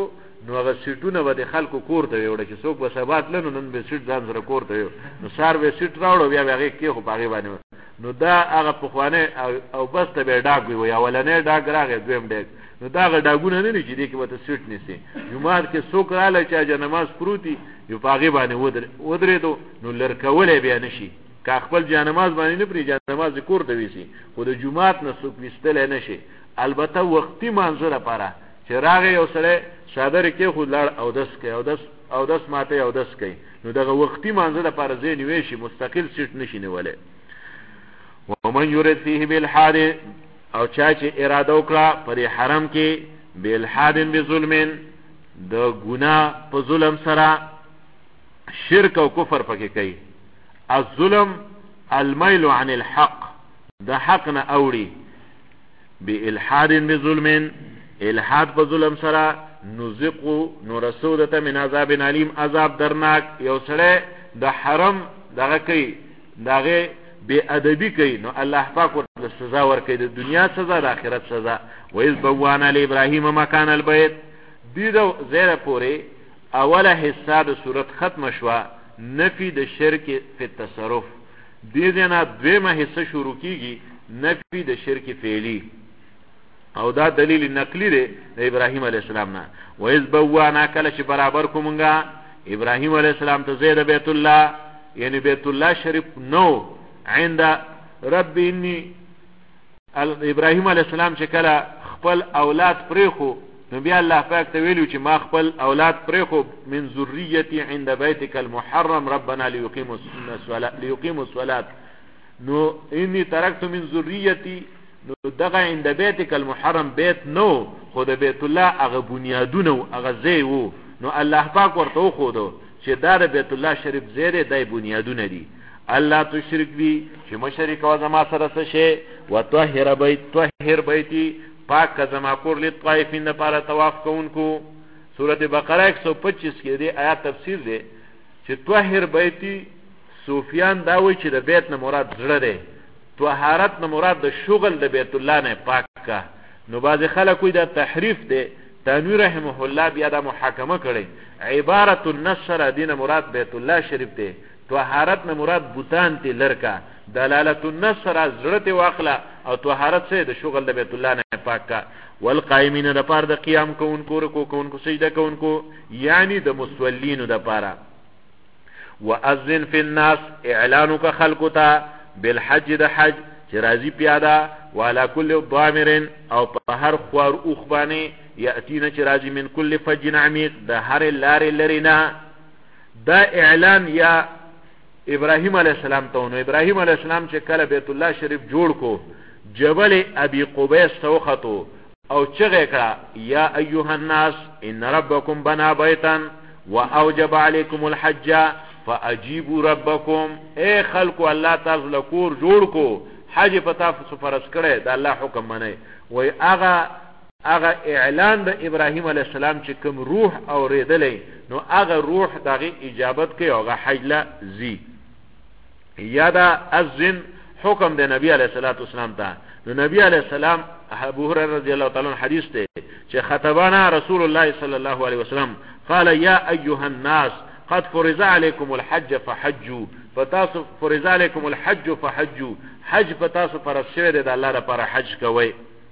B: نو هغه سیټونه به د خلکو کور ته وړه چې څوک به سبا تلنو نن به سیټ ځان سره کور ته نو سار به سیټ راوړو بیا به هغې کېښو په هغې باندې نو دا هغه پخوانی او بس ته به یې ډاګ وي اولنی ډاګ راغی دویم ډاګ نو دا هغه ډاګونه نه دي چې دې کې به ته سیټ نیسي جومات کې څوک رالی چې جانماز پروت وي یو په هغې باندې ودرېدو نو لر کولی بیا نه شي که خپل جانماز باندې نه پرې جانماز د کور ته ویسي خو د جومات نه څوک ویستلی نه شي البته وختي مانځه لپاره چې راغی یو سړی څادرې کېښود لاړ اودس کوي اودس ماته اودس کوي نو دغه وختي مانځه لپاره ځای نیوی شي مستقل سیټ نه شي نیولی ومن یرد فیه بالحاد او چا چې اراده وکړه په دې حرم کې بالحاد بظلم د ګناه په ظلم سره شرک او کفر پکې کوي الظلم المیل عن الحق د حق نه اوړي بالحاد بظلم الحاد په ظلم سره نذقو نرسودته من عذاب علیم عذاب درناک یو سره د حرم دغه کوي دغه بے ادبی کوي نو الله پاک ورته سزا ورکوي د دنیا سزا د آخرت سزا وإذ بوانا لابراهیم مکان البیت دې د زیره پورې اوله حصہ د صورت ختم شوه نفی د شرک فی التصرف دې نه دویمه حصہ شروع کیږي نفی د شرک فعلی او دا دلیل نقلی دی د ابراهیم علیه السلام نه وإذ بوانا کله چې برابر کومنګا ابراهیم علیه السلام ته زید بیت الله یعنی بیت الله شریف نو عند رب انی ابراهیم علیه السلام چې کله خپل اولاد پریخو نو بیا الله پاک ته ویلو چې ما خپل اولاد پریخو من ذریتی عند بیتک المحرم ربنا لیقیموا الصلاة نو انی ترکت من ذریتی نو دغه عند بیتک المحرم بیت نو خود بیت الله هغه بنیادونه هغه ځای وو نو الله پاک ورته وښودو چې دا د بیت الله شریف ځای دی د بنیادونه دي الله تشرک بی چې مشرک او زما سره څه شي وطهر بیتی پاک کا زما کور للطائفین لپاره طواف کوونکو سورۃ بقره 125 کې دی آیات تفسیر دی چې طهر بیتی صوفیان دا وایي چې د بیت نه مراد زړه دی طهارت نه مراد د شغل د بیت الله نه پاک کا نو باز خلک وایي دا تحریف دی تنویر رحمه الله بیا دا محاکمه کړي عبارت النصر دین مراد بیت الله شریف دی طهارت نه مراد بوتان تی لرکا دلالت النصر زړه تی واخله او طهارت سه د شغل د بیت الله نه پاک کا والقائمین د پاره د قیام کوونکو رکوع کوونکو سجده کوونکو یعنی د مصلین د پاره واذن فی الناس اعلانک خلقتا بالحج د حج چې راضی پیاده وعلى كل ضامر او په هر خوار اوخبانی یاتینا چې راضی من کل فج عمیق د هر لار لرینا دا اعلان یا ابراهیم علیہ السلام ته نو ابراهیم علیہ السلام چې کله بیت الله شریف جوړ کو جبل ابي قبيس توخطو او چغه کړه یا ایها الناس ان ربکم بنا بیتا واوجب علیکم الحج فاجیبوا ربکم اے خلق الله تعالی لکور جوړ کو حج پتا فرض کړه دا الله حکم منه وای هغه اعلان د ابراهیم علیہ السلام چې کوم روح اوریدلې نو هغه روح دغه اجابت کوي هغه حج لا زی یا دا اذن حکم د نبی علیہ الصلوۃ والسلام ته نو نبی علیہ السلام ابو هريره رضی الله تعالی عنہ حدیث ته چې خطبنا رسول الله صلی الله علیه وسلم قال یا ایها الناس قد فرض عليكم الحج فحجوا فتاسو فرض عليكم الحج فحجوا حج فتاسو فرض شوی د الله لپاره حج کوي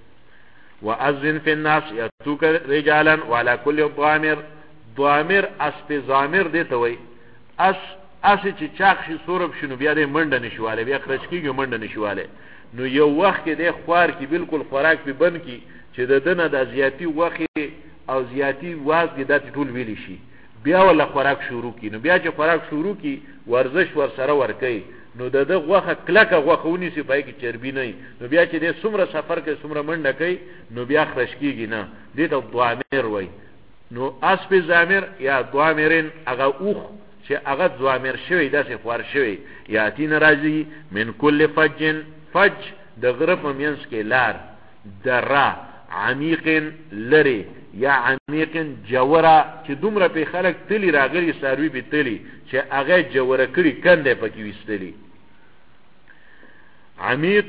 B: واذن في الناس ياتوك رجالا وعلى كل ضامر اسب ضامر دی ته وای اس چې چاق شي سورب شنو بیا د منډه نشواله بیا خرج کیږي منډه نشواله نو یو وخت کې د خوار کې بالکل خوراک په بن کې چې د دنه د زیاتی وخت او زیاتی واز کې د ټول ویل شي بیا ولا خوراک شروع کی نو بیا چې خوراک شروع کی ورزش ور سره ور کوي نو دغه غوخه کلکه غوخونی سی پای کی چربی نه نو بیا چې د سمره سفر کې سمره منډه کوي نو بیا خرج کیږي نه دې ته ضامر وای نو اسب ضامر یا ضامرن هغه اوخ چې هغه ضامر شوی داسې خوار شوی یا تین راځي من کل فج د غرب مینس کې لار درا عمیق لری یا عمیق جوره چې دومره په خلک تلی راغلی ساروی به تلی چې هغه جوره کړي کنده پکې وستلی عمیق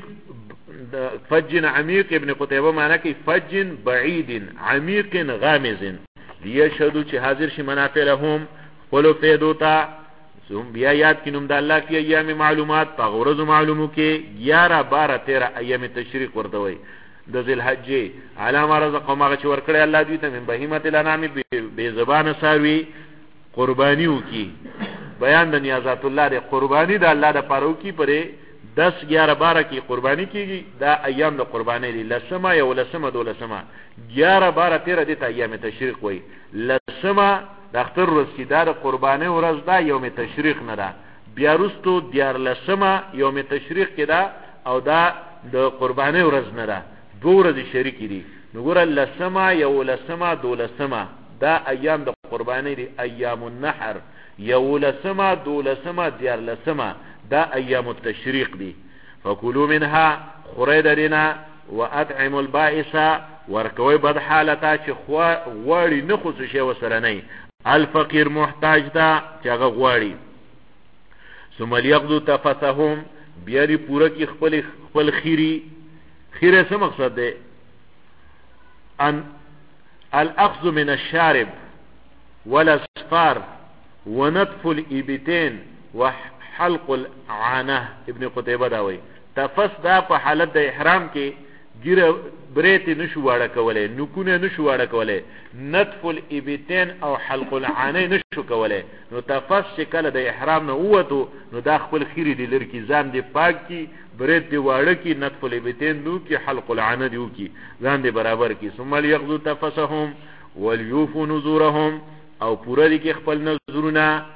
B: فج عمیق ابن قتيبه معنی کوي فج بعید عمیق غامز لیشهدو چې حاضر شي منافع لهم خپلو فیدو ته. بیا یاد کینوم د الله کې ایام معلومات په غورز معلومو کې 11 12 13 ایام تشریق ورته وي د ذل حجې علامه رزق ما چې ورکړی الله دوی ته من بهیمه الانعام به زبان ساروي قربانیو کی بیان د نیازات الله د قربانی د الله د پاره کی پرې 10 11 12 کی قربانی کیږي دا ایام د قربانی دي لسمه یو لسمه دولسمه 11 12 13 د ایام تشریق وي لسمه د اختر ورځ کې دا د قربانی ورځ دا یوم تشریق نه ده بیا وروستو دیار لسمه یوم تشریق کې ده او دا د قربانی ورځ نه ده دو ورځې شریک دي نو ګوره لسمه یو لسمه دولسمه دا ایام د قربانی دي ایام النحر یو لسمه دولسمه دیار لسمه دا ایام التشریق دي فکلوا منها خورید دینا واطعموا البائس ورکوی بد حالتا چې غواړي نه خصوص شی وسره نه الفقیر محتاج دا چې هغه غواړي ثم ليقضوا تفثهم بیا لري پوره کې خپل خیره څه مقصد ده ان الاخذ من الشارب والاصفار ونطف الابتين وحلق العانه ابن قتيبه داوي تفس دا په حالت د احرام کې ګیره بریت نشو واړه کوله نکونه نشو واړه کوله نطف الابتين او حلق العانه نشو کوله نو تفس شکل د احرام نه وته نو دا خپل خیری دی لرکی ځان دی پاک کی بریت دی واړه کی نطف الابتين نو کی حلق العانه دی کی ځان دی برابر کی ثم ليقضوا تفسهم وليوفوا نذورهم او پورا دی کی خپل نذرونه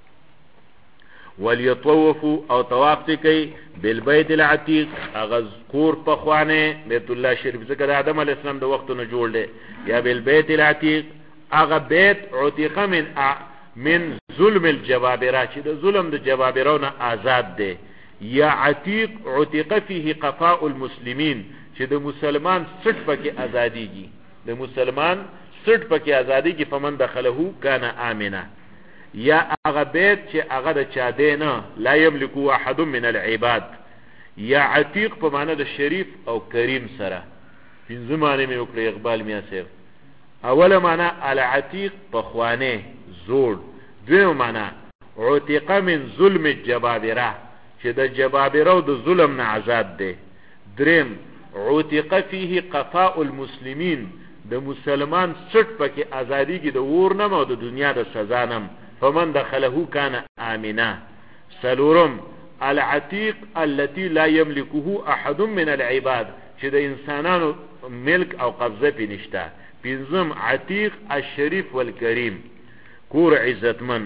B: وليطوفوا او طواف کوي بالبيت العتيق اغذكور پخوانه بیت الله شریف ذکر آدم علیہ السلام د وخت نه جوړ دی یا بالبيت العتيق اغه بیت عتیق من ظلم الجبابره چې د ظلم د جبابرونه آزاد دی یا عتیق عتیق فيه قفاء المسلمین چې د مسلمان سټ پکې ازاديږي د مسلمان سټ پکې ازاديږي فمن دخله کان امنه یا اغه بیت چې اغه د چا دینه لا یملکو احد من العباد یا عتیق په معنی د شریف او کریم سره پنځه معنی مې وکړې اقبال میا صاحب اوله معنی العتیق په خوانه زوړ دویم معنی عتیق من ظلم الجبابره چې د جبابره او د ظلم نه آزاد دی دریم عتیق فيه قفاء المسلمین د مسلمان سټ پکې ازاديږي د ورنم او د دنیا د سزا نم فمن دخله كان آمنا سلورم العتيق التي لا يملكه احد من العباد چې د انسانانو ملک او قبضه پې نشته پنځم عتیق الشریف والکریم کور عزتمن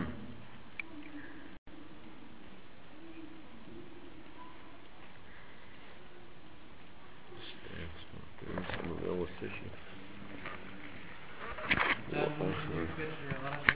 A: Gracias.